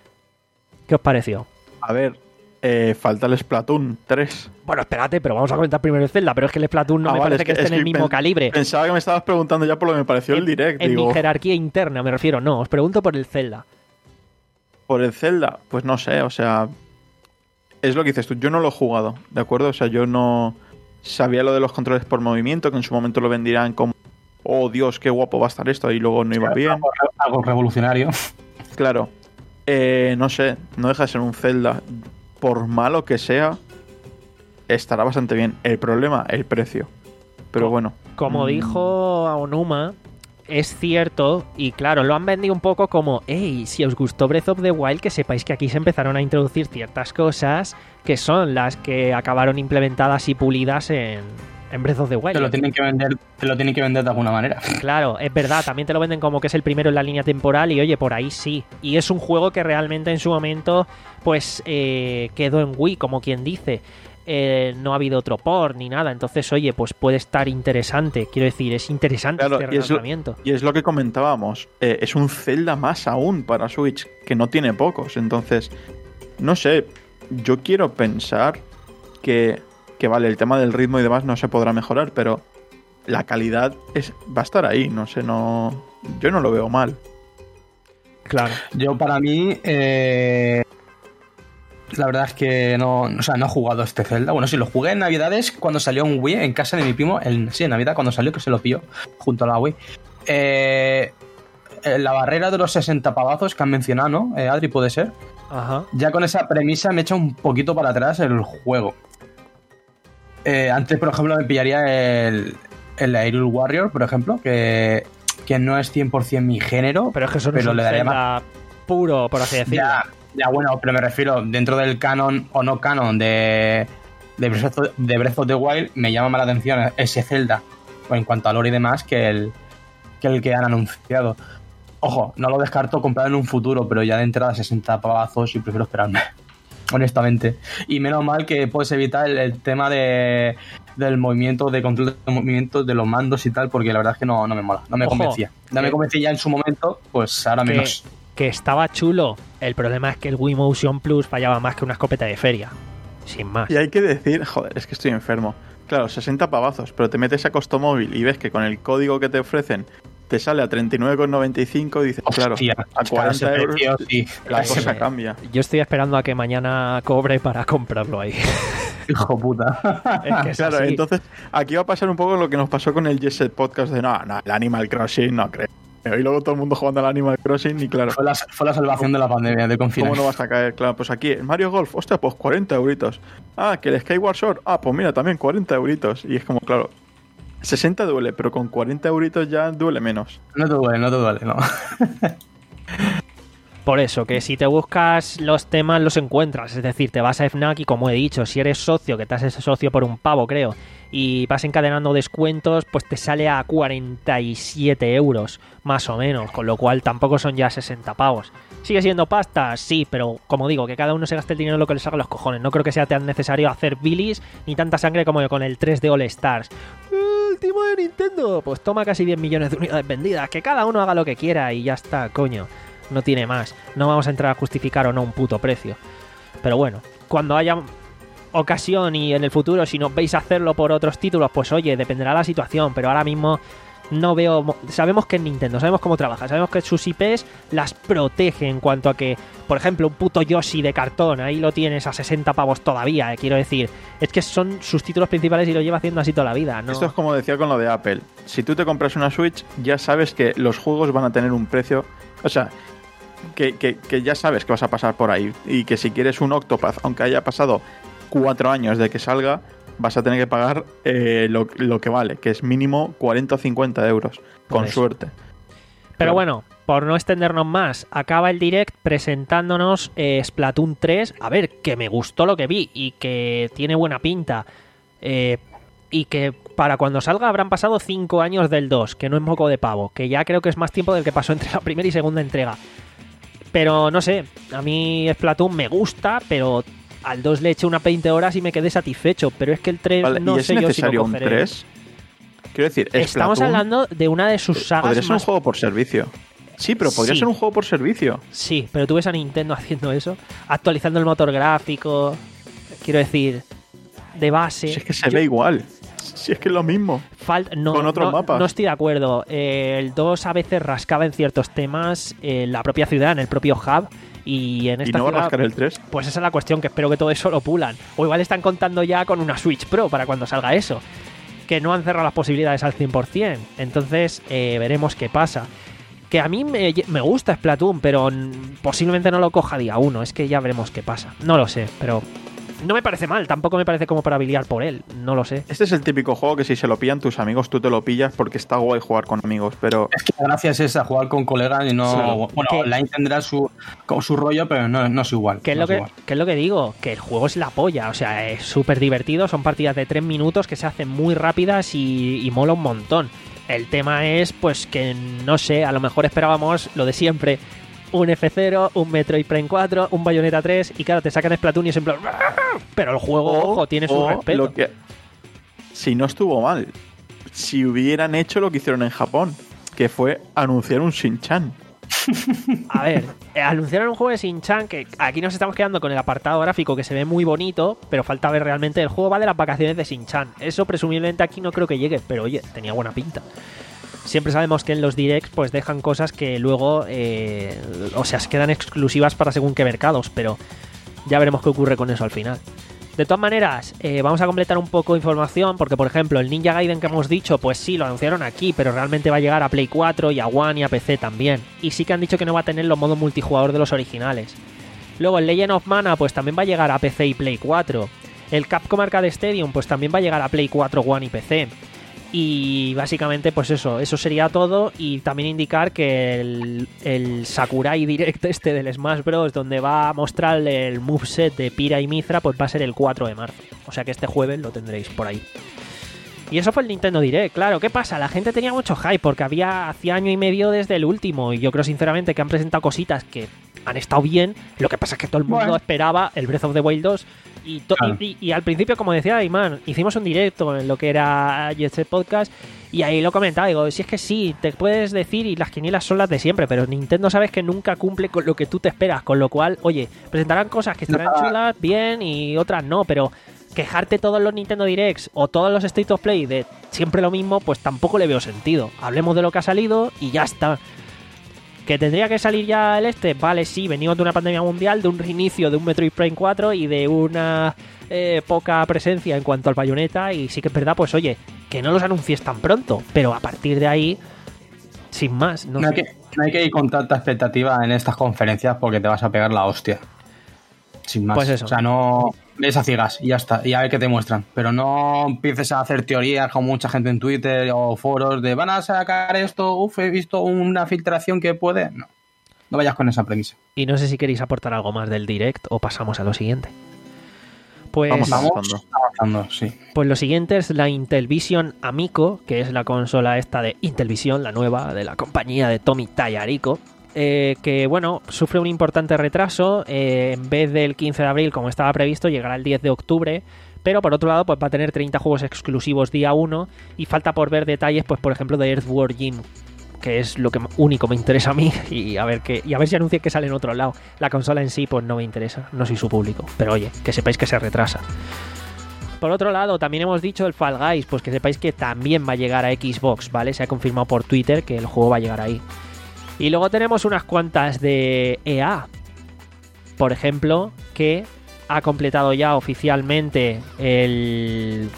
¿Qué os pareció? A ver, eh, falta el Splatoon tres. Bueno, espérate, pero vamos a comentar primero el Zelda, pero es que el Splatoon no ah, me vale, parece que, que esté en el mismo pen- calibre. Pensaba que me estabas preguntando ya por lo que me pareció en, el Direct. En digo, mi jerarquía interna me refiero, no, os pregunto por el Zelda. Por el Zelda, pues no sé, o sea, es lo que dices tú, yo no lo he jugado, ¿de acuerdo? O sea, yo no sabía lo de los controles por movimiento, que en su momento lo vendirán como oh Dios, qué guapo va a estar esto, y luego no iba bien. Algo, algo revolucionario. Claro. Eh, no sé, no deja de ser un Zelda. Por malo que sea, estará bastante bien. El problema, el precio. Pero bueno. Como mmm... dijo Aonuma, es cierto, y claro, lo han vendido un poco como, hey, si os gustó Breath of the Wild, que sepáis que aquí se empezaron a introducir ciertas cosas que son las que acabaron implementadas y pulidas en... en Breath of the Wild. Te lo tienen que vender, te lo tienen que vender de alguna manera. Claro, es verdad, también te lo venden como que es el primero en la línea temporal y oye, por ahí sí. Y es un juego que realmente en su momento pues eh, quedó en Wii, como quien dice. Eh, no ha habido otro port ni nada, entonces oye, pues puede estar interesante. Quiero decir, es interesante claro, este y es, lo, y es lo que comentábamos, eh, es un Zelda más aún para Switch, que no tiene pocos. Entonces, no sé, yo quiero pensar que que vale, el tema del ritmo y demás no se podrá mejorar, pero la calidad es, va a estar ahí, no sé, no, yo no lo veo mal. Claro. Yo para mí, eh, la verdad es que no, o sea, no he jugado este Zelda. Bueno, sí, lo jugué en Navidades cuando salió un Wii en casa de mi primo, en, sí, en Navidad cuando salió, que se lo pilló junto a la Wii. Eh, la barrera de los sesenta pavazos que han mencionado, ¿no? Eh, Adri, ¿puede ser? Ajá. Ya con esa premisa me echa un poquito para atrás el juego. Eh, antes, por ejemplo, me pillaría el, el Hyrule Warrior, por ejemplo, que, que no es cien por ciento mi género. Pero es que eso no pero es un le daría Zelda más puro, por así decirlo. Ya, ya, bueno, pero me refiero, dentro del canon o no canon de, de, Breath of, de Breath of the Wild, me llama más la atención ese Zelda, en cuanto a lore y demás, que el, que el que han anunciado. Ojo, no lo descarto comprar en un futuro, pero ya de entrada sesenta pavazos y prefiero esperarme. Honestamente. Y menos mal que puedes evitar el, el tema de del movimiento, de control de movimientos, de los mandos y tal, porque la verdad es que no, no me mola, no me Ojo, convencía. No que, me convencía ya en su momento, pues ahora que, menos. Que estaba chulo. El problema es que el Wii Motion Plus fallaba más que una escopeta de feria. Sin más. Y hay que decir, joder, es que estoy enfermo. Claro, sesenta pavazos, pero te metes a Costomóvil y ves que con el código que te ofrecen te sale a treinta y nueve con noventa y cinco y dices, claro, Hostia, a cuarenta euros precio, sí. la Sí. cosa cambia. Yo estoy esperando a que mañana cobre para comprarlo ahí. Hijo puta. Es que es Claro, así. entonces aquí va a pasar un poco lo que nos pasó con el Jet Podcast de no, no, el Animal Crossing no creo. Y luego todo el mundo jugando al Animal Crossing y claro, Fue la, fue la salvación de la pandemia, de ¿cómo confinar. no vas a caer? Claro, pues aquí, el Mario Golf, hostia, pues cuarenta euritos. Ah, que el Skyward Sword, ah, pues mira, también cuarenta euritos. Y es como, claro, sesenta duele, pero con cuarenta euritos ya duele menos. No te duele, no te duele, no. Por eso, que si te buscas los temas los encuentras, es decir, te vas a FNAC y como he dicho, si eres socio, que te haces socio por un pavo creo, y vas encadenando descuentos, pues te sale a cuarenta y siete euros, más o menos, con lo cual tampoco son ya sesenta pavos. ¿Sigue siendo pasta? Sí, pero como digo, que cada uno se gaste el dinero en lo que le salga los cojones. No creo que sea tan necesario hacer bilis ni tanta sangre como con el tres D All Stars. Último de Nintendo, pues toma casi diez millones de unidades vendidas, que cada uno haga lo que quiera y ya está, coño. No tiene más. No vamos a entrar a justificar o no un puto precio. Pero bueno, cuando haya ocasión y en el futuro, si nos veis hacerlo por otros títulos, pues oye, dependerá la situación. Pero ahora mismo no veo... Sabemos que es Nintendo, sabemos cómo trabaja, sabemos que sus I Pes las protege en cuanto a que, por ejemplo, un puto Yoshi de cartón, ahí lo tienes a sesenta pavos todavía, eh, quiero decir. Es que son sus títulos principales y lo lleva haciendo así toda la vida, ¿no? Esto es como decía con lo de Apple. Si tú te compras una Switch, ya sabes que los juegos van a tener un precio... O sea... Que, que, que ya sabes que vas a pasar por ahí y que si quieres un Octopath, aunque haya pasado cuatro años de que salga, vas a tener que pagar eh, lo, lo que vale, que es mínimo cuarenta o cincuenta euros, con eso. suerte. Pero Claro. bueno, por no extendernos más, acaba el direct presentándonos eh, Splatoon tres. A ver, que me gustó lo que vi y que tiene buena pinta. Eh, y que para cuando salga habrán pasado cinco años del dos, que no es moco de pavo, que ya creo que es más tiempo del que pasó entre la primera y segunda entrega. Pero no sé, a mí Splatoon me gusta, pero al dos le eché unas veinte horas y me quedé satisfecho. Pero es que el tres Vale, no ¿y es sé yo si lo necesario un cogeré. tres? Quiero decir, Estamos Splatoon hablando de una de sus sagas podría ser un más... juego por servicio. Sí, pero podría Sí. ser un juego por servicio. Sí, pero tú ves a Nintendo haciendo eso, actualizando el motor gráfico, quiero decir, de base. Si es que se Yo- ve igual. Si es que es lo mismo. Falt- no, con otros no- mapas. no estoy de acuerdo. Eh, el dos a veces rascaba en ciertos temas, en la propia ciudad, en el propio hub. Y en Y esta no va a ciudad, rascar el tres. pues esa es la cuestión, que espero que todo eso lo pulan. O igual están contando ya con una Switch Pro para cuando salga eso. Que no han cerrado las posibilidades al cien por ciento. Entonces eh, veremos qué pasa. Que a mí me, me gusta Splatoon, pero mm, posiblemente no lo coja día uno. Es que ya veremos qué pasa. No lo sé, pero no me parece mal. Tampoco me parece como para biliar por él. No lo sé. Este es el típico juego que si se lo pillan tus amigos, tú te lo pillas porque está guay jugar con amigos. Pero Es que la gracia es esa, jugar con colegas y no... Claro. Bueno, Que- online tendrá su, con su rollo, pero no, no es igual. ¿Qué es, no lo que, igual. qué es lo que digo? Que el juego es la polla, o sea, es súper divertido, son partidas de tres minutos que se hacen muy rápidas y, y mola un montón. El tema es, pues, que no sé, a lo mejor esperábamos lo de siempre, un F cero, un Metroid Prime cuatro, un Bayonetta tres, y claro, te sacan Splatoon y es en plan... Pero el juego, ojo, tiene su o respeto. lo que- si no estuvo mal, si hubieran hecho lo que hicieron en Japón, que fue anunciar un Shin-Chan. A ver, eh, anunciaron un juego de Shin-Chan que aquí nos estamos quedando con el apartado gráfico que se ve muy bonito, pero falta ver realmente el juego va de las vacaciones de Shin-Chan. Eso presumiblemente aquí no creo que llegue, pero oye, tenía buena pinta. Siempre sabemos que en los directs pues dejan cosas que luego, eh, o sea, se quedan exclusivas para según qué mercados, pero ya veremos qué ocurre con eso al final. De todas maneras, eh, vamos a completar un poco de información porque, por ejemplo, el Ninja Gaiden que hemos dicho, pues sí, lo anunciaron aquí, pero realmente va a llegar a Play cuatro y a One y a P C también. Y sí que han dicho que no va a tener los modos multijugador de los originales. Luego el Legend of Mana, pues también va a llegar a P C y Play cuatro. El Capcom Arcade Stadium, pues también va a llegar a Play cuatro, One y P C. Y básicamente, pues eso, eso sería todo. Y también indicar que el, el Sakurai Direct este del Smash Bros, donde va a mostrar el moveset de Pira y Mithra, pues va a ser el cuatro de marzo. O sea que este jueves lo tendréis por ahí. Y eso fue el Nintendo Direct, claro. ¿Qué pasa? La gente tenía mucho hype porque había hacía año y medio desde el último. Y yo creo sinceramente que han presentado cositas que han estado bien. Lo que pasa es que todo el mundo Bueno. esperaba el Breath of the Wild dos. Y, to- Claro. y, y al principio, como decía Iman, hicimos un directo en lo que era Jet Set Podcast y ahí lo comentaba, digo, si es que sí, te puedes decir y las quinielas son las de siempre, pero Nintendo sabes que nunca cumple con lo que tú te esperas, con lo cual, oye, presentarán cosas que estarán No. chulas, bien, y otras no, pero quejarte todos los Nintendo Directs o todos los State of Play de siempre lo mismo, pues tampoco le veo sentido. Hablemos de lo que ha salido y ya está. ¿Que tendría que salir ya el este? Vale, sí, venimos de una pandemia mundial, de un reinicio de un Metroid Prime cuatro y de una eh, poca presencia en cuanto al Bayonetta, y sí que es verdad, pues oye, que no los anuncies tan pronto, pero a partir de ahí, sin más. No, No hay, sé. que, no hay que ir con tanta expectativa en estas conferencias porque te vas a pegar la hostia. Sin más. Pues eso. O sea, no ves a ciegas y ya está. Y a ver qué te muestran. Pero no empieces a hacer teorías con mucha gente en Twitter o foros de van a sacar esto, uff, he visto una filtración que puede. No. No vayas con esa premisa. Y no sé si queréis aportar algo más del Direct o pasamos a lo siguiente. Pues Vamos Vamos avanzando. avanzando, sí. Pues lo siguiente es la Intellivision Amico, que es la consola esta de Intellivision, la nueva de la compañía de Tomi Tallarico, eh, que bueno, sufre un importante retraso. Eh, en vez del quince de abril, como estaba previsto, llegará el diez de octubre. Pero por otro lado, pues va a tener treinta juegos exclusivos día uno y falta por ver detalles, pues por ejemplo, de Earthworm Jim, que es lo que único me interesa a mí, y a ver que y a ver si anuncia que sale en otro lado. La consola en sí pues no me interesa, no soy su público, pero oye, que sepáis que se retrasa. Por otro lado, también hemos dicho el Fall Guys, pues que sepáis que también va a llegar a Xbox, ¿vale? Se ha confirmado por Twitter que el juego va a llegar ahí. Y luego tenemos unas cuantas de E A, por ejemplo, que ha completado ya oficialmente el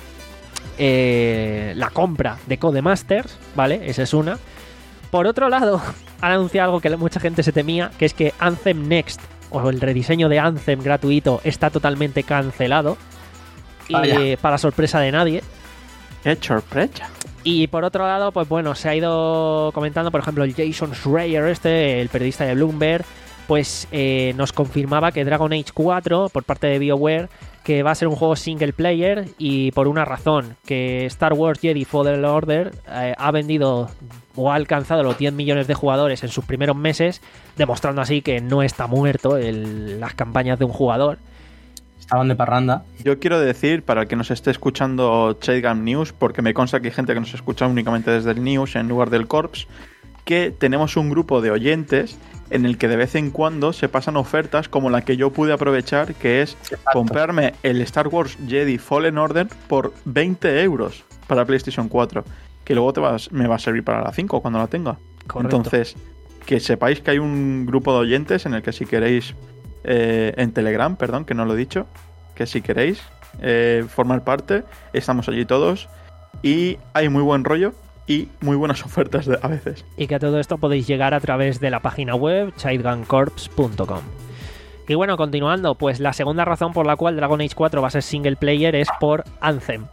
eh, la compra de Codemasters, ¿vale? Esa es una. Por otro lado, han anunciado algo que mucha gente se temía, que es que Anthem Next, o el rediseño de Anthem gratuito, está totalmente cancelado. Y, para sorpresa de nadie. ¡Qué sorpresa! Y por otro lado, pues bueno, se ha ido comentando, por ejemplo, el Jason Schreier, este, el periodista de Bloomberg, pues eh, nos confirmaba que Dragon Age cuatro, por parte de BioWare, que va a ser un juego single player, y por una razón, que Star Wars Jedi Fallen Order eh, ha vendido o ha alcanzado los diez millones de jugadores en sus primeros meses, demostrando así que no está muerto el, las campañas de un jugador. Estaban de parranda. Yo quiero decir, para el que nos esté escuchando Shadegam News, porque me consta que hay gente que nos escucha únicamente desde el News en lugar del Corps, que tenemos un grupo de oyentes en el que de vez en cuando se pasan ofertas como la que yo pude aprovechar, que es Exacto. comprarme el Star Wars Jedi Fallen Order por veinte euros para PlayStation cuatro, que luego te vas, me va a servir para la cinco cuando la tenga. Correcto. Entonces, que sepáis que hay un grupo de oyentes en el que si queréis, eh, en Telegram, perdón, que no lo he dicho, que si queréis eh, formar parte, estamos allí todos y hay muy buen rollo y muy buenas ofertas de, a veces. Y que a todo esto podéis llegar a través de la página web childgun corps punto com. Y bueno, continuando, pues la segunda razón por la cual Dragon Age cuatro va a ser single player es por Anthem.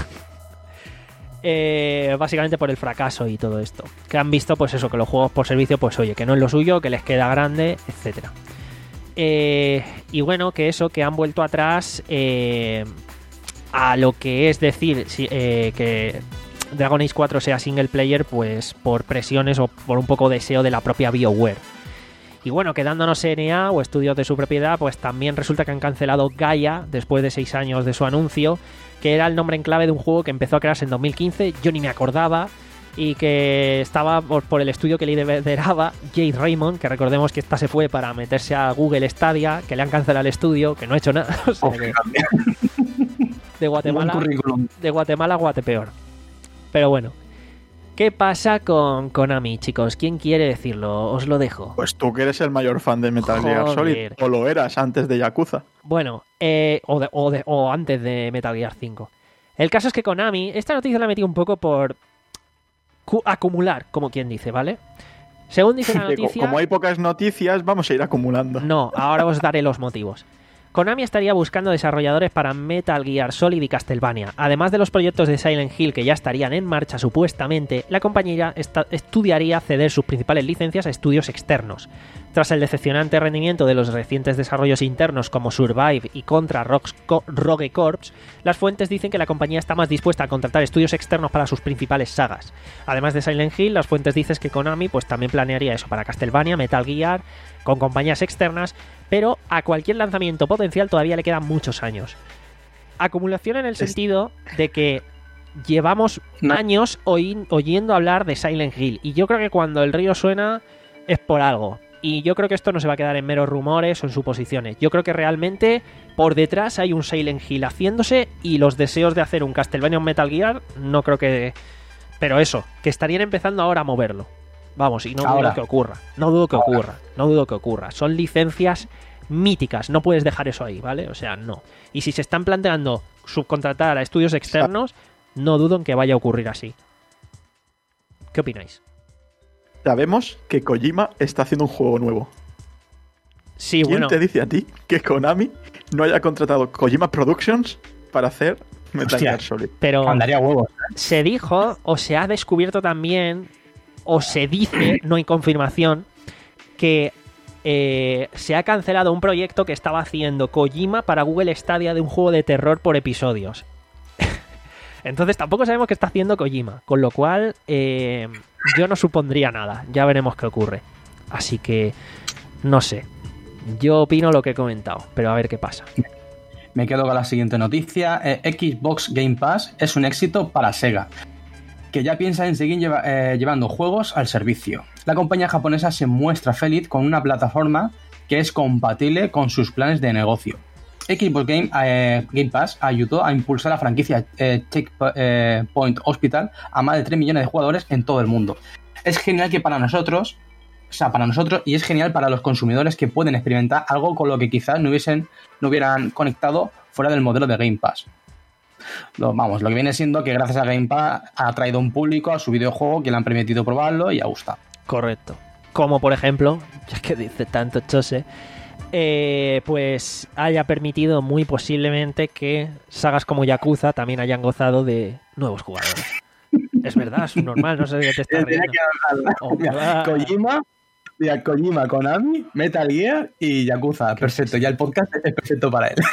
eh, básicamente por el fracaso y todo esto. Que han visto, pues eso, que los juegos por servicio, pues oye, que no es lo suyo, que les queda grande, etcétera. Eh, y bueno, que eso, que han vuelto atrás eh, a lo que es decir, si, eh, que Dragon Age cuatro sea single player, pues por presiones o por un poco deseo de la propia BioWare. Y bueno, quedándonos en E A o estudios de su propiedad, pues también resulta que han cancelado Gaia después de seis años de su anuncio, que era el nombre en clave de un juego que empezó a crearse en dos mil quince, yo ni me acordaba, y que estaba por, por el estudio que lideraba Jade Raymond, que recordemos que esta se fue para meterse a Google Stadia, que le han cancelado el estudio, que no ha hecho nada. O sea que de Guatemala, de Guatemala a Guatepeor. Pero bueno, ¿qué pasa con Konami, chicos? ¿Quién quiere decirlo? Os lo dejo. Pues tú que eres el mayor fan de Metal Gear Solid, Joder. o lo eras antes de Yakuza. Bueno, eh, o, de- o de- o antes de Metal Gear cinco. El caso es que Konami, esta noticia la metí un poco por cu- acumular, como quien dice, ¿vale? Según dice la Digo, noticia... como hay pocas noticias, vamos a ir acumulando. No, ahora os daré los motivos. Konami estaría buscando desarrolladores para Metal Gear Solid y Castlevania. Además de los proyectos de Silent Hill que ya estarían en marcha supuestamente, la compañía esta- estudiaría ceder sus principales licencias a estudios externos. Tras el decepcionante rendimiento de los recientes desarrollos internos como Survive y Contra Rox- Co- Rogue Corps, las fuentes dicen que la compañía está más dispuesta a contratar estudios externos para sus principales sagas. Además de Silent Hill, las fuentes dicen que Konami pues también planearía eso para Castlevania, Metal Gear, con compañías externas, pero a cualquier lanzamiento potencial todavía le quedan muchos años. Acumulación en el sentido de que llevamos No. años oí- oyendo hablar de Silent Hill, y yo creo que cuando el río suena es por algo. Y yo creo que esto no se va a quedar en meros rumores o en suposiciones. Yo creo que realmente por detrás hay un Silent Hill haciéndose y los deseos de hacer un Castlevania o un Metal Gear no creo que... Pero eso, que estarían empezando ahora a moverlo. Vamos, y no Ahora. dudo que ocurra. No dudo que ocurra. No dudo que ocurra. Son licencias míticas. No puedes dejar eso ahí, ¿vale? O sea, no. Y si se están planteando subcontratar a estudios externos, no dudo en que vaya a ocurrir así. ¿Qué opináis? Sabemos que Kojima está haciendo un juego nuevo. Sí, ¿Quién bueno. te dice a ti que Konami no haya contratado Kojima Productions para hacer Metal Hostia. Gear Solid? Pero Andaría huevos. ¿eh? se dijo, o se ha descubierto también, o se dice, no hay confirmación, que eh, se ha cancelado un proyecto que estaba haciendo Kojima para Google Stadia de un juego de terror por episodios. Entonces tampoco sabemos qué está haciendo Kojima, con lo cual eh, yo no supondría nada. Ya veremos qué ocurre. Así que, no sé. Yo opino lo que he comentado, pero a ver qué pasa. Me quedo con la siguiente noticia. Eh, Xbox Game Pass es un éxito para Sega, que ya piensa en seguir lleva- eh, llevando juegos al servicio. La compañía japonesa se muestra feliz con una plataforma que es compatible con sus planes de negocio. Xbox Game, eh, Game Pass ayudó a impulsar la franquicia eh, Checkpoint Hospital a más de tres millones de jugadores en todo el mundo. Es genial que para nosotros, o sea, para nosotros, y es genial para los consumidores que pueden experimentar algo con lo que quizás no hubiesen, no hubieran conectado fuera del modelo de Game Pass. Lo, vamos, lo que viene siendo que gracias a Game Pass ha traído un público a su videojuego que le han permitido probarlo y ha gustado. Correcto. Como por ejemplo, ya que dice tanto Chose, eh, pues haya permitido muy posiblemente que sagas como Yakuza también hayan gozado de nuevos jugadores. Es verdad, es normal, no sé de qué te estás riendo. Ojalá. Kojima, mira, Kojima, Konami, Metal Gear y Yakuza. Perfecto, ya el podcast es perfecto para él.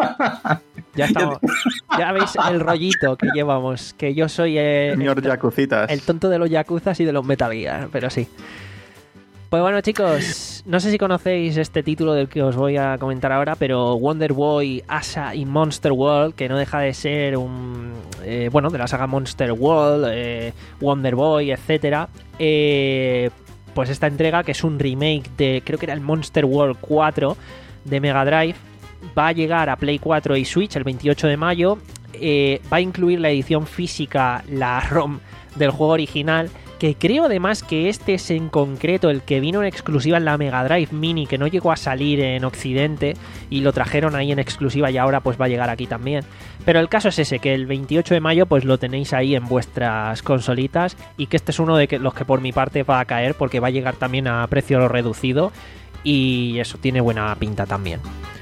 Ya estamos. Ya veis el rollito que llevamos, que yo soy eh, Señor el, Yakuzitas. el tonto de los Yakuzas y de los Metal Gear, pero sí. Pues bueno, chicos, no sé si conocéis este título del que os voy a comentar ahora, pero Wonder Boy, Asa y Monster World, que no deja de ser un... Eh, bueno, de la saga Monster World, eh, Wonder Boy, etcétera. Eh, pues esta entrega, que es un remake de, creo que era el Monster World cuatro de Mega Drive, va a llegar a Play cuatro y Switch el veintiocho de mayo. Eh, va a incluir la edición física, la ROM del juego original, que creo además que este es en concreto el que vino en exclusiva en la Mega Drive Mini, que no llegó a salir en Occidente y lo trajeron ahí en exclusiva y ahora pues va a llegar aquí también. Pero el caso es ese, que el veintiocho de mayo pues lo tenéis ahí en vuestras consolitas y que este es uno de los que por mi parte va a caer porque va a llegar también a precio reducido y eso tiene buena pinta también.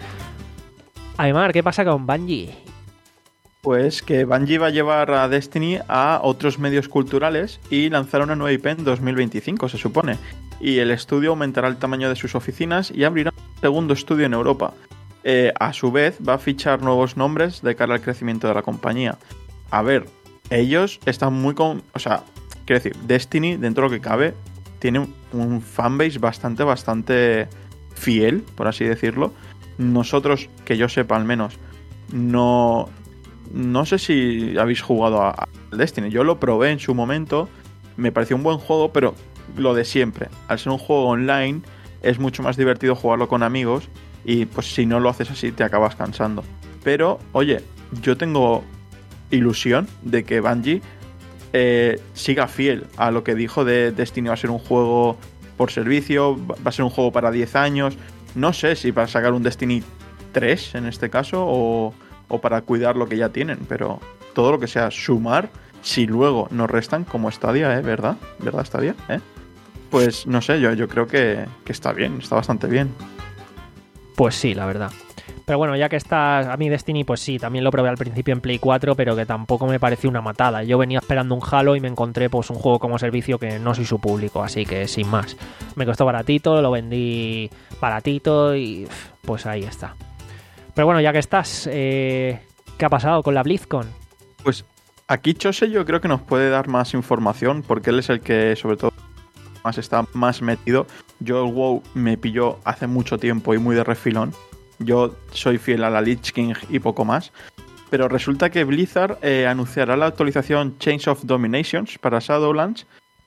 Aymar, ¿qué pasa con Bungie? Pues que Bungie va a llevar a Destiny a otros medios culturales y lanzará una nueva I P en dos mil veinticinco, se supone. Y el estudio aumentará el tamaño de sus oficinas y abrirá un segundo estudio en Europa. Eh, a su vez, va a fichar nuevos nombres de cara al crecimiento de la compañía. A ver, ellos están muy con... O sea, quiero decir, Destiny, dentro de lo que cabe, tiene un, un fanbase bastante, bastante fiel, por así decirlo. Nosotros, que yo sepa al menos, no... No sé si habéis jugado a, a Destiny. Yo lo probé en su momento. Me pareció un buen juego, pero lo de siempre. Al ser un juego online, es mucho más divertido jugarlo con amigos. Y pues si no lo haces así, te acabas cansando. Pero, oye, yo tengo ilusión de que Bungie eh, siga fiel a lo que dijo de Destiny. Va a ser un juego por servicio, va a ser un juego para diez años. No sé si para sacar un Destiny tres en este caso o... o para cuidar lo que ya tienen, pero todo lo que sea sumar, si luego nos restan como Stadia, ¿eh? ¿Verdad? ¿Verdad Stadia? ¿Eh? Pues no sé, yo, yo creo que, que está bien, está bastante bien. Pues sí, la verdad. Pero bueno, ya que está a mí Destiny, pues sí, también lo probé al principio en Play cuatro, pero que tampoco me pareció una matada. Yo venía esperando un Halo y me encontré pues un juego como servicio que no soy su público, así que sin más. Me costó baratito, lo vendí baratito y pues ahí está. Pero bueno, ya que estás, eh, ¿qué ha pasado con la BlizzCon? Pues aquí Chose yo creo que nos puede dar más información, porque él es el que sobre todo más está más metido. Yo el WoW me pilló hace mucho tiempo y muy de refilón. Yo soy fiel a la Lich King y poco más. Pero resulta que Blizzard eh, anunciará la actualización Chains of Dominations para Shadowlands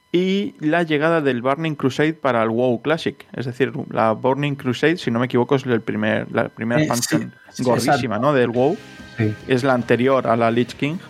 y la llegada del Burning Crusade para el WoW Classic. Es decir, la Burning Crusade, si no me equivoco, es el primer, la primera expansión eh, sí, gordísima, exacto. ¿no? Del WoW. Sí. Es la anterior a la Lich King.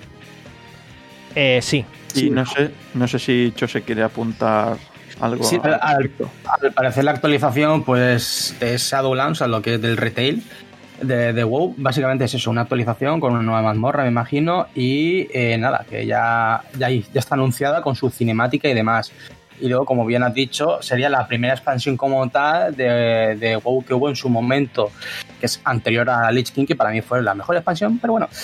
Eh, sí. Y Sí. no sé, no sé si Chose quiere apuntar algo. Sí, al al, respecto. al parecer la actualización pues es Shadowlands, o sea, lo que es del retail de, de WoW. Básicamente es eso, una actualización con una nueva mazmorra, me imagino, y eh, nada, que ya, ya, ya está anunciada con su cinemática y demás. Y luego, como bien has dicho, sería la primera expansión como tal de, de WoW que hubo en su momento, que es anterior a Lich King, que para mí fue la mejor expansión, pero bueno.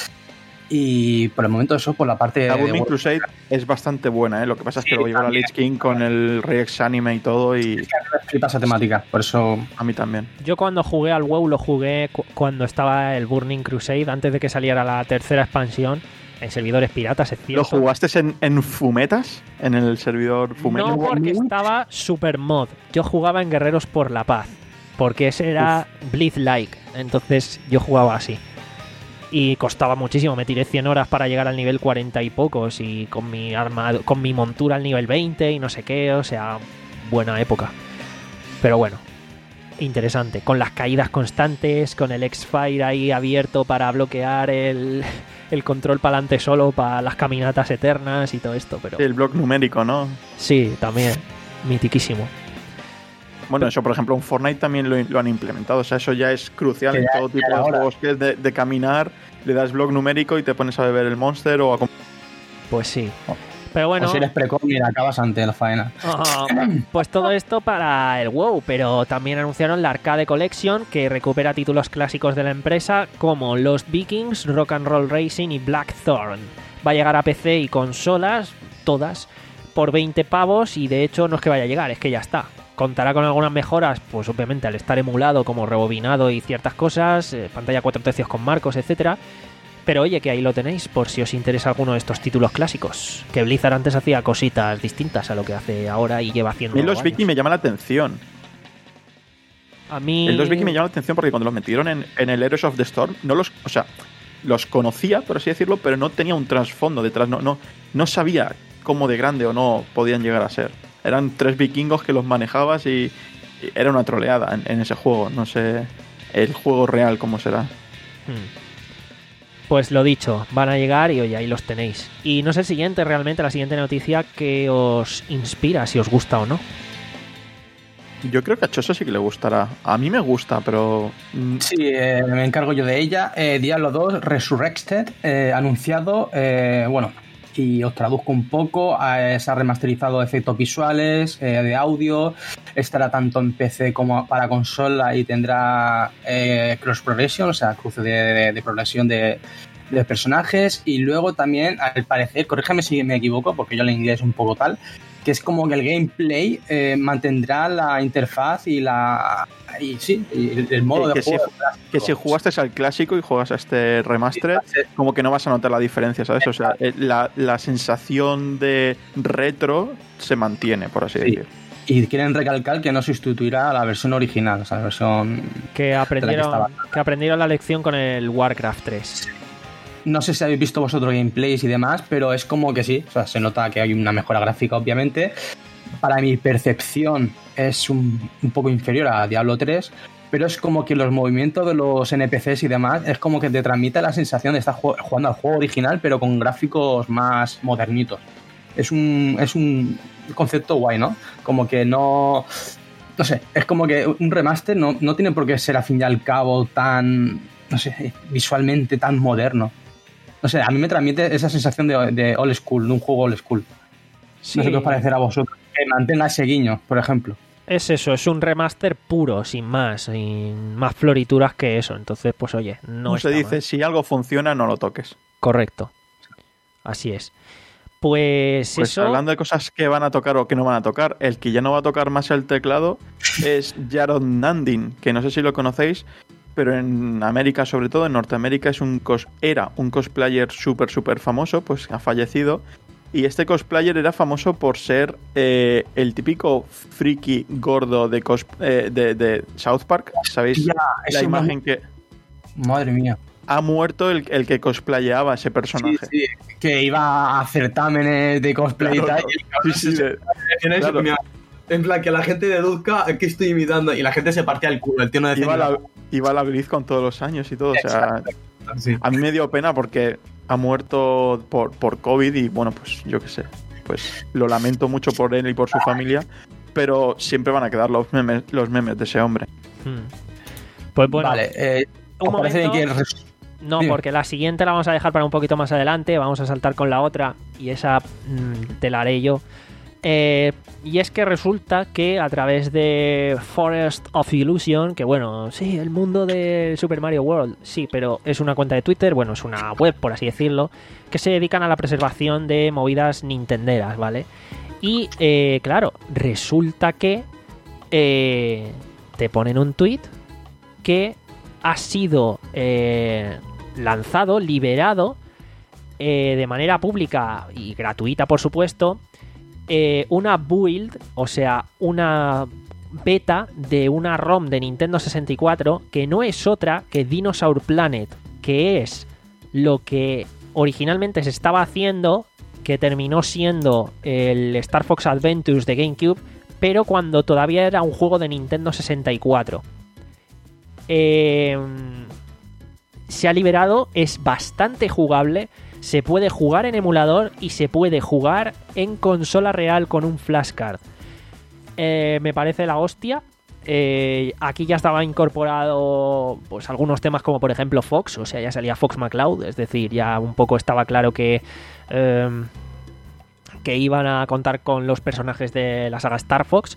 Y por el momento eso, por la parte La de Burning WoW. luego es es bastante buena, ¿eh? Lo que pasa es que Sí, luego llegó la también. Lich King con el Rex Anime y todo, y Me flipa esa temática, por eso... a mí también. Yo cuando jugué al WoW lo jugué cu- cuando estaba el Burning Crusade, antes de que saliera la tercera expansión, en servidores piratas, es ¿Lo cierto. jugaste en, en Fumetas? ¿En el servidor Fumetas? No, porque estaba super mod. Yo jugaba en Guerreros por la Paz, porque ese era Blitz-like, entonces yo jugaba así. Y costaba muchísimo, me tiré cien horas para llegar al nivel cuarenta y pocos, y con mi arma, con mi montura al nivel veinte y no sé qué, o sea, buena época. Pero bueno, interesante, con las caídas constantes, con el X-Fire ahí abierto para bloquear el, el control para adelante solo, para las caminatas eternas y todo esto, pero El block numérico, ¿no? sí, también, mitiquísimo. Bueno, eso por ejemplo en Fortnite también lo, lo han implementado. O sea, eso ya es crucial Que en ya- todo ya tipo era de hora. juegos que es de, de caminar, le das block numérico y te pones a beber el monster o a... com- Pues sí. Pero bueno, O si eres precoz, mira, acabas ante la faena. ah, pues todo esto para el WoW, pero también anunciaron la Arcade Collection, que recupera títulos clásicos de la empresa como Los Vikings, Rock and Roll Racing y Blackthorn. Va a llegar a P C y consolas, todas, por veinte pavos, y de hecho no es que vaya a llegar, es que ya está. Contará con algunas mejoras, pues obviamente al estar emulado como rebobinado y ciertas cosas, eh, pantalla cuatro tercios con marcos, etcétera. Pero oye, que ahí lo tenéis por si os interesa alguno de estos títulos clásicos. Que Blizzard antes hacía cositas distintas a lo que hace ahora y lleva haciendo A mí los años. Viking me llama la atención. A mí... El dos Viking me llama la atención porque cuando los metieron en, en el Heroes of the Storm, no los, o sea, los conocía, por así decirlo, pero no tenía un trasfondo detrás, no, no, no sabía cómo de grande o no podían llegar a ser. Eran tres vikingos que los manejabas y, y era una troleada en, en ese juego. No sé el juego real cómo será. Hmm. Pues lo dicho, van a llegar y oye, ahí los tenéis. Y no sé el siguiente, realmente, la siguiente noticia que os inspira, si os gusta o no. Yo creo que a Choso sí que le gustará. A mí me gusta, pero... mm, Sí, eh, me encargo yo de ella. Eh, Diablo dos Resurrected, eh, anunciado, eh, bueno, y os traduzco un poco, eh, se ha remasterizado efectos visuales, eh, de audio, estará tanto en P C como para consola y tendrá eh, cross progression, o sea, cruce de, de, de progresión de, de personajes, y luego también, al parecer, corrígeme si me equivoco, porque yo el inglés es un poco tal, que es como que el gameplay eh, mantendrá la interfaz y la y sí, y el, el modo que de si, juego. que si jugaste al clásico y juegas a este remaster, como que no vas a notar la diferencia, ¿sabes? O sea, eh, la, la sensación de retro se mantiene, por así Sí. decir. Y quieren recalcar que no sustituirá a la versión original, o sea, la versión... Que aprendieron, estaba. que aprendieron la lección con el Warcraft tres. No sé si habéis visto vosotros gameplays y demás, pero es como que sí, o sea, se nota que hay una mejora gráfica, obviamente. Para mi percepción es un, un poco inferior a Diablo tres, pero es como que los movimientos de los N P Cs y demás es como que te transmite la sensación de estar ju- jugando al juego original, pero con gráficos más modernitos. Es un, es un concepto guay, ¿no? Como que no... No sé, es como que un remaster no, no tiene por qué ser al fin y al cabo tan, no sé, visualmente tan moderno. No sé, a mí me transmite esa sensación de, de old school, de un juego old school. Sí, No sé qué os parecerá a vosotros. Que mantenga ese guiño, por ejemplo. es eso, es un remaster puro, sin más, sin más florituras que eso. Entonces, pues oye, no Como se está dice, mal. si algo funciona, no lo toques. Correcto. Así es. Pues, Pues eso... hablando de cosas que van a tocar o que no van a tocar, el que ya no va a tocar más el teclado es Jaron Nandin, que no sé si lo conocéis, pero en América, sobre todo en Norteamérica, es un cos era un cosplayer súper, súper famoso, pues ha fallecido. Y este cosplayer era famoso por ser eh, el típico friki gordo de, cos eh, de, de South Park. ¿Sabéis Ya, la eso me- imagen que... Madre mía. ha muerto el, el que cosplayaba a ese personaje. Sí, sí, que iba a certámenes de cosplay Claro, y tal. no. Sí, sí, de- claro. En plan, que la gente deduzca que estoy imitando y la gente se partía el culo. El tío no decía Iba a nada. la, iba a la BlizzCon todos los años y todo. O sea, Exacto. Sí. a mí me dio pena porque ha muerto por, por COVID y bueno, pues yo qué sé. Pues lo lamento mucho por él y por su familia, pero siempre van a quedar los memes, los memes de ese hombre. Hmm. Pues bueno, Vale, eh, un ¿os parece momento. que res- no, Dime. porque la siguiente la vamos a dejar para un poquito más adelante. Vamos a saltar con la otra y esa mm, te la haré yo. Eh, y es que resulta que a través de Forest of Illusion, que bueno, sí, el mundo de Super Mario World, sí, pero es una cuenta de Twitter, bueno, es una web, por así decirlo, que se dedican a la preservación de movidas nintenderas, ¿vale? Y eh, claro, resulta que eh, te ponen un tweet que ha sido eh, lanzado, liberado eh, de manera pública y gratuita, por supuesto, eh, una build, o sea, una beta de una ROM de Nintendo sesenta y cuatro que no es otra que Dinosaur Planet, que es lo que originalmente se estaba haciendo, que terminó siendo el Star Fox Adventures de GameCube, pero cuando todavía era un juego de Nintendo sesenta y cuatro. Eh, se ha liberado, es bastante jugable, se puede jugar en emulador y se puede jugar en consola real con un flashcard. Eh, me parece la hostia. Eh, aquí ya estaba incorporado pues algunos temas como por ejemplo Fox, o sea, ya salía Fox McCloud, es decir, ya un poco estaba claro que eh, que iban a contar con los personajes de la saga Star Fox.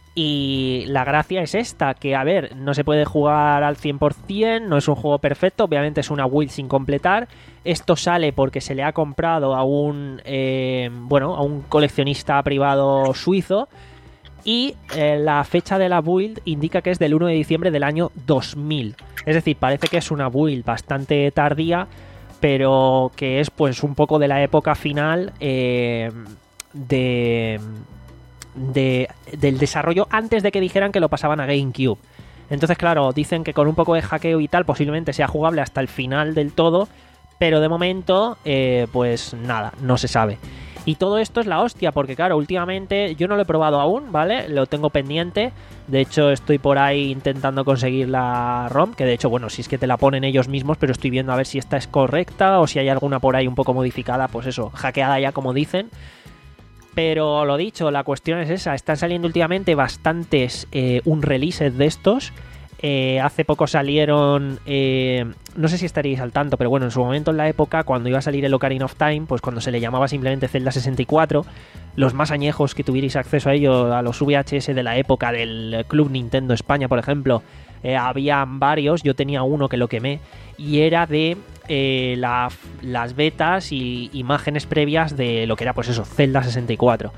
Y la gracia es esta, que a ver, no se puede jugar al cien por ciento, no es un juego perfecto, obviamente es una build sin completar. Esto sale porque se le ha comprado a un eh, bueno, a un coleccionista privado suizo. Y eh, la fecha de la build indica que es del uno de diciembre del año dos mil. Es decir, parece que es una build bastante tardía, pero que es pues un poco de la época final eh, de... De, del desarrollo antes de que dijeran que lo pasaban a GameCube. Entonces, claro, dicen que con un poco de hackeo y tal posiblemente sea jugable hasta el final del todo, pero de momento, eh, pues nada, no se sabe. Y todo esto es la hostia, porque claro, últimamente yo no lo he probado aún, ¿vale? Lo tengo pendiente. De hecho, estoy por ahí intentando conseguir la ROM, que de hecho, bueno, si es que te la ponen ellos mismos, pero estoy viendo a ver si esta es correcta o si hay alguna por ahí un poco modificada, pues eso, hackeada ya como dicen. Pero lo dicho, la cuestión es esa. Están saliendo últimamente bastantes eh, unreleases de estos. Eh, hace poco salieron... Eh, no sé si estaríais al tanto, pero bueno, en su momento, en la época, cuando iba a salir el Ocarina of Time, pues cuando se le llamaba simplemente Zelda sesenta y cuatro, los más añejos que tuvierais acceso a ello, a los V H S de la época del Club Nintendo España, por ejemplo, eh, habían varios. Yo tenía uno que lo quemé y era de... Eh, la, las betas y imágenes previas de lo que era pues eso, Zelda sesenta y cuatro.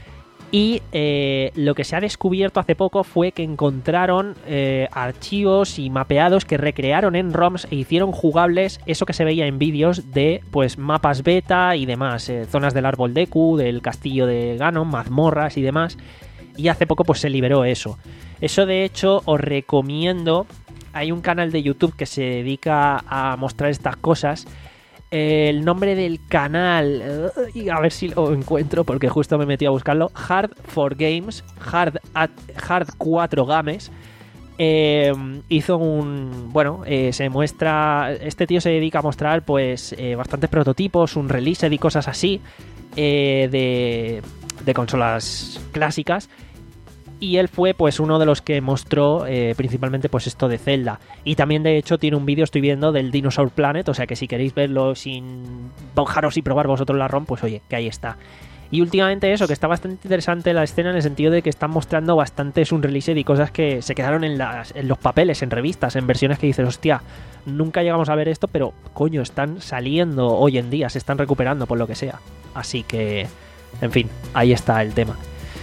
Y eh, lo que se ha descubierto hace poco fue que encontraron eh, archivos y mapeados que recrearon en ROMs e hicieron jugables eso que se veía en vídeos de pues mapas beta y demás, eh, zonas del árbol Deku, del castillo de Ganon, mazmorras y demás. Y hace poco pues se liberó eso. Eso de hecho os recomiendo. Hay un canal de YouTube que se dedica a mostrar estas cosas. El nombre del canal, uh, a ver si lo encuentro porque justo me metí a buscarlo. Hard for Games, Hard, at, Hard cuatro Games. Eh, hizo un... Bueno, eh, se muestra... Este tío se dedica a mostrar pues eh, bastantes prototipos, un release y cosas así eh, de, de consolas clásicas. Y él fue pues uno de los que mostró eh, principalmente pues esto de Zelda. Y también de hecho tiene un vídeo, estoy viendo, del Dinosaur Planet. O sea que si queréis verlo sin bajaros y probar vosotros la ROM, pues oye, que ahí está. Y últimamente eso, que está bastante interesante la escena en el sentido de que están mostrando bastantes unreleased y cosas que se quedaron en, las, en los papeles, en revistas, en versiones que dices, hostia, nunca llegamos a ver esto, pero coño, están saliendo hoy en día, se están recuperando por lo que sea. Así que, en fin, ahí está el tema.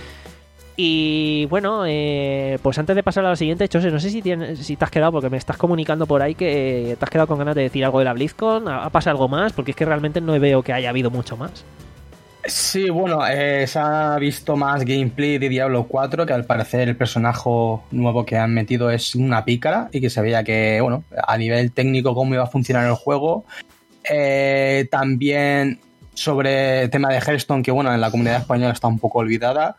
Y bueno, eh, pues antes de pasar a la siguiente, Chose, no sé si, tienes, si te has quedado, porque me estás comunicando por ahí que te has quedado con ganas de decir algo de la BlizzCon. ¿Ha pasado algo más? Porque es que realmente no veo que haya habido mucho más. Sí, bueno, eh, se ha visto más gameplay de Diablo cuatro, que al parecer el personaje nuevo que han metido es una pícara y que se veía que, bueno, a nivel técnico cómo iba a funcionar el juego. Eh, también sobre el tema de Hearthstone, que bueno, en la comunidad española está un poco olvidada,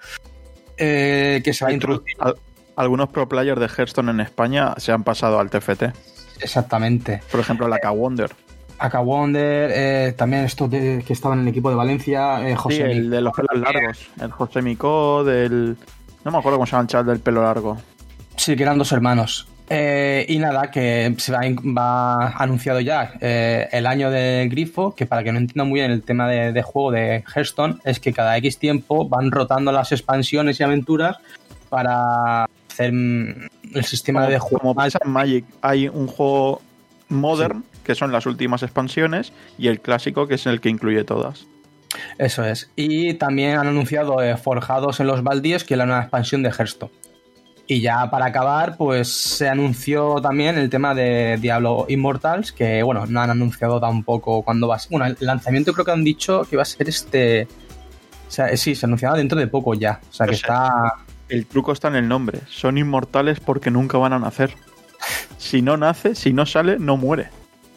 eh, que se va a introducir. Al- algunos pro players de Hearthstone en España se han pasado al T F T. Exactamente. Por ejemplo, la K-Wonder. Aka Wonder, eh, también estos de, que estaban en el equipo de Valencia, eh, José Sí, el Mico. de los pelos largos. El José Micó, del... No me acuerdo cómo se llama el chaval del pelo largo. Sí, que eran dos hermanos. Eh, y nada, que se va, va anunciado ya eh, el año del grifo, que para que no entiendan muy bien el tema de, de juego de Hearthstone, es que cada X tiempo van rotando las expansiones y aventuras para hacer mm, el sistema Como, de juego como más... pasa en Magic, hay un juego Modern, sí, que son las últimas expansiones, y el clásico, que es el que incluye todas. Eso es. Y también han anunciado eh, Forjados en los Baldíos, que es la nueva expansión de Hearthstone. Y ya para acabar, pues se anunció también el tema de Diablo Immortals, que bueno, no han anunciado tampoco cuándo va a ser. Bueno, el lanzamiento creo que han dicho que va a ser este... O sea, sí, se anunciaba dentro de poco ya. O sea, que está... El truco está en el nombre. Son inmortales porque nunca van a nacer. Si no nace, si no sale, no muere.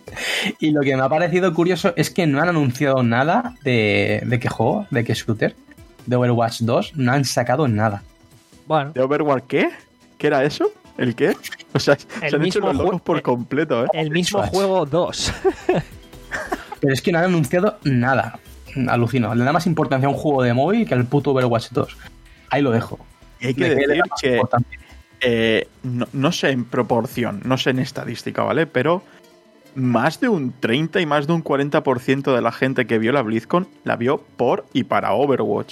Y lo que me ha parecido curioso es que no han anunciado nada de, de qué juego, de qué shooter, de Overwatch dos, no han sacado nada. Bueno. ¿De Overwatch qué? ¿Qué era eso? ¿El qué? O sea, el se han hecho los locos por el, completo, ¿eh? El mismo juego dos. Pero es que no han anunciado nada. Alucino. Le da más importancia a un juego de móvil que al puto Overwatch dos. Ahí lo dejo. Y hay que Me decir que, eh, no, no sé en proporción, no sé en estadística, ¿vale? Pero más de un treinta y más de un cuarenta por ciento de la gente que vio la BlizzCon la vio por y para Overwatch.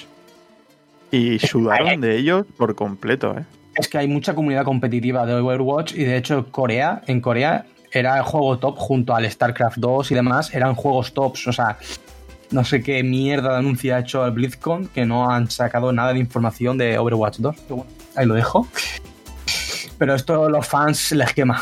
Y sudaron de ellos por completo, ¿eh? Es que hay mucha comunidad competitiva de Overwatch y de hecho Corea, en Corea era el juego top junto al StarCraft dos y demás, eran juegos tops, o sea, no sé qué mierda de anuncio ha hecho el BlizzCon que no han sacado nada de información de Overwatch dos. Pero bueno, ahí lo dejo. Pero esto los fans les quema.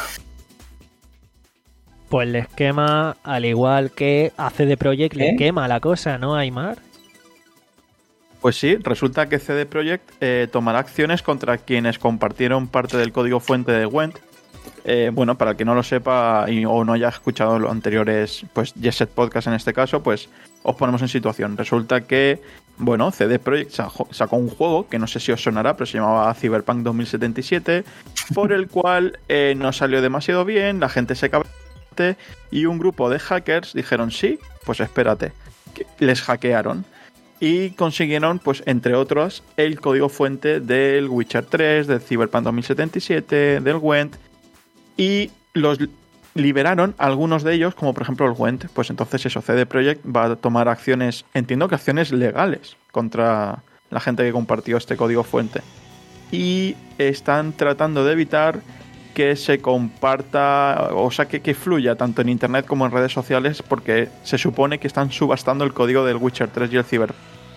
Pues les quema, al igual que a C D Projekt le ¿Eh? quema la cosa, ¿no, Aymar? Pues sí, resulta que C D Projekt eh, tomará acciones contra quienes compartieron parte del código fuente de Gwent. Eh, bueno, para el que no lo sepa y, o no haya escuchado los anteriores, pues Jet Podcast en este caso, pues os ponemos en situación. Resulta que, bueno, C D Projekt sacó, sacó un juego que no sé si os sonará, pero se llamaba Cyberpunk dos mil setenta y siete, por el cual eh, no salió demasiado bien, la gente se cabreó y un grupo de hackers dijeron sí, pues espérate, que les hackearon. Y consiguieron, pues entre otros, el código fuente del Witcher tres, del Cyberpunk dos mil setenta y siete, del Gwent. Y los liberaron algunos de ellos, como por ejemplo el Gwent. Pues entonces eso, C D Projekt va a tomar acciones, entiendo que acciones legales, contra la gente que compartió este código fuente. Y están tratando de evitar que se comparta, o sea, que, que fluya tanto en internet como en redes sociales, porque se supone que están subastando el código del Witcher tres y el Cyberpunk.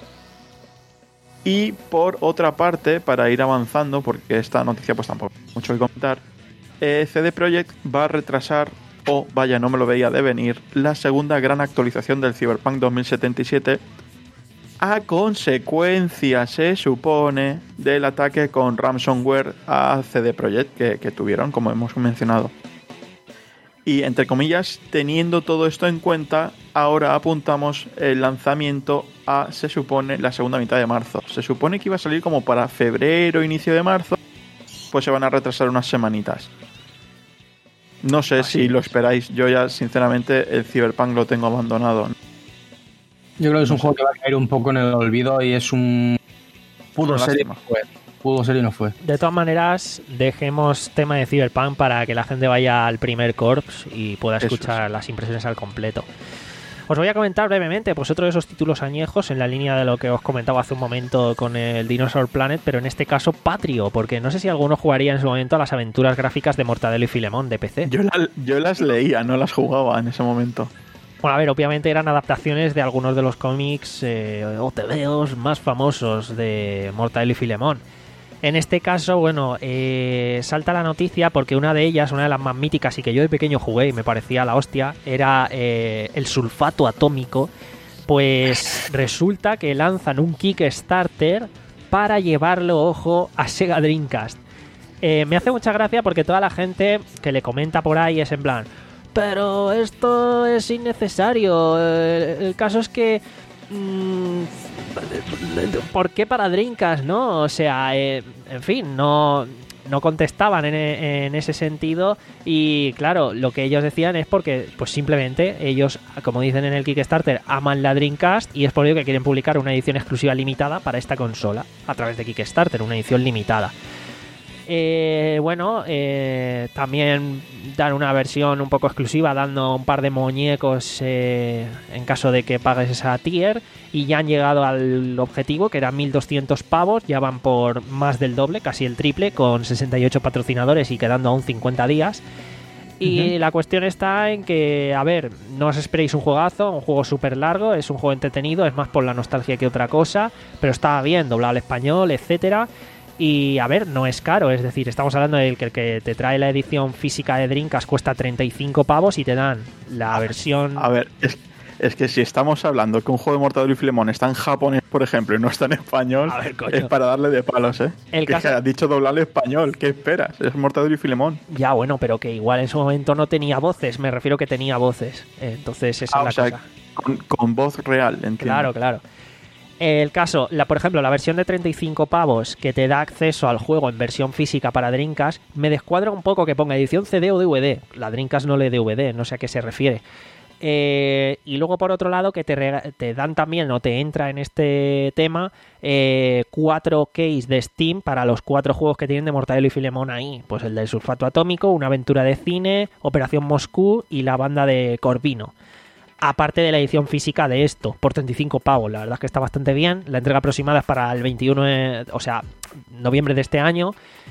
Y por otra parte, para ir avanzando, porque esta noticia pues tampoco hay mucho que comentar, eh, C D Projekt va a retrasar, o vaya, no me lo veía de venir, la segunda gran actualización del Cyberpunk dos mil setenta y siete, a consecuencia, se supone, del ataque con ransomware a C D Projekt que, que tuvieron, como hemos mencionado. Y, entre comillas, teniendo todo esto en cuenta, ahora apuntamos el lanzamiento a, se supone, la segunda mitad de marzo. Se supone que iba a salir como para febrero, inicio de marzo, pues se van a retrasar unas semanitas. No sé Así si es. Lo esperáis. Yo ya, sinceramente, el Cyberpunk lo tengo abandonado. Yo creo que es un no juego sé. que va a caer un poco en el olvido y es un... Pudo ser y no fue. Pudo ser y no fue. De todas maneras, dejemos tema de Cyberpunk para que la gente vaya al primer Corps y pueda escuchar las impresiones al completo. Os voy a comentar brevemente pues otro de esos títulos añejos en la línea de lo que os comentaba hace un momento con el Dinosaur Planet, pero en este caso Patrio, porque no sé si alguno jugaría en su momento a las aventuras gráficas de Mortadelo y Filemón de P C. Yo, la, yo las leía, no las jugaba en ese momento. Bueno, a ver, obviamente eran adaptaciones de algunos de los cómics eh, o tebeos más famosos de Mortadelo y Filemón. En este caso, bueno, eh, salta la noticia porque una de ellas, una de las más míticas y que yo de pequeño jugué y me parecía la hostia, era eh, el sulfato atómico pues resulta que lanzan un Kickstarter para llevarlo, ojo, a Sega Dreamcast. Eh, me hace mucha gracia porque toda la gente que le comenta por ahí es en plan, pero esto es innecesario. El, el caso es que... Mmm, ¿por qué para Dreamcast, no? O sea, eh, en fin, no... no contestaban en, en ese sentido y claro, lo que ellos decían es porque pues simplemente ellos, como dicen en el Kickstarter, aman la Dreamcast y es por ello que quieren publicar una edición exclusiva limitada para esta consola a través de Kickstarter, una edición limitada. Eh, bueno, eh, también dan una versión un poco exclusiva dando un par de muñecos eh, en caso de que pagues esa tier y ya han llegado al objetivo que eran mil doscientos pavos, ya van por más del doble, casi el triple, con sesenta y ocho patrocinadores y quedando aún cincuenta días. Y uh-huh. la cuestión está en que, a ver, no os esperéis un juegazo, un juego súper largo, es un juego entretenido, es más por la nostalgia que otra cosa, pero está bien, doblado al español, etcétera. Y a ver, no es caro, es decir, estamos hablando de que el que te trae la edición física de Dreamcast cuesta treinta y cinco pavos y te dan la versión... A ver, es, es que si estamos hablando que un juego de Mortadelo y Filemón está en japonés, por ejemplo, y no está en español, a ver, es para darle de palos, ¿eh? El que caso... es que has dicho doblarle español, ¿qué esperas? Es Mortadelo y Filemón. Ya, bueno, pero que igual en su momento no tenía voces, me refiero que tenía voces, entonces esa ah, es la o sea, cosa. Con, con voz real, entiendo. Claro, claro. El caso, la, por ejemplo, la versión de treinta y cinco pavos que te da acceso al juego en versión física para Dreamcast, me descuadra un poco que ponga edición C D o D V D. La Dreamcast no lee D V D, no sé a qué se refiere. Eh, y luego, por otro lado, que te, rega- te dan también, o te entra en este tema, eh, cuatro keys de Steam para los cuatro juegos que tienen de Mortadelo y Filemón ahí. Pues el del Sulfato Atómico, Una Aventura de Cine, Operación Moscú y la banda de Corvino. Aparte de la edición física de esto, por treinta y cinco pavos, la verdad es que está bastante bien. La entrega aproximada es para el veintiuno, de, o sea, noviembre de este año.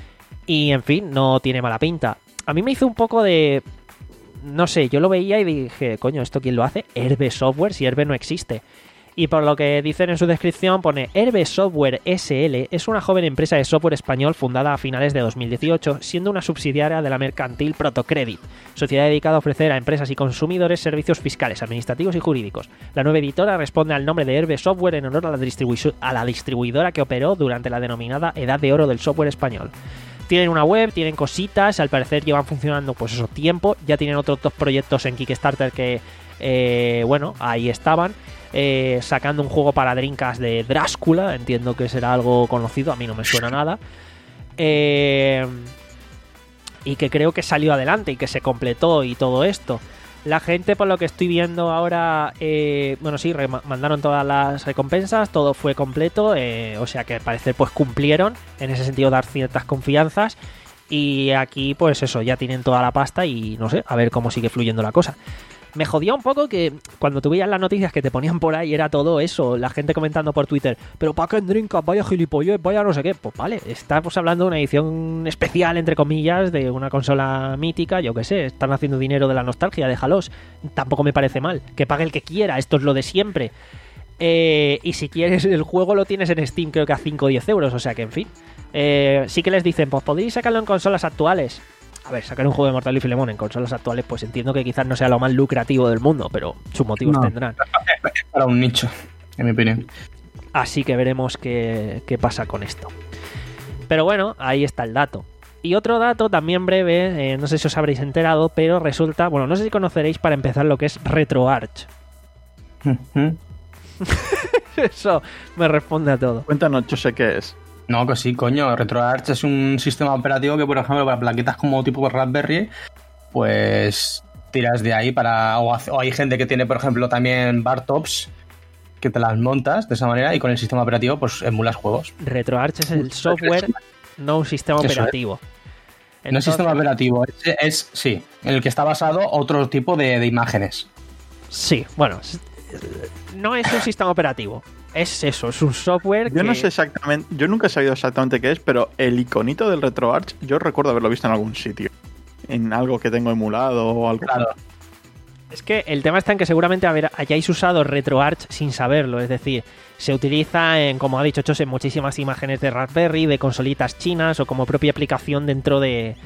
Y en fin, no tiene mala pinta. A mí me hizo un poco de... No sé, yo lo veía y dije, coño, ¿esto quién lo hace? Herbe Software, si Herbe no existe. Y por lo que dicen en su descripción pone Herbe Software S L es una joven empresa de software español fundada a finales de dos mil dieciocho, siendo una subsidiaria de la mercantil Protocredit, sociedad dedicada a ofrecer a empresas y consumidores servicios fiscales, administrativos y jurídicos. La nueva editora responde al nombre de Herbe Software en honor a la, distribu- a la distribuidora que operó durante la denominada Edad de Oro del software español. Tienen una web, tienen cositas, al parecer llevan funcionando pues eso tiempo, ya tienen otros dos proyectos en Kickstarter que, eh, bueno, ahí estaban. Eh, sacando un juego para Dreamcast de Drácula, entiendo que será algo conocido, a mí no me suena nada, eh, y que creo que salió adelante y que se completó y todo esto. La gente, por lo que estoy viendo ahora, eh, bueno, sí, re- mandaron todas las recompensas, todo fue completo, eh, o sea que al parecer pues cumplieron, en ese sentido dar ciertas confianzas, y aquí pues eso, ya tienen toda la pasta y no sé, a ver cómo sigue fluyendo la cosa. Me jodía un poco que cuando tú veías las noticias que te ponían por ahí era todo eso, la gente comentando por Twitter, pero ¿para qué en Dreamcast? Vaya gilipollez, vaya no sé qué. Pues vale, estamos hablando de una edición especial, entre comillas, de una consola mítica, yo qué sé, están haciendo dinero de la nostalgia, déjalos. Tampoco me parece mal, que pague el que quiera, esto es lo de siempre. Eh, y si quieres el juego lo tienes en Steam, creo que a cinco o diez euros, o sea que en fin. Eh, sí que les dicen, pues podéis sacarlo en consolas actuales. A ver, sacar un juego de Mortadelo y Filemón en consolas actuales, pues entiendo que quizás no sea lo más lucrativo del mundo, pero sus motivos no, tendrán. Es para un nicho, en mi opinión. Así que veremos qué, qué pasa con esto. Pero bueno, ahí está el dato. Y otro dato también breve, eh, no sé si os habréis enterado, pero resulta, bueno, no sé si conoceréis para empezar lo que es RetroArch. Eso me responde a todo. Cuéntanos, yo sé qué es. No, que sí, coño. RetroArch es un sistema operativo que, por ejemplo, para plaquetas como tipo Raspberry, pues tiras de ahí para... O, hace, o hay gente que tiene, por ejemplo, también Bartops, que te las montas de esa manera y con el sistema operativo pues emulas juegos. RetroArch es el software, no un sistema Eso operativo. Entonces, no es sistema operativo, es, es, sí, en el que está basado otro tipo de, de imágenes. Sí, bueno, no es un sistema operativo. Es eso, es un software Yo que... no sé exactamente, yo nunca he sabido exactamente qué es, pero el iconito del RetroArch, yo recuerdo haberlo visto en algún sitio. En algo que tengo emulado o algo. Claro. Es que el tema está en que seguramente haber, hayáis usado RetroArch sin saberlo. Es decir, se utiliza, en, como ha dicho Chos, en muchísimas imágenes de Raspberry, de consolitas chinas o como propia aplicación dentro de...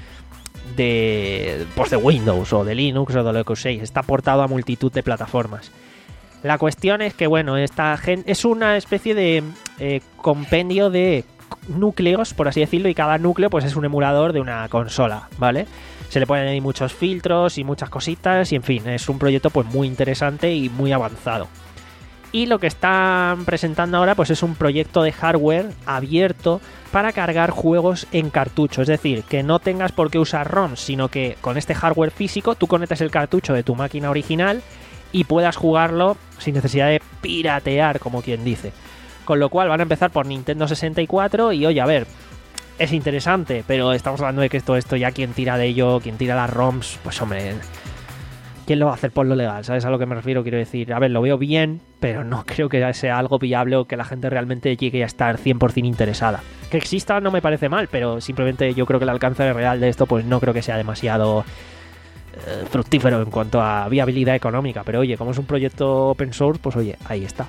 de pues de Windows o de Linux o de lo que uséis. Está portado a multitud de plataformas. La cuestión es que, bueno, esta gente es una especie de eh, compendio de núcleos, por así decirlo, y cada núcleo pues es un emulador de una consola, ¿vale? Se le ponen ahí muchos filtros y muchas cositas y, en fin, es un proyecto pues muy interesante y muy avanzado. Y lo que están presentando ahora pues es un proyecto de hardware abierto para cargar juegos en cartucho. Es decir, que no tengas por qué usar ROMs, sino que con este hardware físico tú conectes el cartucho de tu máquina original y puedas jugarlo sin necesidad de piratear, como quien dice. Con lo cual van a empezar por Nintendo sesenta y cuatro y, oye, a ver, es interesante, pero estamos hablando de que esto, esto ya quien tira de ello, quien tira las ROMs, pues hombre, ¿quién lo va a hacer por lo legal? ¿Sabes a lo que me refiero? Quiero decir, a ver, lo veo bien, pero no creo que sea algo viable o que la gente realmente llegue a estar cien por ciento interesada. Que exista no me parece mal, pero simplemente yo creo que el alcance real de esto pues no creo que sea demasiado eh, fructífero en cuanto a viabilidad económica. Pero oye, como es un proyecto open source, pues oye, ahí está.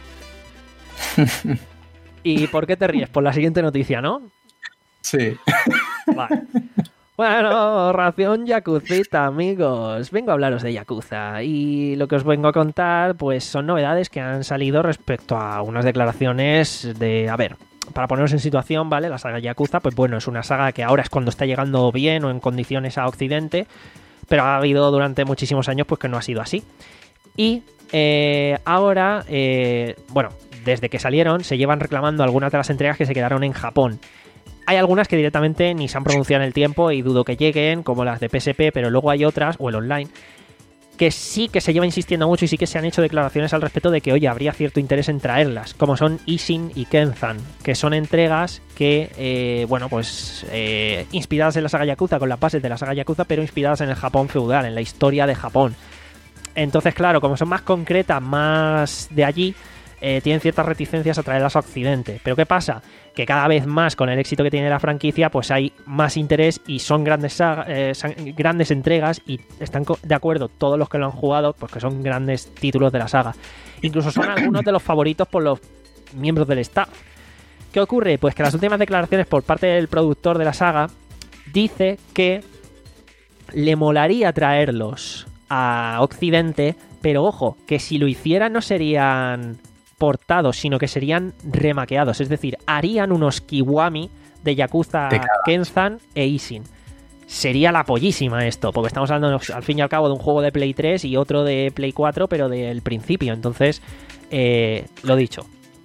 ¿Y por qué te ríes? Por la siguiente noticia, ¿no? Sí. Vale. Bueno, ración Yakuzita, amigos. Vengo a hablaros de Yakuza y lo que os vengo a contar pues son novedades que han salido respecto a unas declaraciones de... A ver, para poneros en situación, ¿vale? La saga Yakuza, pues bueno, es una saga que ahora es cuando está llegando bien o en condiciones a Occidente, pero ha habido durante muchísimos años pues que no ha sido así. Y eh, ahora, eh, bueno, desde que salieron se llevan reclamando algunas de las entregas que se quedaron en Japón. Hay algunas que directamente ni se han pronunciado en el tiempo y dudo que lleguen, como las de P S P, pero luego hay otras, o el online, que sí que se lleva insistiendo mucho y sí que se han hecho declaraciones al respecto de que, oye, habría cierto interés en traerlas, como son Ishin y Kenzan, que son entregas que, eh, bueno, pues eh, inspiradas en la saga Yakuza, con las bases de la saga Yakuza, pero inspiradas en el Japón feudal, en la historia de Japón. Entonces, claro, como son más concretas, más de allí, eh, tienen ciertas reticencias a traerlas a Occidente. Pero ¿qué pasa? Que cada vez más, con el éxito que tiene la franquicia, pues hay más interés y son grandes saga, eh, grandes entregas y están de acuerdo todos los que lo han jugado, pues que son grandes títulos de la saga. Incluso son algunos de los favoritos por los miembros del staff. ¿Qué ocurre? Pues que las últimas declaraciones por parte del productor de la saga dice que le molaría traerlos a Occidente, pero ojo, que si lo hicieran no serían portados, sino que serían remaqueados, es decir, harían unos Kiwami de Yakuza, Kenzan e Ishin. Sería la pollísima esto, porque estamos hablando al fin y al cabo de un juego de Play tres y otro de Play cuatro, pero del principio. Entonces, eh, lo dicho,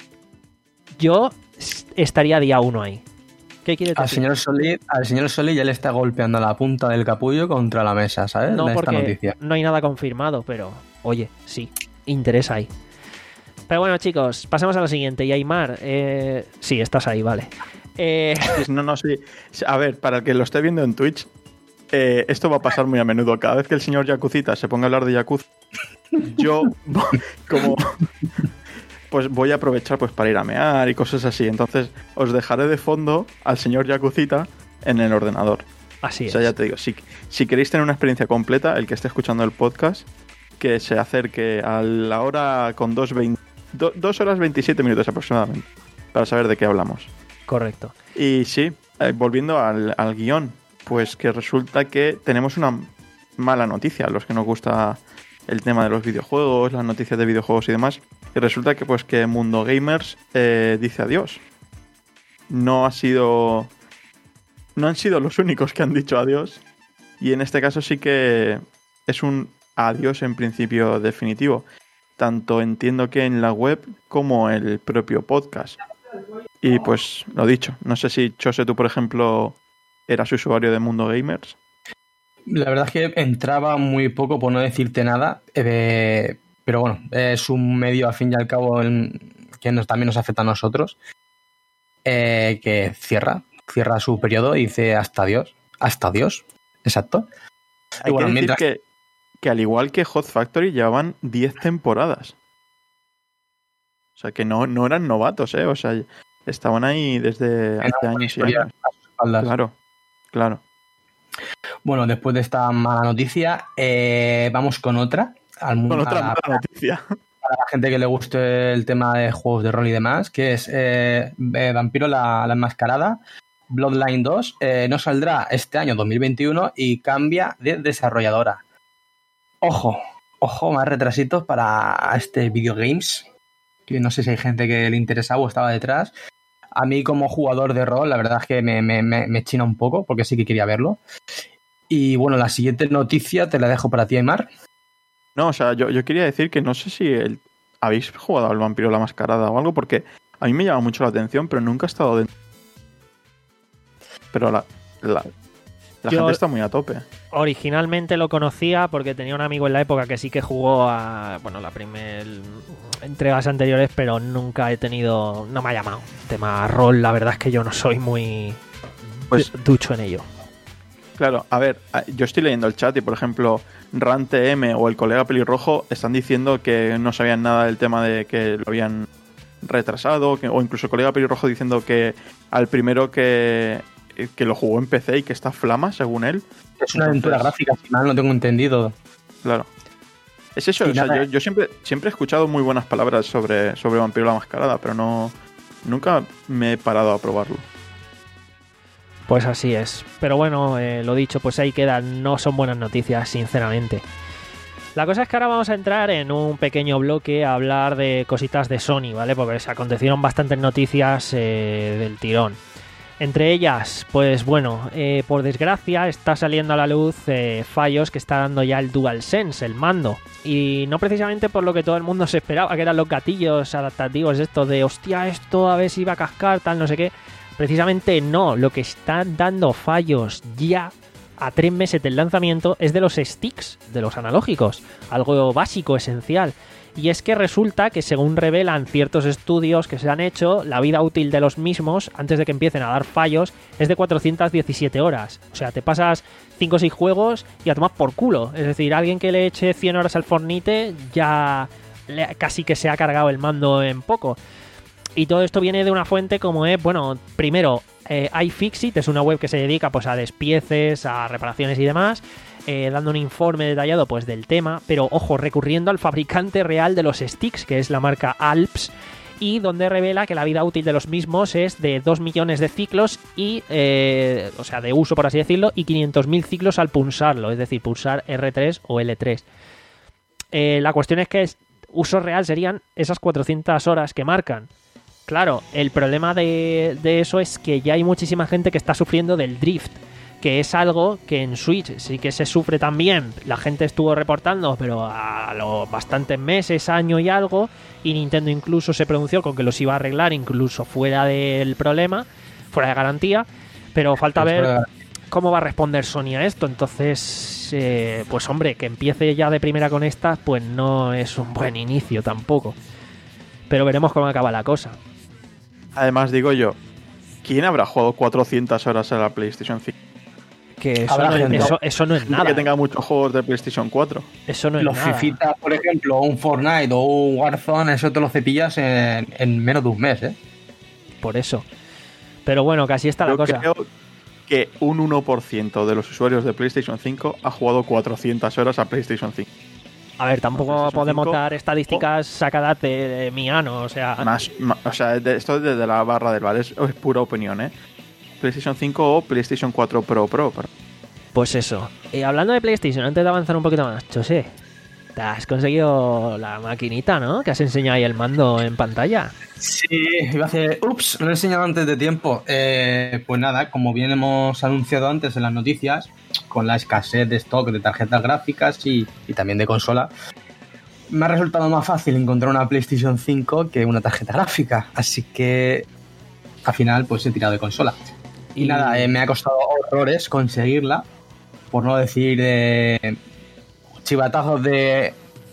yo estaría día uno ahí. ¿Qué quiere decir? Al señor Solid, al señor Solid ya le está golpeando la punta del capullo contra la mesa, ¿sabes? No, de esta porque noticia. No hay nada confirmado, pero oye, sí, interesa ahí. Pero bueno, chicos, pasemos a lo siguiente. Y Aymar, eh, sí, estás ahí, vale. Eh... No, no, sí. A ver, para el que lo esté viendo en Twitch, eh, esto va a pasar muy a menudo. Cada vez que el señor Yakuzita se ponga a hablar de Yakuza, yo, como... pues voy a aprovechar pues para ir a mear y cosas así. Entonces, os dejaré de fondo al señor Yakuzita en el ordenador. Así es. O sea, ya te digo, si, si queréis tener una experiencia completa, el que esté escuchando el podcast, que se acerque a la hora con dos horas veintisiete minutos aproximadamente, para saber de qué hablamos. Correcto. Y sí, eh, volviendo al, al guión, pues que resulta que tenemos una mala noticia a los que nos gusta el tema de los videojuegos, las noticias de videojuegos y demás. Y resulta que pues que Mundo Gamers eh, dice adiós. No ha sido... No han sido los únicos que han dicho adiós. Y en este caso sí que es un adiós en principio definitivo. Tanto entiendo que en la web como el propio podcast. Y pues lo dicho, no sé si Chose, tú por ejemplo eras usuario de Mundo Gamers. La verdad es que entraba muy poco, por no decirte nada, eh, pero bueno, es un medio al fin y al cabo en, que nos, también nos afecta a nosotros, eh, que cierra, cierra su periodo y dice hasta Dios, hasta Dios, exacto. Hay y bueno, que decir mientras... que, que al igual que Hot Factory llevaban diez temporadas. O sea que no, no eran novatos, ¿eh? O sea, estaban ahí desde hace años y años. Claro, claro. Bueno, después de esta mala noticia, eh, vamos con otra. Al mundo, con otra a, mala para, noticia. Para la gente que le guste el tema de juegos de rol y demás, que es eh, eh, Vampiro la, la Enmascarada, Bloodline dos, eh, no saldrá este año dos mil veintiuno y cambia de desarrolladora. Ojo, ojo, más retrasitos para este Videogames, que no sé si hay gente que le interesaba o estaba detrás. A mí como jugador de rol, la verdad es que me, me, me, me china un poco, porque sí que quería verlo. Y bueno, la siguiente noticia te la dejo para ti, Aymar. No, o sea, yo, yo quería decir que no sé si el, habéis jugado al Vampiro la Mascarada o algo, porque a mí me llama mucho la atención, pero nunca he estado dentro. Pero la, la, la Yo gente está muy a tope. Originalmente lo conocía porque tenía un amigo en la época que sí que jugó a, bueno, la primera entregas anteriores, pero nunca he tenido, no me ha llamado. Tema rol, la verdad es que yo no soy muy Pues ducho en ello. Claro, a ver, yo estoy leyendo el chat y, por ejemplo, Ran T M o el colega Pelirrojo están diciendo que no sabían nada del tema de que lo habían retrasado, que, o incluso el colega Pelirrojo diciendo que al primero que, que lo jugó en P C y que está flama, según él. Es una aventura gráfica, al final no tengo entendido. Claro. Es eso, Y o sea, nada. yo, yo siempre, siempre he escuchado muy buenas palabras sobre, sobre Vampiro la Mascarada, pero no nunca me he parado a probarlo. Pues así es. Pero bueno, eh, lo dicho, pues ahí queda. No son buenas noticias, sinceramente. La cosa es que ahora vamos a entrar en un pequeño bloque a hablar de cositas de Sony, ¿vale? Porque se acontecieron bastantes noticias eh, del tirón. Entre ellas, pues bueno, eh, por desgracia está saliendo a la luz eh, fallos que está dando ya el DualSense, el mando. Y no precisamente por lo que todo el mundo se esperaba, que eran los gatillos adaptativos estos de hostia, esto a ver si va a cascar, tal, no sé qué. Precisamente no, lo que están dando fallos ya a tres meses del lanzamiento es de los sticks, de los analógicos, algo básico, esencial. Y es que resulta que, según revelan ciertos estudios que se han hecho, la vida útil de los mismos, antes de que empiecen a dar fallos, es de cuatrocientas diecisiete horas. O sea, te pasas cinco o seis juegos y a tomar por culo. Es decir, alguien que le eche cien horas al Fortnite ya le, casi que se ha cargado el mando en poco. Y todo esto viene de una fuente como es, bueno, primero, eh, iFixit, es una web que se dedica pues a despieces, a reparaciones y demás, eh, dando un informe detallado pues del tema, pero ojo, recurriendo al fabricante real de los sticks, que es la marca Alps, y donde revela que la vida útil de los mismos es de dos millones de ciclos y, eh, o sea, de uso por así decirlo, y quinientos mil ciclos al pulsarlo, es decir, pulsar erre tres o ele tres. Eh, la cuestión es que es, uso real serían esas cuatrocientas horas que marcan. Claro, el problema de, de eso es que ya hay muchísima gente que está sufriendo del drift, que es algo que en Switch sí que se sufre también. La gente estuvo reportando, pero a los bastantes meses, año y algo, y Nintendo incluso se pronunció con que los iba a arreglar, incluso fuera del problema, fuera de garantía, pero falta ver cómo va a responder Sony a esto. Entonces, eh, pues hombre, que empiece ya de primera con estas, pues no es un buen inicio tampoco. Pero veremos cómo acaba la cosa. Además, digo yo, ¿quién habrá jugado cuatrocientas horas a la PlayStation cinco? Que eso, Habrá no, gente, eso, eso no es nada. Que tenga muchos juegos de PlayStation cuatro. Eso no es Los nada. Fifitas, por ejemplo, un Fortnite o un Warzone, eso te lo cepillas en, en menos de un mes, ¿eh? Por eso. Pero bueno, casi está la Yo cosa. creo que un uno por ciento de los usuarios de PlayStation cinco ha jugado cuatrocientas horas a PlayStation cinco. A ver, tampoco PlayStation podemos cinco, dar estadísticas sacadas de, de mi ano, o sea... Más, más, o sea, de, esto es desde la barra del bar, es, es pura opinión, ¿eh? PlayStation cinco o PlayStation cuatro Pro Pro. Pro. Pues eso. Y hablando de PlayStation, antes de avanzar un poquito más, José, te has conseguido la maquinita, ¿no? Que has enseñado ahí el mando en pantalla. Sí, iba a hacer... Ups, lo he enseñado antes de tiempo. Eh, pues nada, como bien hemos anunciado antes en las noticias, con la escasez de stock de tarjetas gráficas y, y también de consola, me ha resultado más fácil encontrar una PlayStation cinco que una tarjeta gráfica. Así que al final pues he tirado de consola. Y, y nada, eh, me ha costado horrores conseguirla, por no decir eh, chivatazos de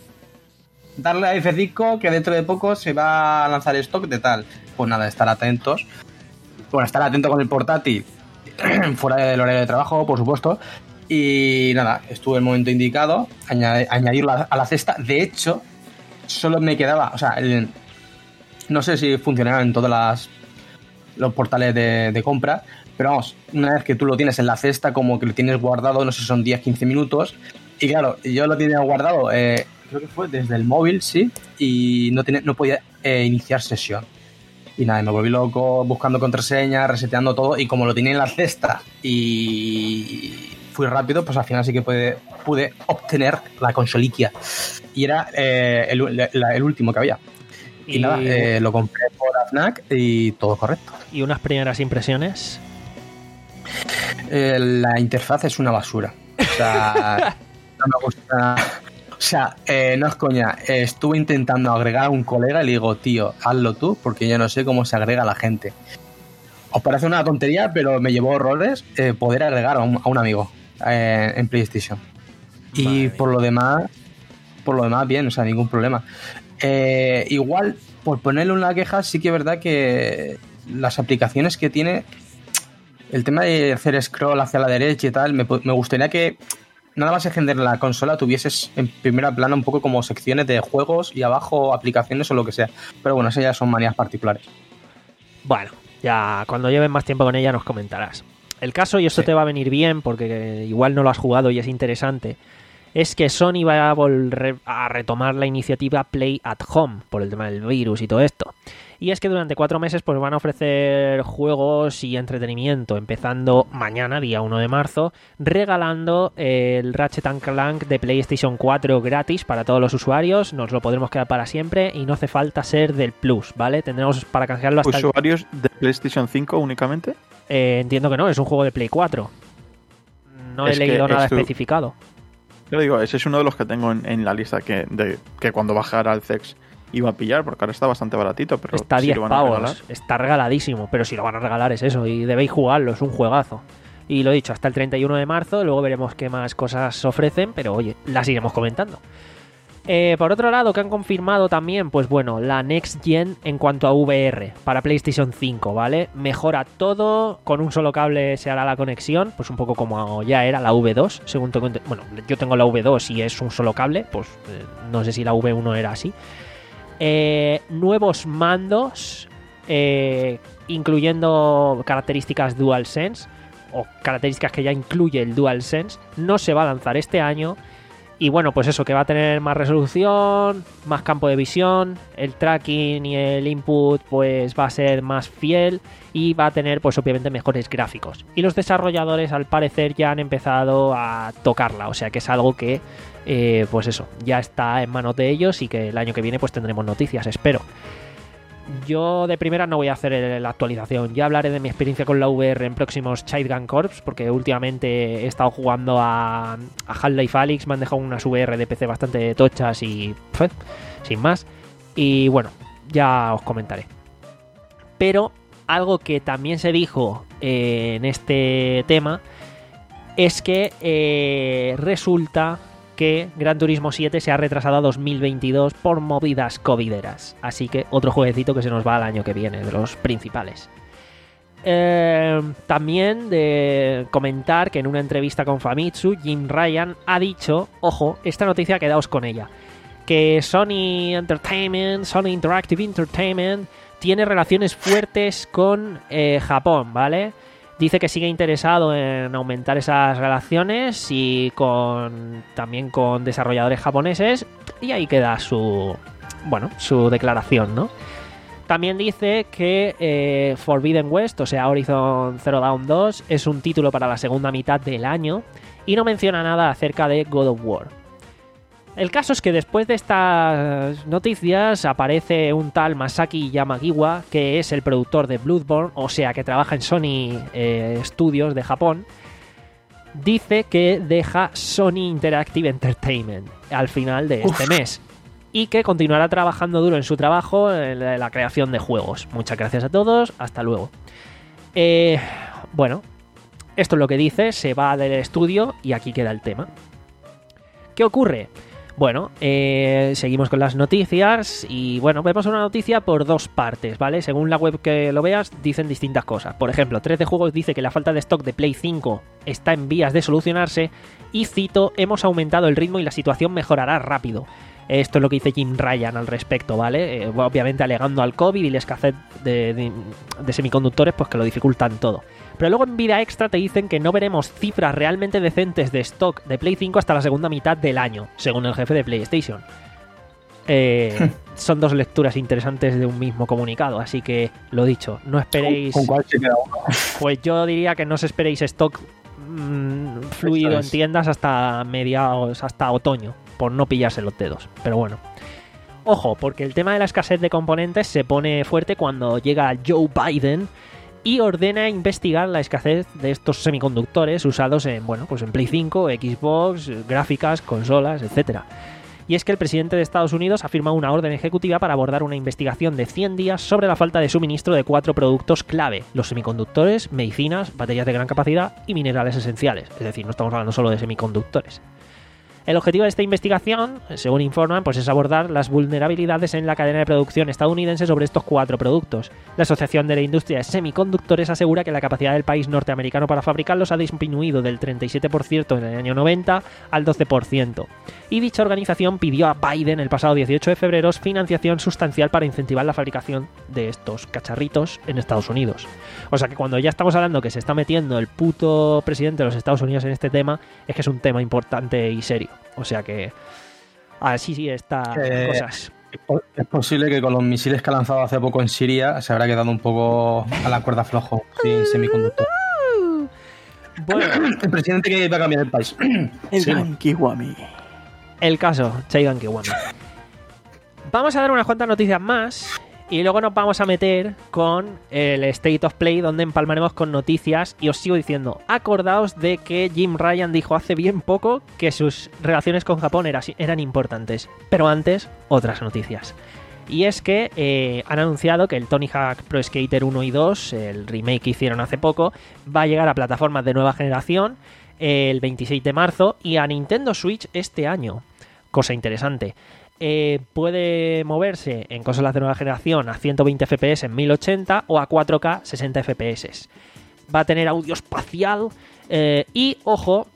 darle a F cinco que dentro de poco se va a lanzar stock de tal. Pues nada, estar atentos. Bueno, estar atento con el portátil fuera del horario de trabajo, por supuesto. Y nada, estuve en el momento indicado, añade, añadirlo a la cesta. De hecho, solo me quedaba, o sea, el, no sé si funcionaba en todos las, los portales de, de compra, pero vamos, una vez que tú lo tienes en la cesta, como que lo tienes guardado, no sé si son diez a quince minutos. Y claro, yo lo tenía guardado, eh, creo que fue desde el móvil, sí, y no, tenía, no podía eh, iniciar sesión. Y nada, me volví loco buscando contraseñas, reseteando todo, y como lo tenía en la cesta y fui rápido, pues al final sí que pude, pude obtener la consoliquia. Y era eh, el, la, el último que había. Y, y nada, eh, lo compré por Fnac y todo correcto. ¿Y unas primeras impresiones? Eh, la interfaz es una basura. O sea, no me gusta. O sea, eh, no es coña. Eh, estuve intentando agregar a un colega y le digo, tío, hazlo tú, porque yo no sé cómo se agrega a la gente. Os parece una tontería, pero me llevó horrores eh, poder agregar a un, a un amigo eh, en PlayStation. Y Madre por lo demás, por lo demás, bien, o sea, ningún problema. Eh, igual, por ponerle una queja, sí que es verdad que las aplicaciones que tiene, el tema de hacer scroll hacia la derecha y tal, me, me gustaría que nada más encender la consola tuvieses en primera plana un poco como secciones de juegos y abajo aplicaciones o lo que sea. Pero bueno, esas ya son manías particulares. Bueno, ya cuando lleves más tiempo con ella nos comentarás. El caso, y esto sí te va a venir bien porque igual no lo has jugado y es interesante, es que Sony va a volver a retomar la iniciativa Play at Home por el tema del virus y todo esto. Y es que durante cuatro meses pues van a ofrecer juegos y entretenimiento, empezando mañana, día uno de marzo, regalando el Ratchet and Clank de PlayStation cuatro gratis para todos los usuarios. Nos lo podremos quedar para siempre y no hace falta ser del Plus, ¿vale? Tendremos para canjearlo hasta... ¿Usuarios el... de PlayStation cinco únicamente? Eh, entiendo que no, es un juego de Play cuatro. No es he leído nada su... especificado. Yo digo, ese es uno de los que tengo en, en la lista que, de, que cuando bajara al C E X iba a pillar, porque ahora está bastante baratito, pero está si diez lo van pavos, a regalar. Está regaladísimo, pero si lo van a regalar es eso, y debéis jugarlo, es un juegazo. Y lo he dicho, hasta el treinta y uno de marzo, luego veremos qué más cosas ofrecen, pero oye, las iremos comentando. Eh, por otro lado, que han confirmado también, pues bueno, la Next Gen en cuanto a V R para PlayStation cinco, ¿vale? Mejora todo, con un solo cable se hará la conexión, pues un poco como ya era la V dos, según tengo ent- bueno, yo tengo la V dos y es un solo cable, pues eh, no sé si la V uno era así. Eh, nuevos mandos, eh, incluyendo características DualSense, o características que ya incluye el DualSense, no se va a lanzar este año. Y bueno, pues eso, que va a tener más resolución, más campo de visión, el tracking y el input pues va a ser más fiel y va a tener pues obviamente mejores gráficos. Y los desarrolladores al parecer ya han empezado a tocarla, o sea que es algo que eh, pues eso, ya está en manos de ellos y que el año que viene pues tendremos noticias, espero. Yo de primera no voy a hacer la actualización, ya hablaré de mi experiencia con la V R en próximos Child Corps, porque últimamente he estado jugando a, a Half-Life Alyx, me han dejado unas V R de P C bastante tochas y pf, sin más, y bueno, ya os comentaré. Pero algo que también se dijo eh, en este tema es que eh, resulta que Gran Turismo siete se ha retrasado a dos mil veintidós por movidas covideras. Así que otro jueguecito que se nos va al año que viene, de los principales. Eh, también de comentar que en una entrevista con Famitsu, Jim Ryan ha dicho, ojo, esta noticia quedaos con ella, que Sony Entertainment, Sony Interactive Entertainment, tiene relaciones fuertes con eh, Japón, ¿vale? Dice que sigue interesado en aumentar esas relaciones y con también con desarrolladores japoneses, y ahí queda su bueno su declaración, ¿no? También dice que eh, Forbidden West, o sea Horizon Zero Dawn dos, es un título para la segunda mitad del año y no menciona nada acerca de God of War. El caso es que después de estas noticias aparece un tal Masaki Yamagiwa, que es el productor de Bloodborne, o sea que trabaja en Sony eh, Studios de Japón. Dice que deja Sony Interactive Entertainment al final de este Uf. mes y que continuará trabajando duro en su trabajo en la, en la creación de juegos. Muchas gracias a todos, hasta luego. Eh, bueno, esto es lo que dice, se va del estudio y aquí queda el tema. ¿Qué ocurre? Bueno, eh, seguimos con las noticias y bueno, vemos una noticia por dos partes, ¿vale? Según la web que lo veas, dicen distintas cosas. Por ejemplo, tres de Juegos dice que la falta de stock de Play cinco está en vías de solucionarse y cito, hemos aumentado el ritmo y la situación mejorará rápido. Esto es lo que dice Jim Ryan al respecto, ¿vale? Eh, obviamente alegando al COVID y la escasez de, de, de semiconductores, pues que lo dificultan todo. Pero luego en vida extra te dicen que no veremos cifras realmente decentes de stock de Play cinco hasta la segunda mitad del año, según el jefe de PlayStation. Eh, son dos lecturas interesantes de un mismo comunicado, así que lo dicho, no esperéis... ¿Con cuál se queda uno? Pues yo diría que no os esperéis stock mmm, fluido en tiendas hasta mediados, hasta otoño, por no pillarse los dedos. Pero bueno. Ojo, porque el tema de la escasez de componentes se pone fuerte cuando llega Joe Biden y ordena investigar la escasez de estos semiconductores usados en, bueno, pues en Play cinco, Xbox, gráficas, consolas, etcétera. Y es que el presidente de Estados Unidos ha firmado una orden ejecutiva para abordar una investigación de cien días sobre la falta de suministro de cuatro productos clave: los semiconductores, medicinas, baterías de gran capacidad y minerales esenciales. Es decir, no estamos hablando solo de semiconductores. El objetivo de esta investigación, según informan, pues es abordar las vulnerabilidades en la cadena de producción estadounidense sobre estos cuatro productos. La Asociación de la Industria de Semiconductores asegura que la capacidad del país norteamericano para fabricarlos ha disminuido del treinta y siete por ciento en el año noventa al doce por ciento. Y dicha organización pidió a Biden el pasado dieciocho de febrero financiación sustancial para incentivar la fabricación de estos cacharritos en Estados Unidos. O sea que cuando ya estamos hablando que se está metiendo el puto presidente de los Estados Unidos en este tema, es que es un tema importante y serio. O sea que así sí estas eh, cosas. Es posible que con los misiles que ha lanzado hace poco en Siria se habrá quedado un poco a la cuerda flojo sin semiconductor. Bueno, el presidente que va a cambiar el país. El sí. Gran Kiwami. El caso, Chaidan Kiwami. Vamos a dar unas cuantas noticias más. Y luego nos vamos a meter con el State of Play, donde empalmaremos con noticias. Y os sigo diciendo, acordaos de que Jim Ryan dijo hace bien poco que sus relaciones con Japón era, eran importantes. Pero antes, otras noticias. Y es que eh, han anunciado que el Tony Hawk Pro Skater uno y dos, el remake que hicieron hace poco, va a llegar a plataformas de nueva generación eh, el veintiséis de marzo y a Nintendo Switch este año. Cosa interesante. Eh, puede moverse en consolas de nueva generación a ciento veinte F P S en mil ochenta o a cuatro K sesenta F P S. Va a tener audio espacial eh, y, ojo,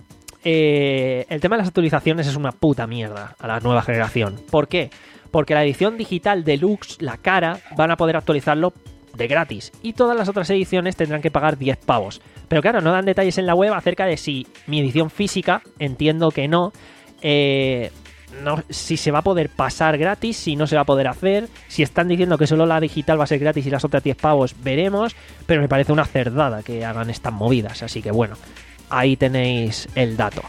eh, el tema de las actualizaciones es una puta mierda a la nueva generación. ¿Por qué? Porque la edición digital deluxe, la cara, van a poder actualizarlo de gratis y todas las otras ediciones tendrán que pagar diez pavos. Pero claro, no dan detalles en la web acerca de si mi edición física, entiendo que no, eh... No, si se va a poder pasar gratis, si no se va a poder hacer. Si están diciendo que solo la digital va a ser gratis y las otras diez pavos, veremos. Pero me parece una cerdada que hagan estas movidas. Así que bueno, ahí tenéis el dato.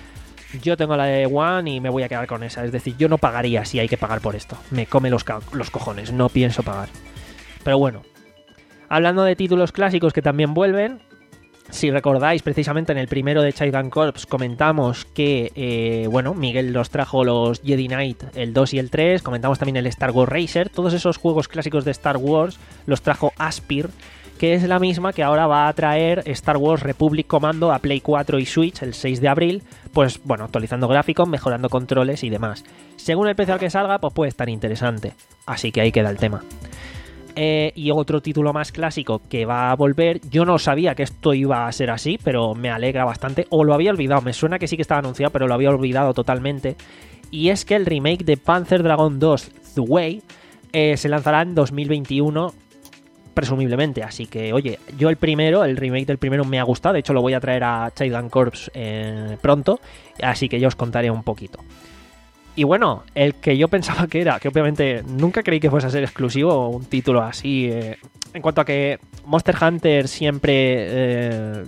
Yo tengo la de One y me voy a quedar con esa. Es decir, yo no pagaría si hay que pagar por esto. Me come los, ca- los cojones, no pienso pagar. Pero bueno, hablando de títulos clásicos que también vuelven, si recordáis, precisamente en el primero de Chaidan Corps comentamos que, eh, bueno, Miguel nos trajo los Jedi Knight, el dos y el tres, comentamos también el Star Wars Racer, todos esos juegos clásicos de Star Wars los trajo Aspyr, que es la misma que ahora va a traer Star Wars Republic Commando a Play cuatro y Switch el seis de abril, pues bueno, actualizando gráficos, mejorando controles y demás. Según el precio al que salga, pues puede estar interesante, así que ahí queda el tema. Eh, y otro título más clásico que va a volver, yo no sabía que esto iba a ser así, pero me alegra bastante, o lo había olvidado, me suena que sí que estaba anunciado, pero lo había olvidado totalmente, y es que el remake de Panzer Dragoon dos The Way eh, se lanzará en dos mil veintiuno, presumiblemente, así que oye, yo el primero, el remake del primero me ha gustado, de hecho lo voy a traer a Chaidan Corps eh, pronto, así que yo os contaré un poquito. Y bueno, el que yo pensaba que era, que obviamente nunca creí que fuese a ser exclusivo, un título así, eh, en cuanto a que Monster Hunter siempre eh,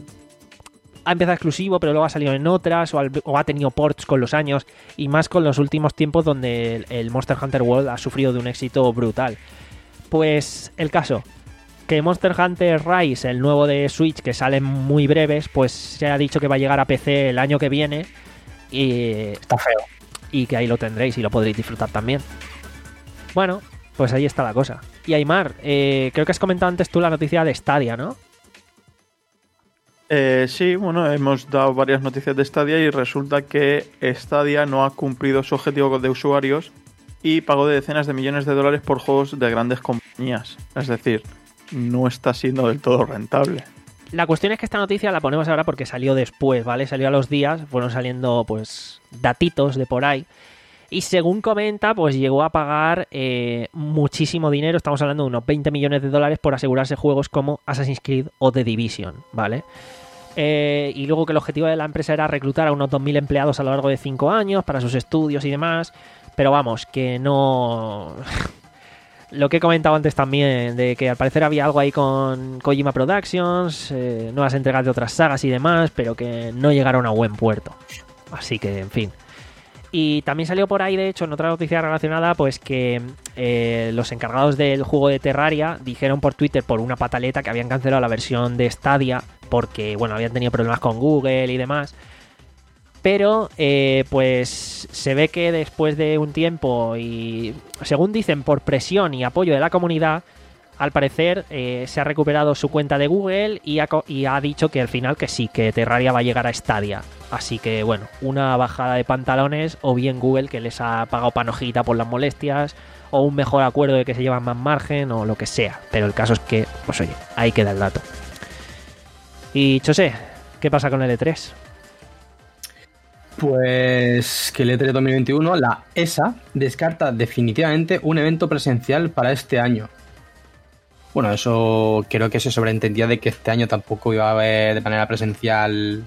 ha empezado exclusivo, pero luego ha salido en otras, o, al, o ha tenido ports con los años, y más con los últimos tiempos donde el, el Monster Hunter World ha sufrido de un éxito brutal. Pues el caso, que Monster Hunter Rise, el nuevo de Switch, que sale muy breves, pues se ha dicho que va a llegar a P C el año que viene, y está feo. Y que ahí lo tendréis y lo podréis disfrutar también. Bueno, pues ahí está la cosa. Y Aymar, eh, creo que has comentado antes tú la noticia de Stadia, ¿no? Eh, sí, bueno, hemos dado varias noticias de Stadia y resulta que Stadia no ha cumplido su objetivo de usuarios y pagó de decenas de millones de dólares por juegos de grandes compañías. Es decir, no está siendo del todo rentable. La cuestión es que esta noticia la ponemos ahora porque salió después, ¿vale? Salió a los días, fueron saliendo pues datitos de por ahí. Y según comenta, pues llegó a pagar eh, muchísimo dinero, estamos hablando de unos veinte millones de dólares por asegurarse juegos como Assassin's Creed o The Division, ¿vale? Eh, y luego que el objetivo de la empresa era reclutar a unos dos mil empleados a lo largo de cinco años para sus estudios y demás. Pero vamos, que no... Lo que he comentado antes también, de que al parecer había algo ahí con Kojima Productions, eh, nuevas entregas de otras sagas y demás, pero que no llegaron a buen puerto. Así que, en fin. Y también salió por ahí, de hecho, en otra noticia relacionada, pues que eh, los encargados del juego de Terraria dijeron por Twitter, por una pataleta, que habían cancelado la versión de Stadia porque, bueno, habían tenido problemas con Google y demás. Pero, eh, pues, se ve que después de un tiempo y, según dicen, por presión y apoyo de la comunidad, al parecer eh, se ha recuperado su cuenta de Google y ha, y ha dicho que al final que sí, que Terraria va a llegar a Stadia. Así que, bueno, una bajada de pantalones, o bien Google, que les ha pagado panojita por las molestias, o un mejor acuerdo de que se llevan más margen, o lo que sea. Pero el caso es que, pues oye, ahí queda el dato. Y, Chosé, ¿qué pasa con el E tres? Pues que el E tres dos mil veintiuno, la E S A descarta definitivamente un evento presencial para este año. Bueno, eso creo que se sobreentendía de que este año tampoco iba a haber de manera presencial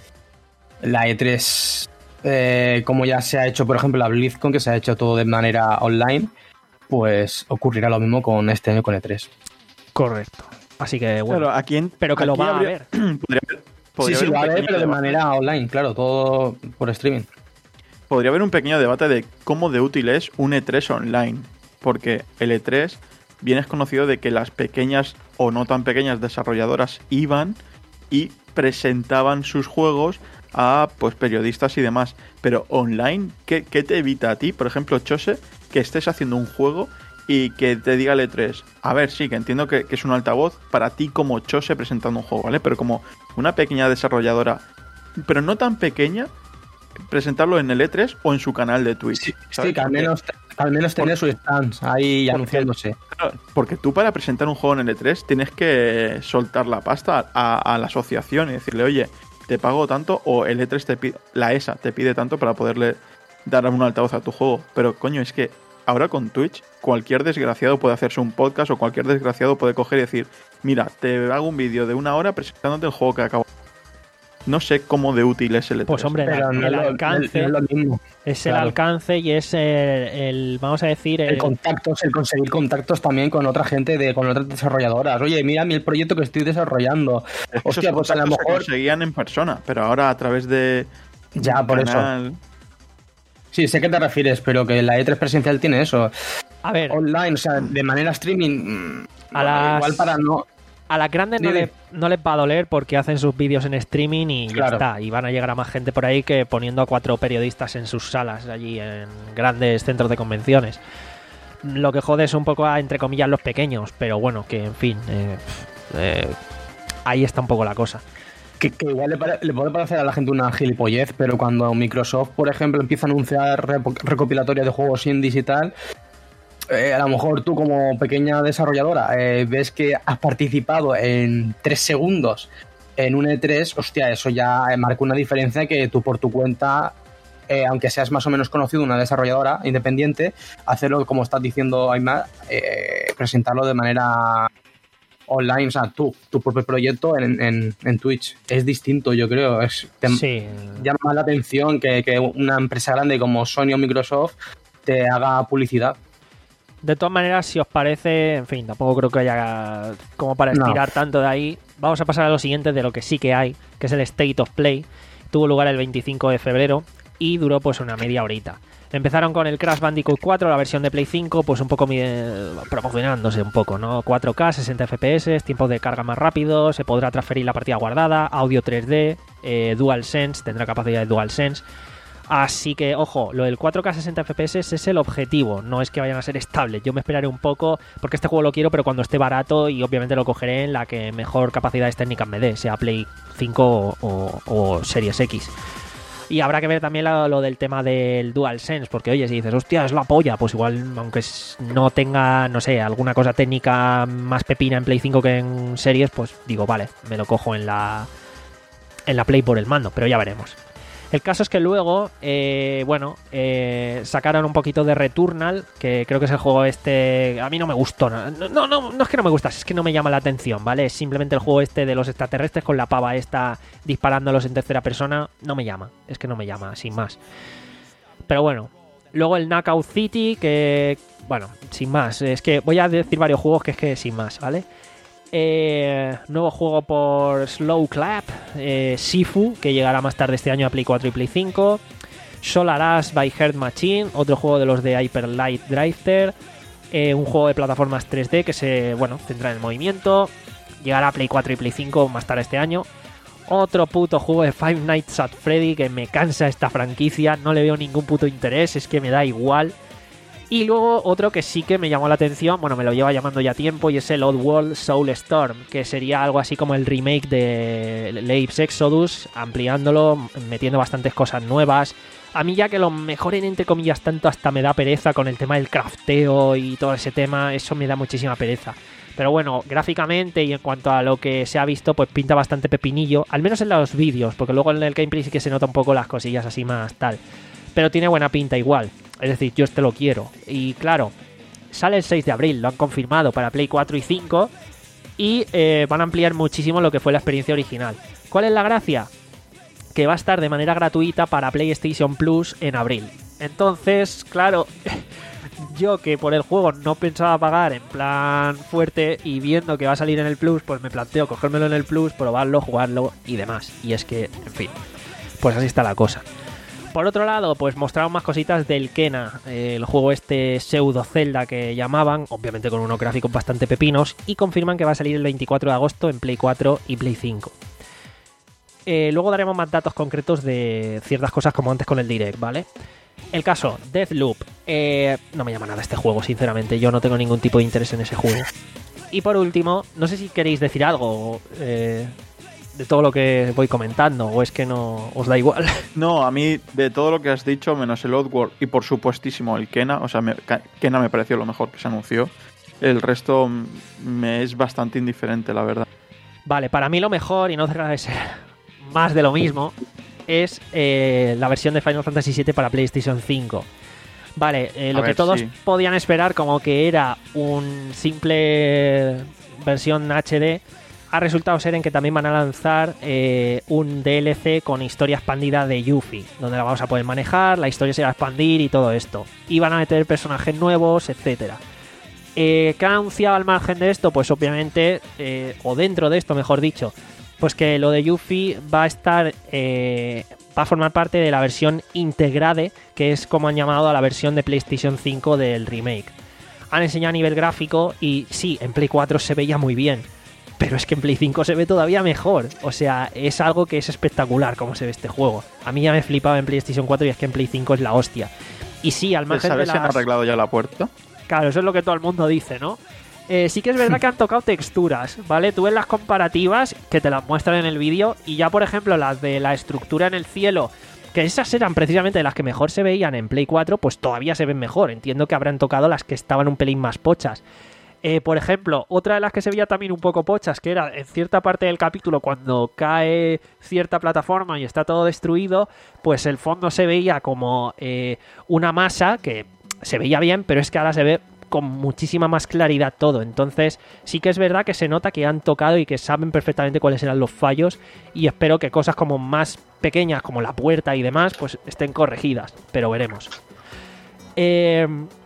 la E tres, eh, como ya se ha hecho, por ejemplo, la BlizzCon, que se ha hecho todo de manera online, pues ocurrirá lo mismo con este año con E tres. Correcto. Así que, bueno, Claro, aquí en- pero que lo aquí va habría- a ver. Podría haber, Sí, podría sí, haber un lo haré, pequeño pero de debate. manera online, claro, todo por streaming. Podría haber un pequeño debate de cómo de útil es un E tres online. Porque el E tres bien es conocido de que las pequeñas o no tan pequeñas desarrolladoras iban y presentaban sus juegos a pues periodistas y demás. Pero online, ¿qué, qué te evita a ti, por ejemplo, Chose, que estés haciendo un juego y que te diga el E tres? A ver, sí, que entiendo que, que es un altavoz para ti como Chose presentando un juego, ¿vale? Pero como una pequeña desarrolladora, pero no tan pequeña, presentarlo en el E tres o en su canal de Twitch. Sí, ¿sabes? sí, que al Porque- menos, al menos tener sus stands ahí porque- anunciándose. Claro, porque tú para presentar un juego en el E tres tienes que soltar la pasta a, a la asociación y decirle, oye, te pago tanto, o el E tres te pide, la E S A te pide tanto para poderle dar un altavoz a tu juego. Pero coño, es que ahora con Twitch cualquier desgraciado puede hacerse un podcast o cualquier desgraciado puede coger y decir, mira, te hago un vídeo de una hora presentándote el juego que acabo. No sé cómo de útil es el E tres. Pues hombre, Pero el, no, el es lo- alcance no es lo mismo. es el claro. alcance y es el, el- vamos a decir, el, El contactos, el conseguir contactos también con otra gente, de con otras desarrolladoras. Oye, mira mi el proyecto que estoy desarrollando. Es que Hostia, esos pues a lo contactos se mejor conseguían en persona, pero ahora a través de ya un por eso. canal- Sí, sé a qué te refieres, pero que la E tres presencial tiene eso. a ver, Online, o sea, de manera streaming. mm, A bueno, las- igual para no. a las grandes no, Dime. le- no les va a doler porque hacen sus vídeos en streaming y ya Claro. está. Y van a llegar a más gente por ahí que poniendo a cuatro periodistas en sus salas allí en grandes centros de convenciones. Lo que jode es un poco a, entre comillas, los pequeños, pero bueno, que en fin, eh, eh, ahí está un poco la cosa. Que, que igual le, pare- le puede parecer a la gente una gilipollez, pero cuando Microsoft, por ejemplo, empieza a anunciar repo- recopilatorios de juegos indies y tal, eh, a lo mejor tú como pequeña desarrolladora eh, ves que has participado en tres segundos en un E tres, hostia, eso ya eh, marca una diferencia que tú por tu cuenta, eh, aunque seas más o menos conocido, una desarrolladora independiente, hacerlo como estás diciendo, Aymar, eh, presentarlo de manera online, o sea, tú, tu propio proyecto en, en, en Twitch. Es distinto, yo creo. Es, te Sí, llama más la atención que, que una empresa grande como Sony o Microsoft te haga publicidad. de todas maneras, si os parece, en fin, tampoco creo que haya como para No. estirar tanto de ahí. Vamos a pasar a lo siguiente de lo que sí que hay, que es el State of Play. Tuvo lugar el veinticinco de febrero y duró pues una media horita. Empezaron con el Crash Bandicoot cuatro, la versión de Play cinco, pues un poco eh, promocionándose un poco, ¿no? cuatro K, sesenta F P S, tiempos de carga más rápidos, se podrá transferir la partida guardada, audio tres D, eh, DualSense, tendrá capacidad de DualSense. Así que, ojo, lo del cuatro K sesenta F P S es el objetivo, no es que vayan a ser estables. Yo me esperaré un poco, porque este juego lo quiero, pero cuando esté barato, y obviamente lo cogeré en la que mejor capacidades técnicas me dé, sea Play cinco o, o, o Series X. Y habrá que ver también lo, lo del tema del DualSense, porque oye, si dices, hostia, es la polla, pues igual, aunque no tenga, no sé, alguna cosa técnica más pepina en Play cinco que en Series, pues digo, vale, me lo cojo en la, en la Play por el mando, pero ya veremos. El caso es que luego, eh, bueno, eh, sacaron un poquito de Returnal, que creo que es el juego este... A mí no me gustó, no, no, no, no es que no me gustase, es que no me llama la atención, ¿vale? Es simplemente el juego este de los extraterrestres con la pava esta disparándolos en tercera persona, no me llama, es que no me llama, sin más. Pero bueno, Luego el Knockout City, que, bueno, sin más. Es que voy a decir varios juegos que es que sin más, ¿vale? Eh, nuevo juego por Slow Clap, eh, Sifu, que llegará más tarde este año a Play cuatro y Play cinco. Solar Ash by Heart Machine, otro juego de los de Hyper Light Drifter. Eh, un juego de plataformas tres D que se, bueno, centra en el movimiento. Llegará a Play cuatro y Play cinco más tarde este año. Otro puto juego de Five Nights at Freddy, que me cansa esta franquicia, no le veo ningún puto interés, es que me da igual. Y luego otro que sí que me llamó la atención, bueno, me lo lleva llamando ya tiempo, y es el Oddworld Soulstorm, que sería algo así como el remake de Apes Exodus, ampliándolo, metiendo bastantes cosas nuevas. A mí ya que lo mejoren entre comillas tanto hasta me da pereza con el tema del crafteo y todo ese tema, eso me da muchísima pereza. Pero bueno, gráficamente y en cuanto a lo que se ha visto, pues pinta bastante pepinillo, al menos en los vídeos, porque luego en el gameplay sí que se nota un poco las cosillas así más tal. Pero tiene buena pinta igual, es decir, yo este lo quiero. Y claro, sale el seis de abril, lo han confirmado para Play cuatro y cinco, y eh, van a ampliar muchísimo lo que fue la experiencia original. ¿Cuál es la gracia? Que va a estar de manera gratuita para PlayStation Plus en abril. Entonces, claro, yo que por el juego no pensaba pagar en plan fuerte, y viendo que va a salir en el Plus, pues me planteo cogérmelo en el Plus, probarlo, jugarlo y demás. Y es que, en fin, pues así está la cosa. Por otro lado, pues mostraron más cositas del Kena, eh, el juego este pseudo Zelda que llamaban, obviamente con unos gráficos bastante pepinos, y confirman que va a salir el veinticuatro de agosto en Play cuatro y Play cinco. Eh, luego daremos más datos concretos de ciertas cosas como antes con el Direct, ¿vale? El caso, Deathloop, eh, no me llama nada este juego, sinceramente, yo no tengo ningún tipo de interés en ese juego. Y por último, no sé si queréis decir algo eh, de todo lo que voy comentando, o es que no os da igual. No, a mí de todo lo que has dicho, menos el Oddworld y por supuestísimo el Kena, o sea, me, Kena me pareció lo mejor que se anunció, el resto me es bastante indiferente, la verdad. Vale, para mí lo mejor, y no deja de ser más de lo mismo, es eh, la versión de Final Fantasy siete para PlayStation cinco. Vale, eh, lo ver, que todos sí. podían esperar como que era un simple versión H D, ha resultado ser en que también van a lanzar eh, un D L C con historia expandida de Yuffie, donde la vamos a poder manejar, la historia se va a expandir y todo esto. Y van a meter personajes nuevos, etcétera. Eh, ¿Qué han anunciado al margen de esto? Pues obviamente, eh, o dentro de esto mejor dicho, pues que lo de Yuffie va a estar, eh, va a formar parte de la versión Integrade, que es como han llamado a la versión de PlayStation cinco del remake. Han enseñado a nivel gráfico y sí, en Play cuatro se veía muy bien, pero es que en Play cinco se ve todavía mejor. O sea, es algo que es espectacular como se ve este juego. A mí ya me flipaba en PlayStation cuatro y es que en Play cinco es la hostia. Y sí, al margen ¿Sabes de las... si han arreglado ya la puerta? Claro, eso es lo que todo el mundo dice, ¿no? Eh, sí que es verdad que han tocado texturas, ¿vale? Tú ves las comparativas que te las muestran en el vídeo y ya, por ejemplo, las de la estructura en el cielo, que esas eran precisamente las que mejor se veían en Play cuatro, pues todavía se ven mejor. Entiendo que habrán tocado las que estaban un pelín más pochas. Eh, por ejemplo, otra de las que se veía también un poco pochas, que era en cierta parte del capítulo cuando cae cierta plataforma y está todo destruido, pues el fondo se veía como eh, una masa que se veía bien, pero es que ahora se ve con muchísima más claridad todo. Entonces sí que es verdad que se nota que han tocado y que saben perfectamente cuáles eran los fallos, y espero que cosas como más pequeñas como la puerta y demás pues estén corregidas, pero veremos. Eh,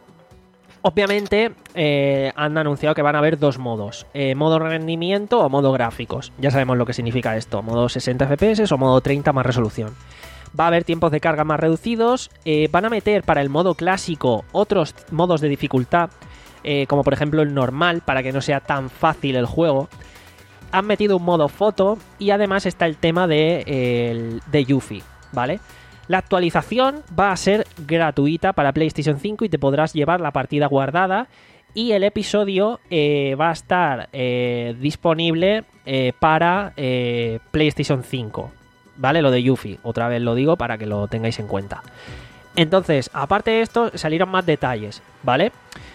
obviamente eh, han anunciado que van a haber dos modos, eh, modo rendimiento o modo gráficos. Ya sabemos lo que significa esto, modo sesenta F P S o modo treinta más resolución. Va a haber tiempos de carga más reducidos, eh, van a meter para el modo clásico otros modos de dificultad, eh, como por ejemplo el normal, para que no sea tan fácil el juego. Han metido un modo foto y además está el tema de, eh, el, de Yuffie, ¿vale? La actualización va a ser gratuita para PlayStation cinco y te podrás llevar la partida guardada, y el episodio eh, va a estar eh, disponible eh, para eh, PlayStation cinco. ¿Vale? Lo de Yuffie, otra vez lo digo para que lo tengáis en cuenta. Entonces, aparte de esto, salieron más detalles, ¿vale?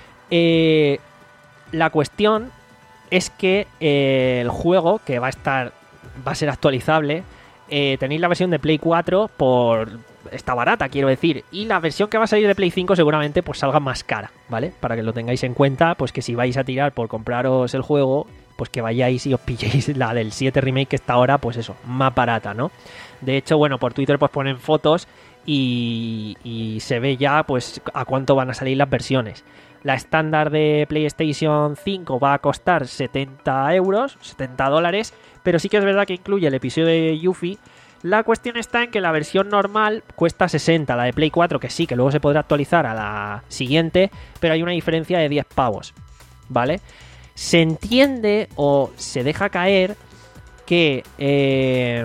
Eh, la cuestión es que eh, el juego, que va a estar, va a ser actualizable, eh, tenéis la versión de Play cuatro por... está barata, quiero decir, y la versión que va a salir de Play cinco seguramente pues salga más cara, ¿vale? Para que lo tengáis en cuenta, pues que si vais a tirar por compraros el juego, pues que vayáis y os pilléis la del siete Remake, que está ahora, pues eso, más barata, ¿no? De hecho, bueno, por Twitter pues ponen fotos y, y se ve ya pues a cuánto van a salir las versiones. La estándar de PlayStation cinco va a costar setenta euros, setenta dólares, pero sí que es verdad que incluye el episodio de Yuffie. La cuestión está en que la versión normal cuesta sesenta, la de Play cuatro, que sí, que luego se podrá actualizar a la siguiente, pero hay una diferencia de diez pavos, ¿vale? Se entiende o se deja caer que... Eh,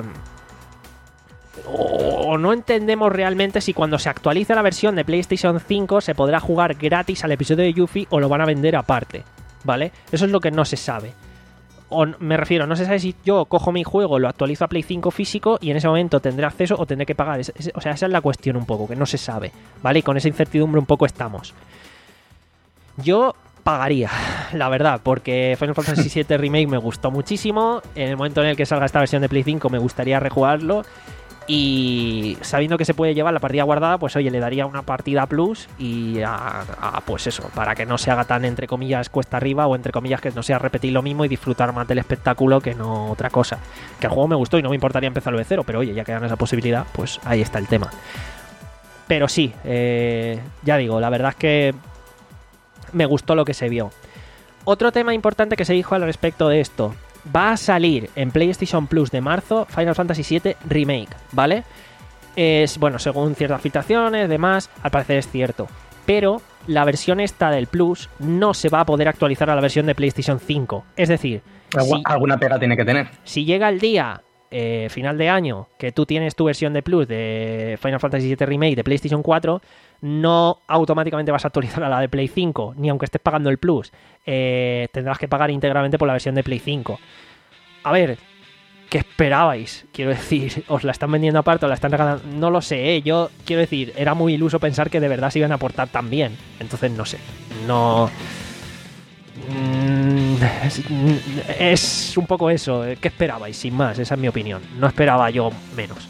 o no entendemos realmente si cuando se actualice la versión de PlayStation cinco se podrá jugar gratis al episodio de Yuffie o lo van a vender aparte, ¿vale? Eso es lo que no se sabe. O me refiero, no se sabe si yo cojo mi juego, lo actualizo a Play cinco físico y en ese momento tendré acceso o tendré que pagar. Es, es, o sea, esa es la cuestión un poco, que no se sabe, ¿vale? Y con esa incertidumbre un poco estamos. Yo pagaría, la verdad, porque Final Fantasy siete Remake me gustó muchísimo. En el momento en el que salga esta versión de Play cinco me gustaría rejugarlo. Y sabiendo que se puede llevar la partida guardada, pues oye, le daría una partida plus y a, a, pues eso, para que no se haga tan entre comillas cuesta arriba o entre comillas que no sea repetir lo mismo y disfrutar más del espectáculo que no otra cosa. Que el juego me gustó y no me importaría empezarlo de cero, pero oye, ya que dan esa posibilidad, pues ahí está el tema. Pero sí, eh, ya digo, la verdad es que me gustó lo que se vio. Otro tema importante que se dijo al respecto de esto: va a salir en PlayStation Plus de marzo Final Fantasy siete Remake, ¿vale? Es, bueno, según ciertas filtraciones, demás, al parecer es cierto. Pero la versión esta del Plus no se va a poder actualizar a la versión de PlayStation cinco. Es decir, Algu- si, alguna pega tiene que tener. si llega el día, eh, final de año, que tú tienes tu versión de Plus de Final Fantasy siete Remake de PlayStation cuatro, no automáticamente vas a actualizar a la de Play cinco, ni aunque estés pagando el Plus. Eh, tendrás que pagar íntegramente por la versión de Play cinco. A ver, ¿qué esperabais? Quiero decir, ¿os la están vendiendo aparte o la están regalando? No lo sé, ¿eh? Yo quiero decir, era muy iluso pensar que de verdad se iban a portar tan bien. Entonces, no sé, no... Es, es un poco eso. ¿Qué esperabais? Sin más, esa es mi opinión. No esperaba yo menos.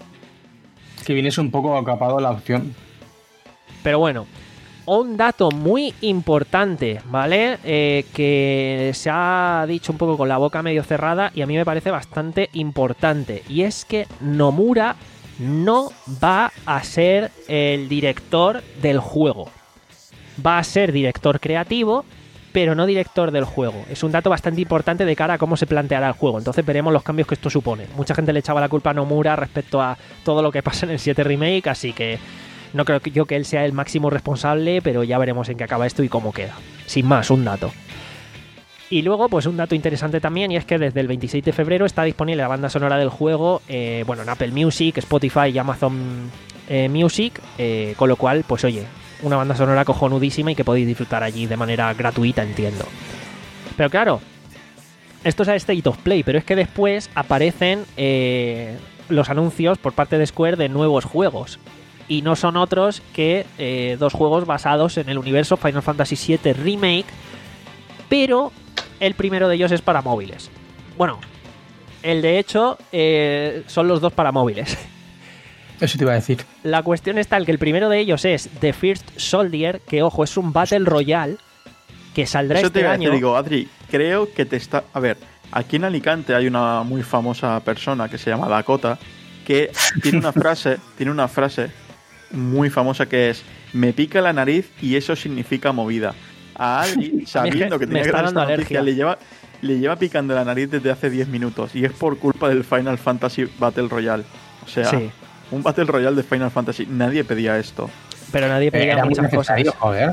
Que vienes un poco acapado la opción. Pero bueno, un dato muy importante, ¿vale? Eh, que se ha dicho un poco con la boca medio cerrada y a mí me parece bastante importante. Y es que Nomura no va a ser el director del juego. Va a ser director creativo, pero no director del juego. Es un dato bastante importante de cara a cómo se planteará el juego. Entonces veremos los cambios que esto supone. Mucha gente le echaba la culpa a Nomura respecto a todo lo que pasa en el siete Remake, así que no creo que yo que él sea el máximo responsable, pero ya veremos en qué acaba esto y cómo queda. Sin más, un dato. Y luego, pues un dato interesante también, y es que desde el veintiséis de febrero está disponible la banda sonora del juego, eh, bueno, en Apple Music, Spotify y Amazon eh, Music, eh, con lo cual, pues oye, una banda sonora cojonudísima y que podéis disfrutar allí de manera gratuita, entiendo. Pero claro, esto es a State of Play, pero es que después aparecen eh, los anuncios por parte de Square de nuevos juegos. Y no son otros que eh, dos juegos basados en el universo Final Fantasy siete Remake, pero el primero de ellos es para móviles. Bueno, el de hecho eh, son los dos para móviles. Eso te iba a decir. La cuestión está en que el primero de ellos es The First Soldier, que ojo, es un Battle Royale que saldrá Eso este te, año. te digo, Adri, creo que te está... A ver, aquí en Alicante hay una muy famosa persona que se llama Dakota, que tiene una frase, tiene una frase muy famosa que es: me pica la nariz y eso significa movida. A Adri, sabiendo que tenía que dar esta noticia, le lleva, le lleva picando la nariz desde hace diez minutos y es por culpa del Final Fantasy Battle Royale. O sea, Sí. un Battle Royale de Final Fantasy. Nadie pedía esto. Pero nadie pedía Era muy muchas cosas. necesario, joder.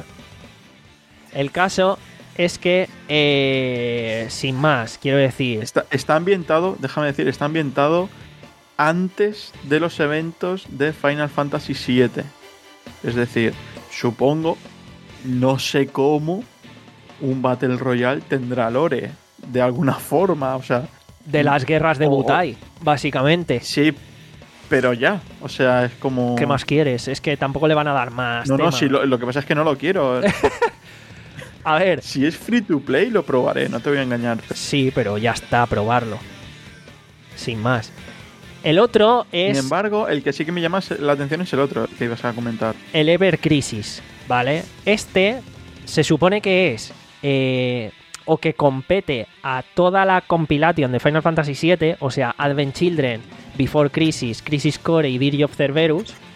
El caso es que, eh, sin más, quiero decir... Está, está ambientado, déjame decir, está ambientado antes de los eventos de Final Fantasy siete. Es decir, supongo, no sé cómo, un Battle Royale tendrá lore de alguna forma, o sea... De las guerras de o- Butai, básicamente. Sí, pero ya, o sea, es como... ¿Qué más quieres? Es que tampoco le van a dar más No, tema. no, sí, lo, lo que pasa es que no lo quiero. A ver, Si es free to play, lo probaré, no te voy a engañar. sí, pero ya está, probarlo. Sin más. El otro es Sin embargo, el que sí que me llama la atención es el otro el que ibas a comentar. el Ever Crisis, ¿vale? Este se supone que es eh, o que compete a toda la compilation de Final Fantasy siete, o sea, Advent Children, Before Crisis, Crisis Core y Dirge of Cerberus,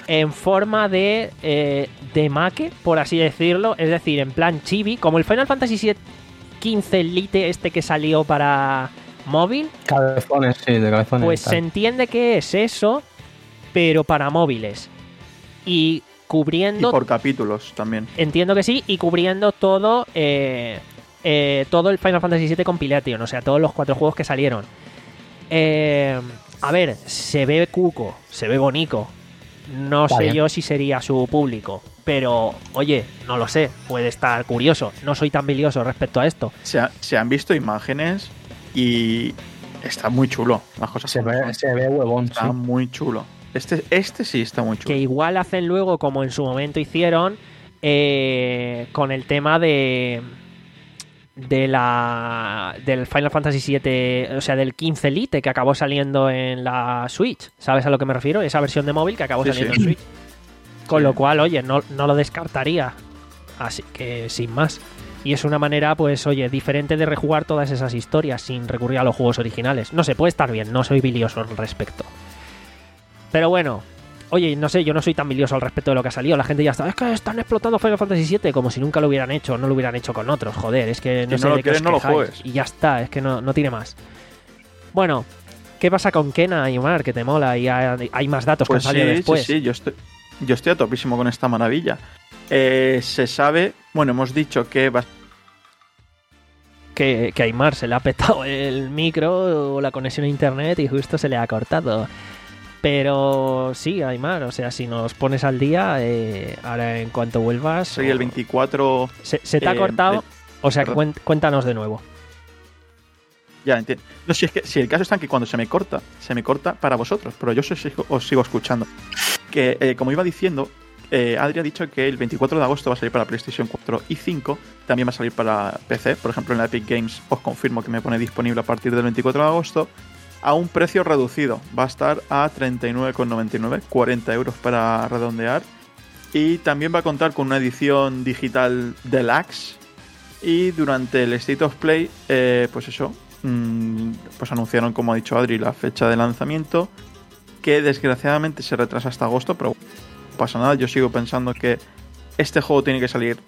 en forma de eh, de make, por así decirlo, es decir, en plan chibi, como el Final Fantasy quince Lite este que salió para móvil. Cabezones, sí, de cabezones. Pues se entiende que es eso, pero para móviles. Y cubriendo... Y por capítulos también. Entiendo que sí, y cubriendo todo eh, eh, todo el Final Fantasy siete Compilation, o sea, todos los cuatro juegos que salieron. Eh, a ver, se ve cuco, se ve bonito. No Está sé bien. yo si sería su público, pero oye, no lo sé, puede estar curioso. No soy tan bilioso respecto a esto. Se, ha- se han visto imágenes y está muy chulo. Las cosas Se como ve, son. se ve huevón, Está sí. muy chulo. Este, este sí está muy chulo. Que igual hacen luego, como en su momento hicieron, eh, con el tema de de la del Final Fantasy siete, o sea, del quince Lite que acabó saliendo en la Switch. ¿Sabes a lo que me refiero? Esa versión de móvil que acabó Sí, saliendo sí. en Switch. Con Sí. lo cual, oye, no, no lo descartaría. Así que sin más. Y es una manera, pues, oye, diferente de rejugar todas esas historias sin recurrir a los juegos originales. No sé, puede estar bien, no soy bilioso al respecto. Pero bueno, oye, no sé, yo no soy tan bilioso al respecto de lo que ha salido. La gente ya está, es que están explotando Final Fantasy siete como si nunca lo hubieran hecho, no lo hubieran hecho con otros. Joder, es que no Si sé no lo de qué os quieres, no lo quejáis. juegues. Y ya está, es que no, no tiene más. Bueno, ¿qué pasa con Kena y Omar? Que te mola y hay, hay más datos Pues que han salido sí, después. sí, sí, yo estoy, yo estoy a topísimo con esta maravilla. Eh, se sabe, bueno, hemos dicho que va Que, que a Aymar se le ha petado el micro o la conexión a internet y justo se le ha cortado. Pero sí, Aymar, o sea, si nos pones al día, eh, ahora en cuanto vuelvas... sería el o- veinticuatro. Se, se te ha eh, cortado, de- o sea, que perdón. cuen- cuéntanos de nuevo. Ya entiendo. No, si es que si el caso está en que cuando se me corta, se me corta para vosotros, pero yo os sigo, os sigo escuchando. Que eh, como iba diciendo, eh, Adri ha dicho que el veinticuatro de agosto va a salir para PlayStation cuatro y cinco, también va a salir para P C, por ejemplo en la Epic Games os confirmo que me pone disponible a partir del veinticuatro de agosto, a un precio reducido, va a estar a treinta y nueve con noventa y nueve, cuarenta euros para redondear, y también va a contar con una edición digital deluxe, y durante el State of Play, eh, pues eso, mm, pues anunciaron, como ha dicho Adri, la fecha de lanzamiento, que desgraciadamente se retrasa hasta agosto, pero no pasa nada. Yo sigo pensando que este juego tiene que salir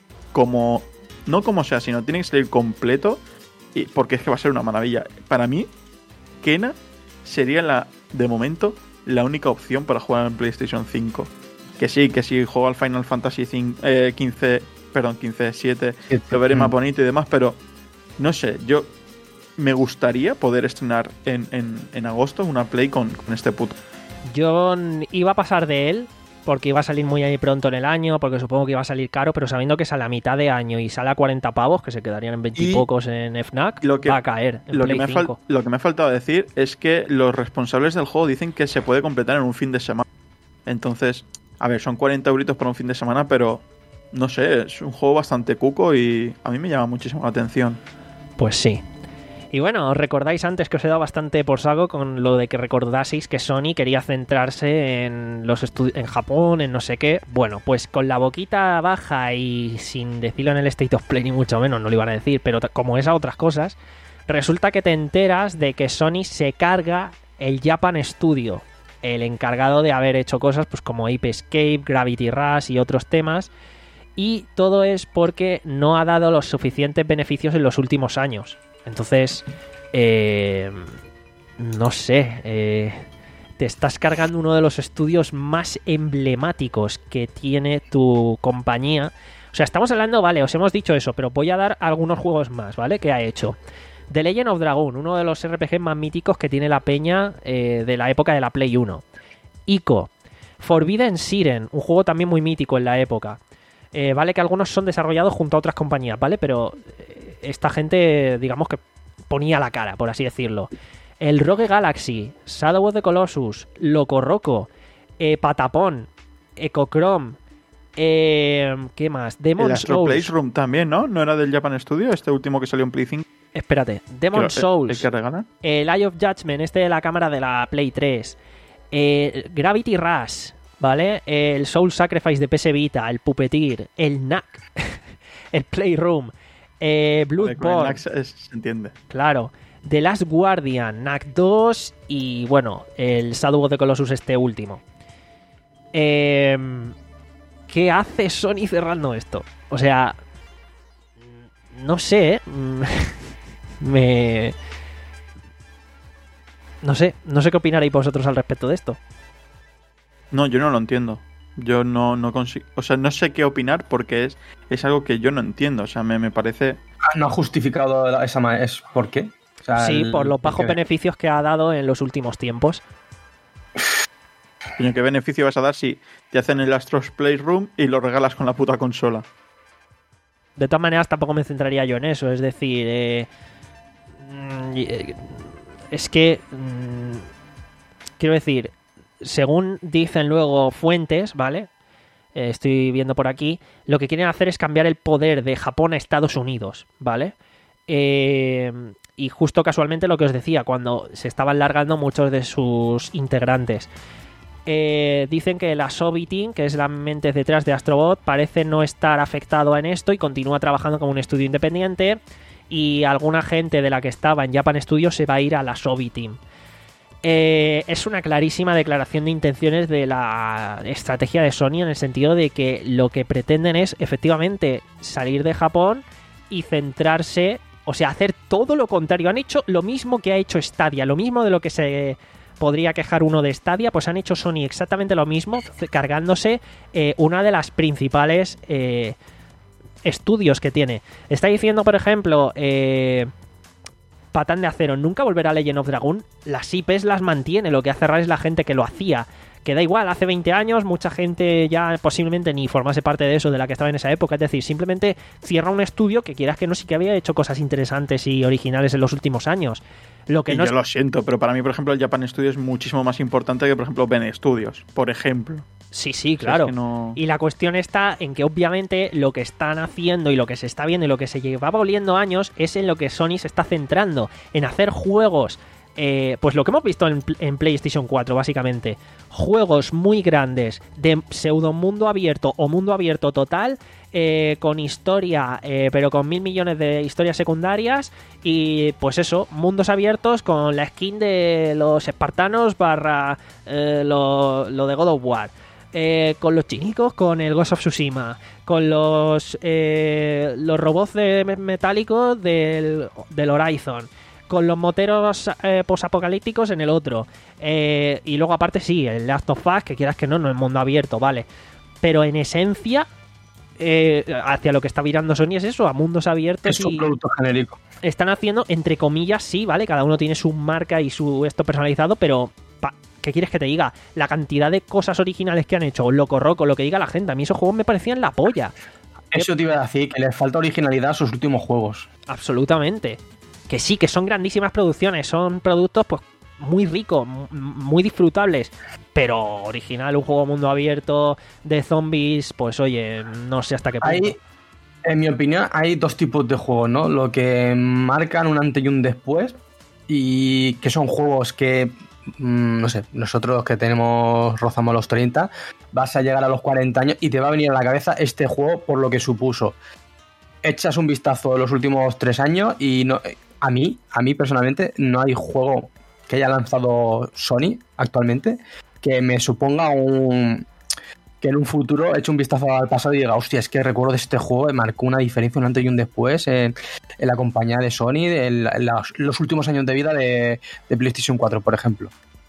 como, no como sea, sino tiene que salir completo, y porque es que va a ser una maravilla. Para mí, Kena sería la, de momento, la única opción para jugar en PlayStation cinco. Que sí, que si juego al Final Fantasy cinco, eh, quince, perdón, quince siete, lo veré más bonito y demás, pero no sé, yo me gustaría poder estrenar en, en, en agosto una Play con, con este puto. Yo n- iba a pasar de él porque iba a salir muy ahí pronto en el año, porque supongo que iba a salir caro, pero sabiendo que sale a mitad de año y sale a cuarenta pavos, que se quedarían en veinte y Y pocos en FNAC, lo que- va a caer en Lo que, Play me ha fal- cinco. lo que me ha faltado decir es que los responsables del juego dicen que se puede completar en un fin de semana. Entonces, a ver, son cuarenta euritos para un fin de semana, pero no sé, es un juego bastante cuco y a mí me llama muchísimo la atención. Pues sí. Y bueno, os recordáis antes que os he dado bastante por saco con lo de que recordaseis que Sony quería centrarse en los estu- en Japón, en no sé qué. Bueno, pues con la boquita baja y sin decirlo en el State of Play ni mucho menos, no lo iban a decir, pero t- como esas otras cosas, resulta que te enteras de que Sony se carga el Japan Studio, el encargado de haber hecho cosas pues como Ape Escape, Gravity Rush y otros temas. Y todo es porque no ha dado los suficientes beneficios en los últimos años. Entonces, eh, no sé, eh, te estás cargando uno de los estudios más emblemáticos que tiene tu compañía. O sea, estamos hablando, vale, os hemos dicho eso, pero voy a dar algunos juegos más, ¿vale? Que ha hecho. The Legend of Dragon, uno de los R P G más míticos que tiene la peña eh, de la época de la Play uno. Ico. Forbidden Siren, un juego también muy mítico en la época. Eh, vale que algunos son desarrollados junto a otras compañías, ¿vale? Pero eh, esta gente, digamos que ponía la cara, por así decirlo. El Rogue Galaxy, Shadow of the Colossus, Loco Roco, eh, Patapón, Ecochrome, eh, ¿qué más? El Demon's Astro Souls. Playroom también, ¿no? ¿No era del Japan Studio? Este último que salió en Play cinco. Espérate, Demon's Que- Souls. ¿El que regalan? El Eye of Judgment, este de la cámara de la Play tres, eh, Gravity Rush, ¿vale? El Soul Sacrifice de P S Vita, el Puppeteer, el N A C, el Playroom, eh, Vale, con el Bloodborne, Nax es- se entiende. claro, The Last Guardian, N A C dos y, bueno, el Shadow of the Colossus este último. Eh, ¿Qué hace Sony cerrando esto? O sea, no sé, ¿eh? me... No sé, no sé qué opinaréis vosotros al respecto de esto. No, yo no lo entiendo. Yo no, no consigo... O sea, no sé qué opinar porque es, es algo que yo no entiendo. O sea, me, me parece... No ha justificado esa manera. ¿Es por qué? O sea, Sí, el- por los bajos que- beneficios que ha dado en los últimos tiempos. Coño, ¿qué beneficio vas a dar si te hacen el Astros Playroom y lo regalas con la puta consola? De todas maneras, tampoco me centraría yo en eso. Es decir, eh, mm, eh, es que, mm, quiero decir, según dicen luego fuentes, ¿vale? Eh, estoy viendo por aquí, lo que quieren hacer es cambiar el poder de Japón a Estados Unidos, ¿vale? Eh, y justo casualmente lo que os decía, cuando se estaban largando muchos de sus integrantes. Eh, dicen que la Asobi Team, que es la mente detrás de Astrobot, parece no estar afectado en esto y continúa trabajando como un estudio independiente, y alguna gente de la que estaba en Japan Studios se va a ir a la Asobi Team. Eh, es una clarísima declaración de intenciones de la estrategia de Sony, en el sentido de que lo que pretenden es efectivamente salir de Japón y centrarse, o sea, hacer todo lo contrario. Han hecho lo mismo que ha hecho Stadia, lo mismo de lo que se podría quejar uno de Stadia, pues han hecho Sony exactamente lo mismo, cargándose eh, una de las principales eh, estudios que tiene. Está diciendo, por ejemplo, eh, Patán de Acero, nunca volverá a Legend of Dragon. Las I Pes las mantiene, lo que hace raro es la gente que lo hacía. Que da igual, hace veinte años mucha gente ya posiblemente ni formase parte de eso, de la que estaba en esa época. Es decir, simplemente cierra un estudio que quieras que no, sí que había hecho cosas interesantes y originales en los últimos años. Lo que Y no yo es... lo siento, pero para mí, por ejemplo, el Japan Studio es muchísimo más importante que, por ejemplo, Ben Studios, por ejemplo. Sí, sí, O sea, claro. es que no- Y la cuestión está en que obviamente lo que están haciendo y lo que se está viendo y lo que se llevaba oliendo años es en lo que Sony se está centrando, en hacer juegos, eh, pues lo que hemos visto en, en PlayStation cuatro básicamente, juegos muy grandes de pseudo mundo abierto o mundo abierto total, eh, con historia, eh, pero con mil millones de historias secundarias, y pues eso, mundos abiertos con la skin de los espartanos barra eh, lo, lo de God of War. Eh, con los chinicos, con el Ghost of Tsushima, con los eh, los robots de metálicos del, del Horizon, con los moteros eh, posapocalípticos en el otro, eh, y luego aparte sí, el Last of Us, que quieras que no, no es mundo abierto, vale, pero en esencia eh, hacia lo que está virando Sony es eso, a mundos abiertos. Es un y producto genérico. están haciendo, entre comillas, sí, vale, cada uno tiene su marca y su esto personalizado, pero pa, ¿qué quieres que te diga? La cantidad de cosas originales que han hecho, loco roco, lo que diga la gente, a mí esos juegos me parecían la polla. Eso te iba a decir, que les falta originalidad a sus últimos juegos. Absolutamente. Que sí, que son grandísimas producciones, son productos pues muy ricos, m- muy disfrutables, pero original, un juego mundo abierto de zombies, pues oye, no sé hasta qué punto. Hay, en mi opinión, hay dos tipos de juegos, ¿no? Lo que marcan un antes y un después, y que son juegos que, mm, no sé, nosotros que tenemos, rozamos los treinta, vas a llegar a los cuarenta años y te va a venir a la cabeza este juego por lo que supuso. Echas un vistazo de los últimos tres años y no, a mí, a mí personalmente, no hay juego que haya lanzado Sony actualmente que me suponga un... que en un futuro eche un vistazo al pasado y diga, hostia, es que recuerdo de este juego, me marcó una diferencia, un antes y un después en, en la compañía de Sony, en, la- en los, los últimos años de vida de, de PlayStation cuatro, por ejemplo.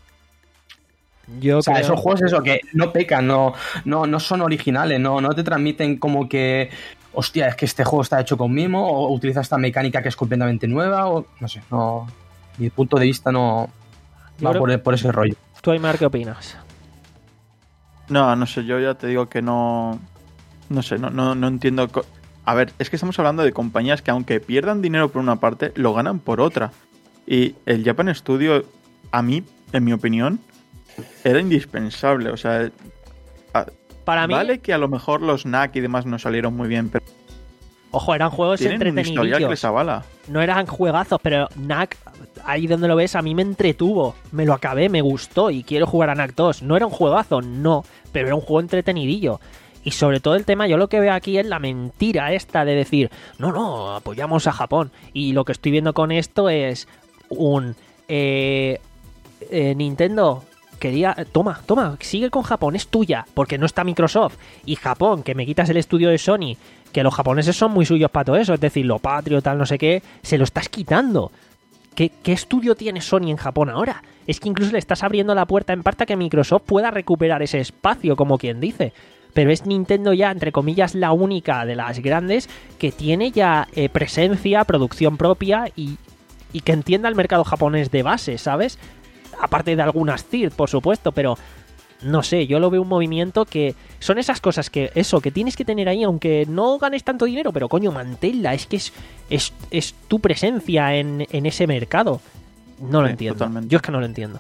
Yo O sea, creo... esos juegos eso, que no pecan, no, no, no son originales, no, no te transmiten como que, hostia, es que este juego está hecho con mimo, o utiliza esta mecánica que es completamente nueva, o no sé, no... Mi punto de vista no Yo va creo- por, por ese rollo. ¿Tú, Aymar, qué opinas? No, no sé, yo ya te digo que no... No sé, no, no, no entiendo... co- A ver, es que estamos hablando de compañías que aunque pierdan dinero por una parte, lo ganan por otra. Y el Japan Studio, a mí, en mi opinión, era indispensable. O sea, a- Para mí, vale que a lo mejor los N A C y demás no salieron muy bien, pero ojo, eran juegos tienen un historial que entretenidillos. les avala. No eran juegazos, pero N A C, ahí donde lo ves, a mí me entretuvo. Me lo acabé, me gustó y quiero jugar a N A C dos. No era un juegazo, no, pero era un juego entretenidillo. Y sobre todo el tema, yo lo que veo aquí es la mentira esta de decir, no, no, apoyamos a Japón. Y lo que estoy viendo con esto es un... Eh, eh, Nintendo, quería... Toma, toma, sigue con Japón, es tuya, porque no está Microsoft. Y Japón, que me quitas el estudio de Sony, que los japoneses son muy suyos para todo eso, es decir, lo patrio, tal, no sé qué, se lo estás quitando. ¿Qué, qué estudio tiene Sony en Japón ahora? Es que incluso le estás abriendo la puerta en parte a que Microsoft pueda recuperar ese espacio, como quien dice. Pero es Nintendo ya, entre comillas, la única de las grandes que tiene ya eh, presencia, producción propia y, y que entienda el mercado japonés de base, ¿sabes? Aparte de algunas C I R, por supuesto, pero no sé, yo lo veo un movimiento que son esas cosas que, eso, que tienes que tener ahí, aunque no ganes tanto dinero, pero coño, manténla, es que es, es, es tu presencia en, en ese mercado. No lo Sí, entiendo. totalmente. Yo es que no lo entiendo.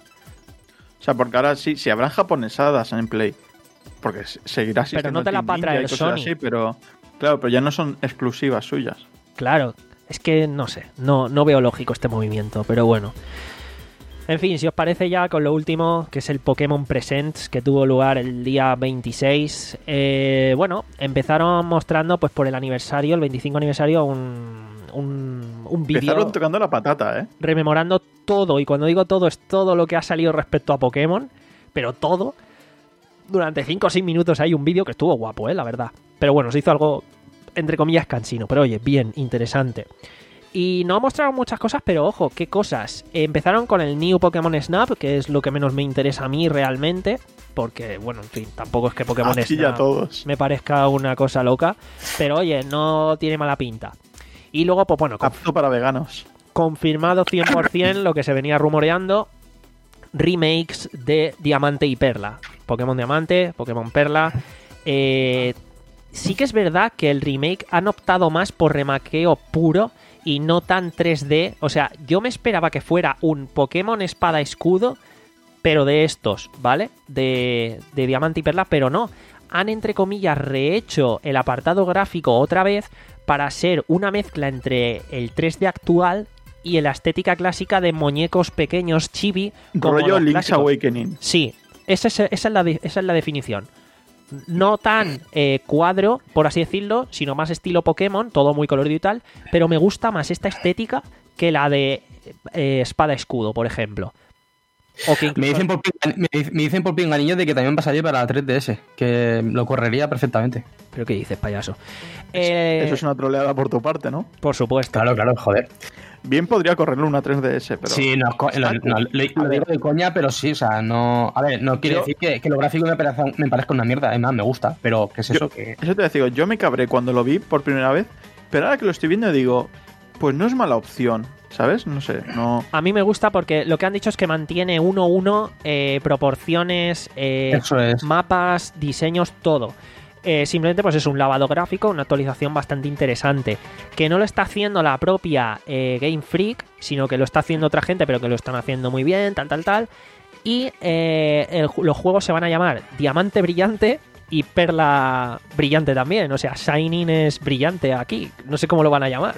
O sea, porque ahora sí, sí habrán japonesadas en Play. Porque se- seguirá Pero existiendo no te la Team va a Ninja traer y cosas Sony. así, pero claro, pero ya no son exclusivas suyas. Claro, es que no sé, no, no veo lógico este movimiento, pero bueno. En fin, si os parece ya con lo último, que es el Pokémon Presents, que tuvo lugar el día veintiséis. Eh, bueno, empezaron mostrando, pues por el aniversario, el veinticinco aniversario, un, un, un vídeo Empezaron tocando la patata, ¿eh? rememorando todo, y cuando digo todo es todo lo que ha salido respecto a Pokémon, pero todo. Durante cinco o seis minutos hay un vídeo que estuvo guapo, eh, la verdad. Pero bueno, se hizo algo, entre comillas, cansino, pero oye, bien, interesante. Y no mostraron muchas cosas, pero ojo, ¿qué cosas? Empezaron con el New Pokémon Snap, que es lo que menos me interesa a mí realmente, porque, bueno, en fin, tampoco es que Pokémon Así ya Snap todos. me parezca una cosa loca, pero oye, no tiene mala pinta. Y luego, pues bueno, Apto para veganos. confirmado cien por ciento lo que se venía rumoreando, remakes de Diamante y Perla. Pokémon Diamante, Pokémon Perla. Eh, sí que es verdad que el remake han optado más por remaqueo puro y no tan tres D. O sea, yo me esperaba que fuera un Pokémon Espada Escudo, pero de estos, ¿vale? De, de Diamante y Perla, pero no. Han, entre comillas, rehecho el apartado gráfico otra vez para ser una mezcla entre el tres D actual y la estética clásica de muñecos pequeños chibi. como Rollo los Link's clásicos. Awakening. Sí, esa es, esa es la, de- esa es la definición. No tan eh, cuadro, por así decirlo, sino más estilo Pokémon, todo muy colorido y tal, pero me gusta más esta estética que la de eh, Espada Escudo, por ejemplo. O que incluso- Me dicen, por, ping- me, dic- me dicen por pinganillo de que también pasaría para la tres D S, que lo correría perfectamente. ¿Pero qué dices, payaso? Eh, Eso es una troleada por tu parte, ¿no? Por supuesto. Claro, claro, joder. Bien podría correrlo una tres D S, pero... Sí, no, co- lo, no, lo- lo digo de coña, pero sí, o sea, no... A ver, no quiere Yo- decir que, que lo gráfico me parezca, me parezca una mierda, además me gusta, pero ¿qué es eso? Yo- que Eso te digo, yo me cabré cuando lo vi por primera vez, pero ahora que lo estoy viendo digo, pues no es mala opción, ¿sabes? No sé, no... A mí me gusta porque lo que han dicho es que mantiene uno a uno, eh, proporciones, eh, Eso es. mapas, diseños, todo. Eh, simplemente pues es un lavado gráfico, una actualización bastante interesante, que no lo está haciendo la propia eh, Game Freak, sino que lo está haciendo otra gente, pero que lo están haciendo muy bien, tal, tal, tal. Y eh, el ju- los juegos se van a llamar Diamante Brillante y Perla Brillante también, o sea, Shining es brillante aquí, no sé cómo lo van a llamar.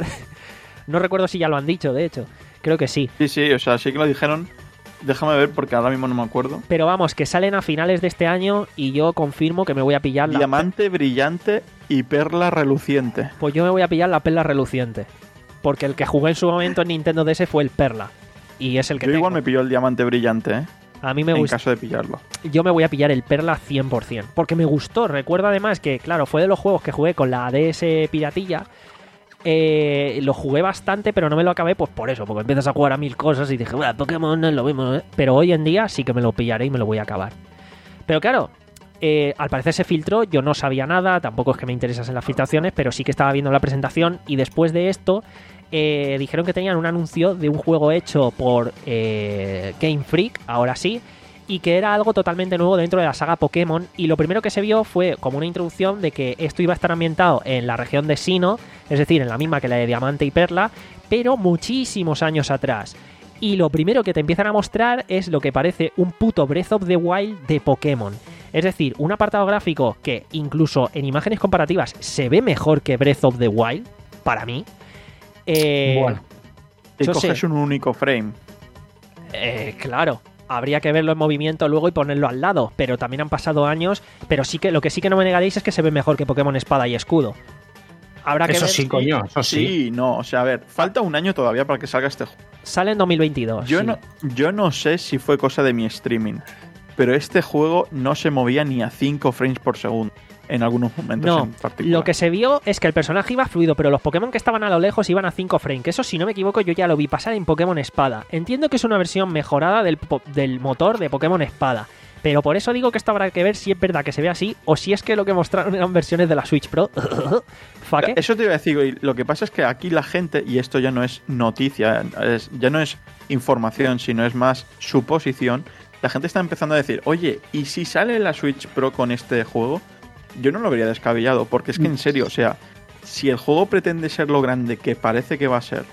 No recuerdo si ya lo han dicho, de hecho, creo que sí. Sí, sí, o sea, sí que lo dijeron. Déjame ver porque ahora mismo no me acuerdo. Pero vamos, que salen a finales de este año y yo confirmo que me voy a pillar la... Diamante brillante y perla reluciente. Pues yo me voy a pillar la Perla Reluciente. Porque el que jugué en su momento en Nintendo D S fue el Perla. Y es el que Yo tengo. igual me pilló el diamante brillante, ¿eh? A mí me en gusta. caso de pillarlo. Yo me voy a pillar el Perla cien por ciento. Porque me gustó. Recuerdo además que, claro, fue de los juegos que jugué con la D S piratilla. Eh, lo jugué bastante, pero no me lo acabé, pues por eso, porque empiezas a jugar a mil cosas y dije, bueno, Pokémon no es lo mismo, ¿eh? Pero hoy en día sí que me lo pillaré y me lo voy a acabar. Pero claro, eh, al parecer se filtró, yo no sabía nada, tampoco es que me interesasen las filtraciones, pero sí que estaba viendo la presentación y después de esto eh, dijeron que tenían un anuncio de un juego hecho por eh, Game Freak, ahora sí, y que era algo totalmente nuevo dentro de la saga Pokémon, y lo primero que se vio fue como una introducción de que esto iba a estar ambientado en la región de Sinnoh, es decir, en la misma que la de Diamante y Perla, pero muchísimos años atrás. Y lo primero que te empiezan a mostrar es lo que parece un puto Breath of the Wild de Pokémon. Es decir, un apartado gráfico que incluso en imágenes comparativas se ve mejor que Breath of the Wild, para mí. Eh, Bueno, Y yo coges sé. un único frame. Eh, claro, habría que verlo en movimiento luego y ponerlo al lado, pero también han pasado años, pero sí que lo que sí que no me negaréis es que se ve mejor que Pokémon Espada y Escudo. Habrá que eso ver sí, si coño, eso sí. Sí, no, o sea, a ver, falta un año todavía para que salga este juego. sale en dos mil veintidós. Yo, sí. no, yo no sé si fue cosa de mi streaming, pero este juego no se movía ni a cinco frames por segundo en algunos momentos No, en particular. lo que se vio es que el personaje iba fluido, pero los Pokémon que estaban a lo lejos iban a cinco frames, que eso, si no me equivoco, yo ya lo vi pasar en Pokémon Espada. Entiendo que es una versión mejorada del, del motor de Pokémon Espada, pero por eso digo que esto habrá que ver si es verdad que se ve así o si es que lo que mostraron eran versiones de la Switch Pro. ¿Faque? Eso te iba a decir, y lo que pasa es que aquí la gente, y esto ya no es noticia, es, ya no es información, sino es más suposición, la gente está empezando a decir, oye, ¿y si sale la Switch Pro con este juego? Yo no lo vería descabellado, porque es que en serio, o sea, si el juego pretende ser lo grande que parece que va a ser,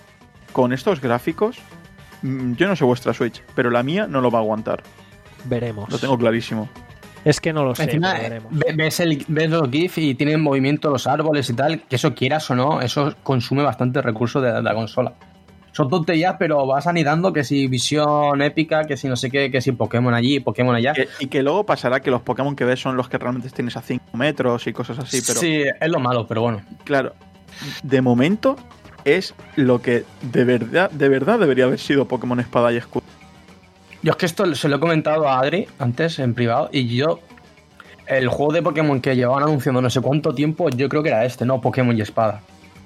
con estos gráficos, yo no sé vuestra Switch, pero la mía no lo va a aguantar. Veremos. Lo tengo clarísimo. Es que no lo sé, Encima, pero veremos. ves, el, ves los GIF y tienen movimiento los árboles y tal, que eso quieras o no, eso consume bastante recursos de, de la consola. Son tonterías, pero vas anidando que si visión épica, que si no sé qué, que si Pokémon allí, Pokémon allá. Que, y que luego pasará que los Pokémon que ves son los que realmente tienes a cinco metros y cosas así, pero Sí, es lo malo, pero bueno. claro, de momento es lo que de verdad, de verdad debería haber sido Pokémon Espada y Escudo. Yo es que esto se lo he comentado a Adri antes en privado y yo, el juego de Pokémon que llevaban anunciando no sé cuánto tiempo, yo creo que era este, no Pokémon y Espada.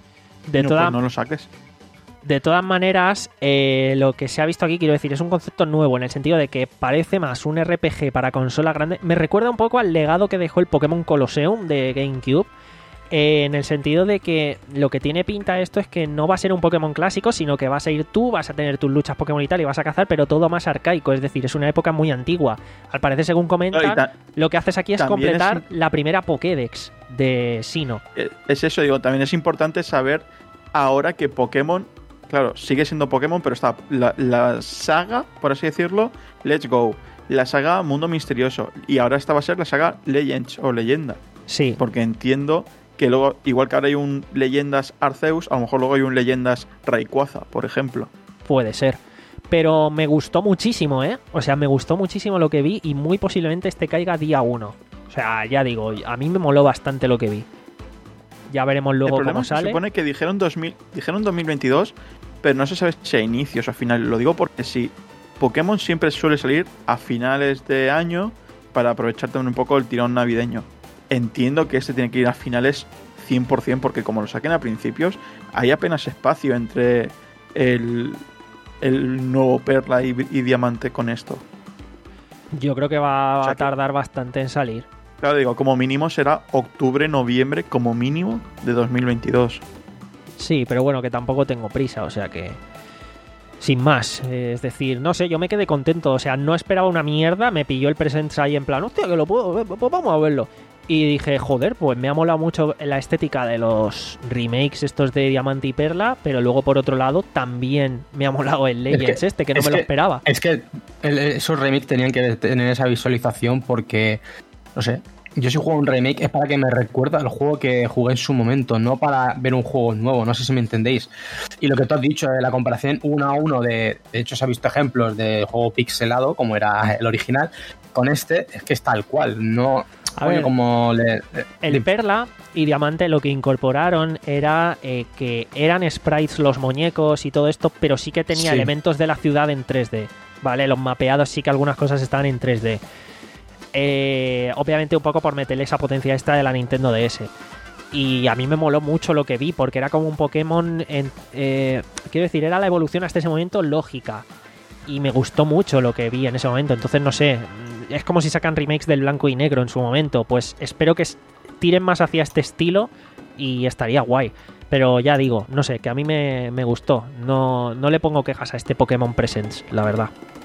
De no, toda- pues no lo saques. De todas maneras, eh, lo que se ha visto aquí, quiero decir, es un concepto nuevo en el sentido de que parece más un R P G para consola grande. Me recuerda un poco al legado que dejó el Pokémon Colosseum de GameCube, eh, en el sentido de que lo que tiene pinta esto es que no va a ser un Pokémon clásico, sino que vas a ir tú, vas a tener tus luchas Pokémon y tal, y vas a cazar, pero todo más arcaico, es decir, es una época muy antigua. Al parecer, según comentan, No, y ta- lo que haces aquí es también completar es- la primera Pokédex de Sinnoh. Eh, Es eso, digo, también es importante saber ahora que Pokémon, claro, sigue siendo Pokémon, pero está la, la saga, por así decirlo, Let's Go, la saga Mundo Misterioso, y ahora esta va a ser la saga Legends o Leyenda, Sí, porque entiendo que luego, igual que ahora hay un Leyendas Arceus, a lo mejor luego hay un Leyendas Rayquaza, por ejemplo. puede ser. Pero me gustó muchísimo, ¿eh? O sea, me gustó muchísimo lo que vi y muy posiblemente este caiga día uno. O sea, ya digo, a mí me moló bastante lo que vi. Ya veremos El luego problema cómo es que sale. se supone que dijeron, dos mil, dijeron dos mil veintidós, pero no se sabe si a inicios o a finales. Lo digo porque si Pokémon siempre suele salir a finales de año para aprovechar también un poco el tirón navideño. Entiendo que este tiene que ir a finales cien por ciento porque como lo saquen a principios, hay apenas espacio entre el, el nuevo Perla y, y Diamante con esto. Yo creo que va O sea a que- tardar bastante en salir. Claro, digo, como mínimo será octubre, noviembre, como mínimo de dos mil veintidós. Sí, pero bueno, que tampoco tengo prisa, o sea que... Sin más, eh, es decir, no sé, yo me quedé contento, o sea, no esperaba una mierda, me pilló el Presents ahí en plan, hostia, que lo puedo ver, pues vamos a verlo. Y dije, joder, pues me ha molado mucho la estética de los remakes estos de Diamante y Perla, pero luego por otro lado también me ha molado el Legends que- este, que no es me lo que- esperaba. Es que el- esos remakes tenían que tener esa visualización porque, no sé, yo si juego un remake es para que me recuerde al juego que jugué en su momento, no para ver un juego nuevo, no sé si me entendéis. Y lo que tú has dicho, de la comparación uno a uno, de, de hecho se ha visto ejemplos de juego pixelado, como era el original, con este es que es tal cual, no... A Oye, ver, como le, El le- Perla y Diamante lo que incorporaron era eh, que eran sprites los muñecos y todo esto, pero sí que tenía Sí. elementos de la ciudad en tres D. ¿Vale? Los mapeados sí que algunas cosas estaban en tres D. Eh, obviamente un poco por meterle esa potencia extra de la Nintendo D S. Y a mí me moló mucho lo que vi, porque era como un Pokémon... En, eh, quiero decir, era la evolución hasta ese momento lógica. Y me gustó mucho lo que vi en ese momento. Entonces, no sé, es como si sacan remakes del blanco y negro en su momento. Pues espero que s- tiren más hacia este estilo y estaría guay. Pero ya digo, no sé, que a mí me, me gustó. No, no le pongo quejas a este Pokémon Presents, la verdad.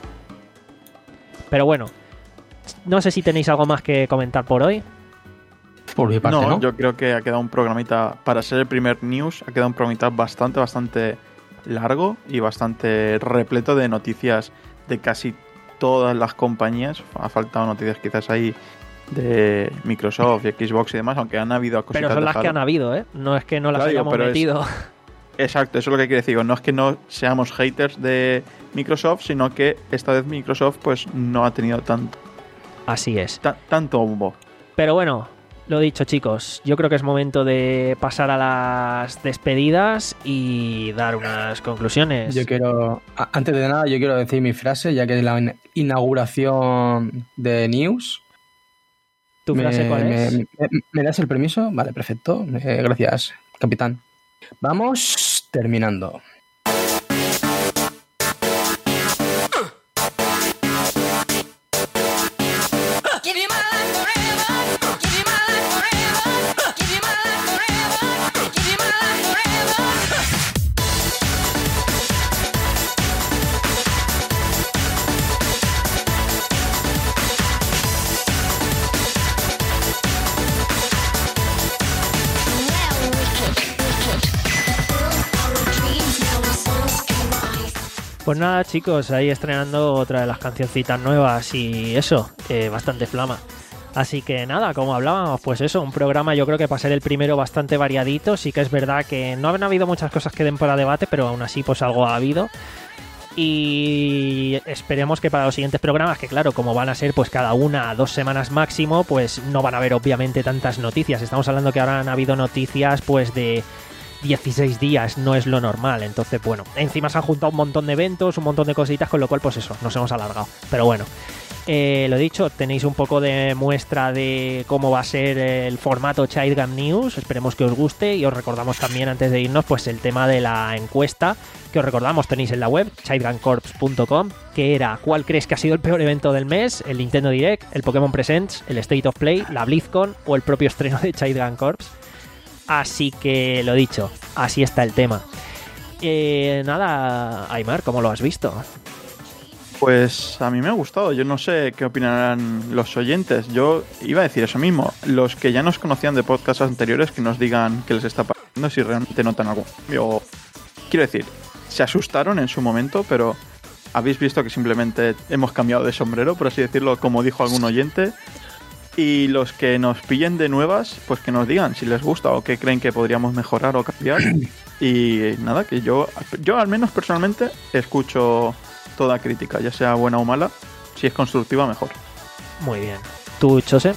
Pero bueno, no sé si tenéis algo más que comentar por hoy. por mi parte, No, ¿no? yo creo que ha quedado un programita, para ser el primer news, ha quedado un programita bastante, bastante largo y bastante repleto de noticias de casi todas las compañías. Ha faltado noticias quizás ahí de Microsoft y Xbox y demás, aunque han habido cositas Pero son de las que Halo. han habido, ¿eh? No es que no las Claro, digo, hayamos pero es- metido. Exacto, eso es lo que quiero decir. No es que no seamos haters de Microsoft, sino que esta vez Microsoft pues no ha tenido tanto, Así es. ta- tanto bombo. Pero bueno, Lo dicho, chicos, yo creo que es momento de pasar a las despedidas y dar unas conclusiones. Yo quiero, antes de nada, yo quiero decir mi frase, ya que es la inauguración de News. ¿Tu frase me, cuál es? Me, me, ¿Me das el permiso? Vale, perfecto. Eh, gracias, capitán. Vamos terminando. Pues nada, chicos, ahí estrenando otra de las cancioncitas nuevas y eso, eh, bastante flama. Así que nada, como hablábamos, pues eso, un programa yo creo que para ser el primero bastante variadito. Sí que es verdad que no han habido muchas cosas que den para debate, pero aún así pues algo ha habido. Y esperemos que para los siguientes programas, que claro, como van a ser pues cada una a dos semanas máximo, pues no van a haber obviamente tantas noticias. Estamos hablando que ahora han habido noticias pues de dieciséis días, no es lo normal. Entonces, bueno, encima se han juntado un montón de eventos, un montón de cositas, con lo cual pues eso, nos hemos alargado. Pero bueno, eh, lo dicho, tenéis un poco de muestra de cómo va a ser el formato Childgam News. Esperemos que os guste y os recordamos también, antes de irnos, pues el tema de la encuesta que os recordamos tenéis en la web childgam corps punto com, que era: ¿cuál crees que ha sido el peor evento del mes? ¿El Nintendo Direct, el Pokémon Presents, el State of Play, la BlizzCon o el propio estreno de Childgam Corps? Así que lo dicho, así está el tema. Eh, nada, Aimar, ¿cómo lo has visto? Pues a mí me ha gustado. Yo no sé qué opinarán los oyentes. Yo iba a decir eso mismo. Los que ya nos conocían de podcasts anteriores, que nos digan qué les está pasando, si realmente notan algo. Yo quiero decir, se asustaron en su momento, pero habéis visto que simplemente hemos cambiado de sombrero, por así decirlo, como dijo algún oyente. Y los que nos pillen de nuevas, pues que nos digan si les gusta o qué creen que podríamos mejorar o cambiar. Y nada, que yo, yo al menos personalmente escucho toda crítica, ya sea buena o mala. Si es constructiva, mejor. Muy bien. ¿Tú, Chose?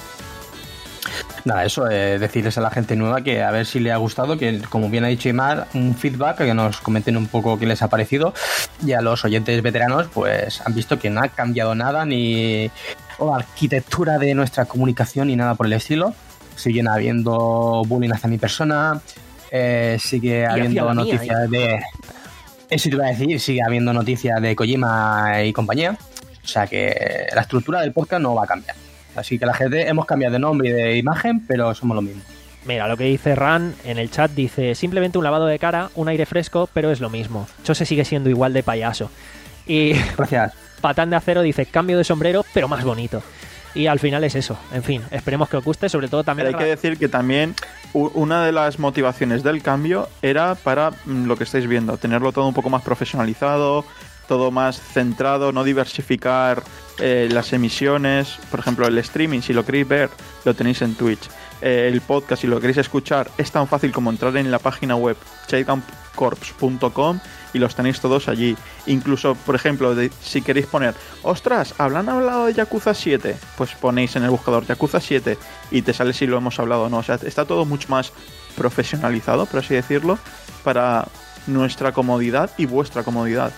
Nada, eso, eh, decirles a la gente nueva que a ver si le ha gustado, que como bien ha dicho Aimar, un feedback, que nos comenten un poco qué les ha parecido. Y a los oyentes veteranos, pues han visto que no ha cambiado nada, ni o arquitectura de nuestra comunicación ni nada por el estilo. Siguen habiendo bullying hacia mi persona, eh, sigue habiendo noticias mía, de... Eso te iba a decir, sigue habiendo noticias de Kojima y compañía. O sea que la estructura del podcast no va a cambiar. Así que la gente hemos cambiado de nombre y de imagen, pero somos lo mismo. Mira, lo que dice Ran en el chat dice: simplemente un lavado de cara, un aire fresco, pero es lo mismo. Chose sigue siendo igual de payaso. Y gracias. Patán de Acero dice: cambio de sombrero, pero más bonito. Y al final es eso. En fin, esperemos que os guste, sobre todo también... Hay que decir que también una de las motivaciones del cambio era para lo que estáis viendo, tenerlo todo un poco más profesionalizado, todo más centrado, no diversificar eh, las emisiones. Por ejemplo, el streaming, si lo queréis ver, lo tenéis en Twitch. Eh, el podcast, si lo queréis escuchar, es tan fácil como entrar en la página web childgam corps punto com y los tenéis todos allí. Incluso, por ejemplo, de, si queréis poner, ostras, ¿habrán hablado de Yakuza siete? Pues ponéis en el buscador Yakuza siete y te sale si lo hemos hablado o no. O sea, está todo mucho más profesionalizado, por así decirlo, para nuestra comodidad y vuestra comodidad.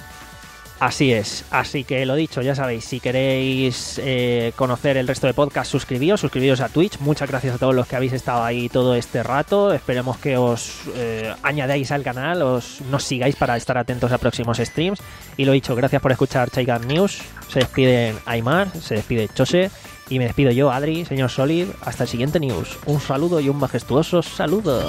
Así es, así que lo dicho, ya sabéis, si queréis eh, conocer el resto de podcast, suscribíos, suscribíos a Twitch. Muchas gracias a todos los que habéis estado ahí todo este rato. Esperemos que os eh, añadáis al canal, os nos sigáis para estar atentos a próximos streams. Y lo dicho, gracias por escuchar Childgam News. Se despiden Aimar, se despide Chose y me despido yo, Adri, señor Solid. Hasta el siguiente News. Un saludo y un majestuoso saludo.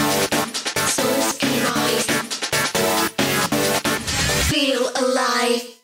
Feel alive.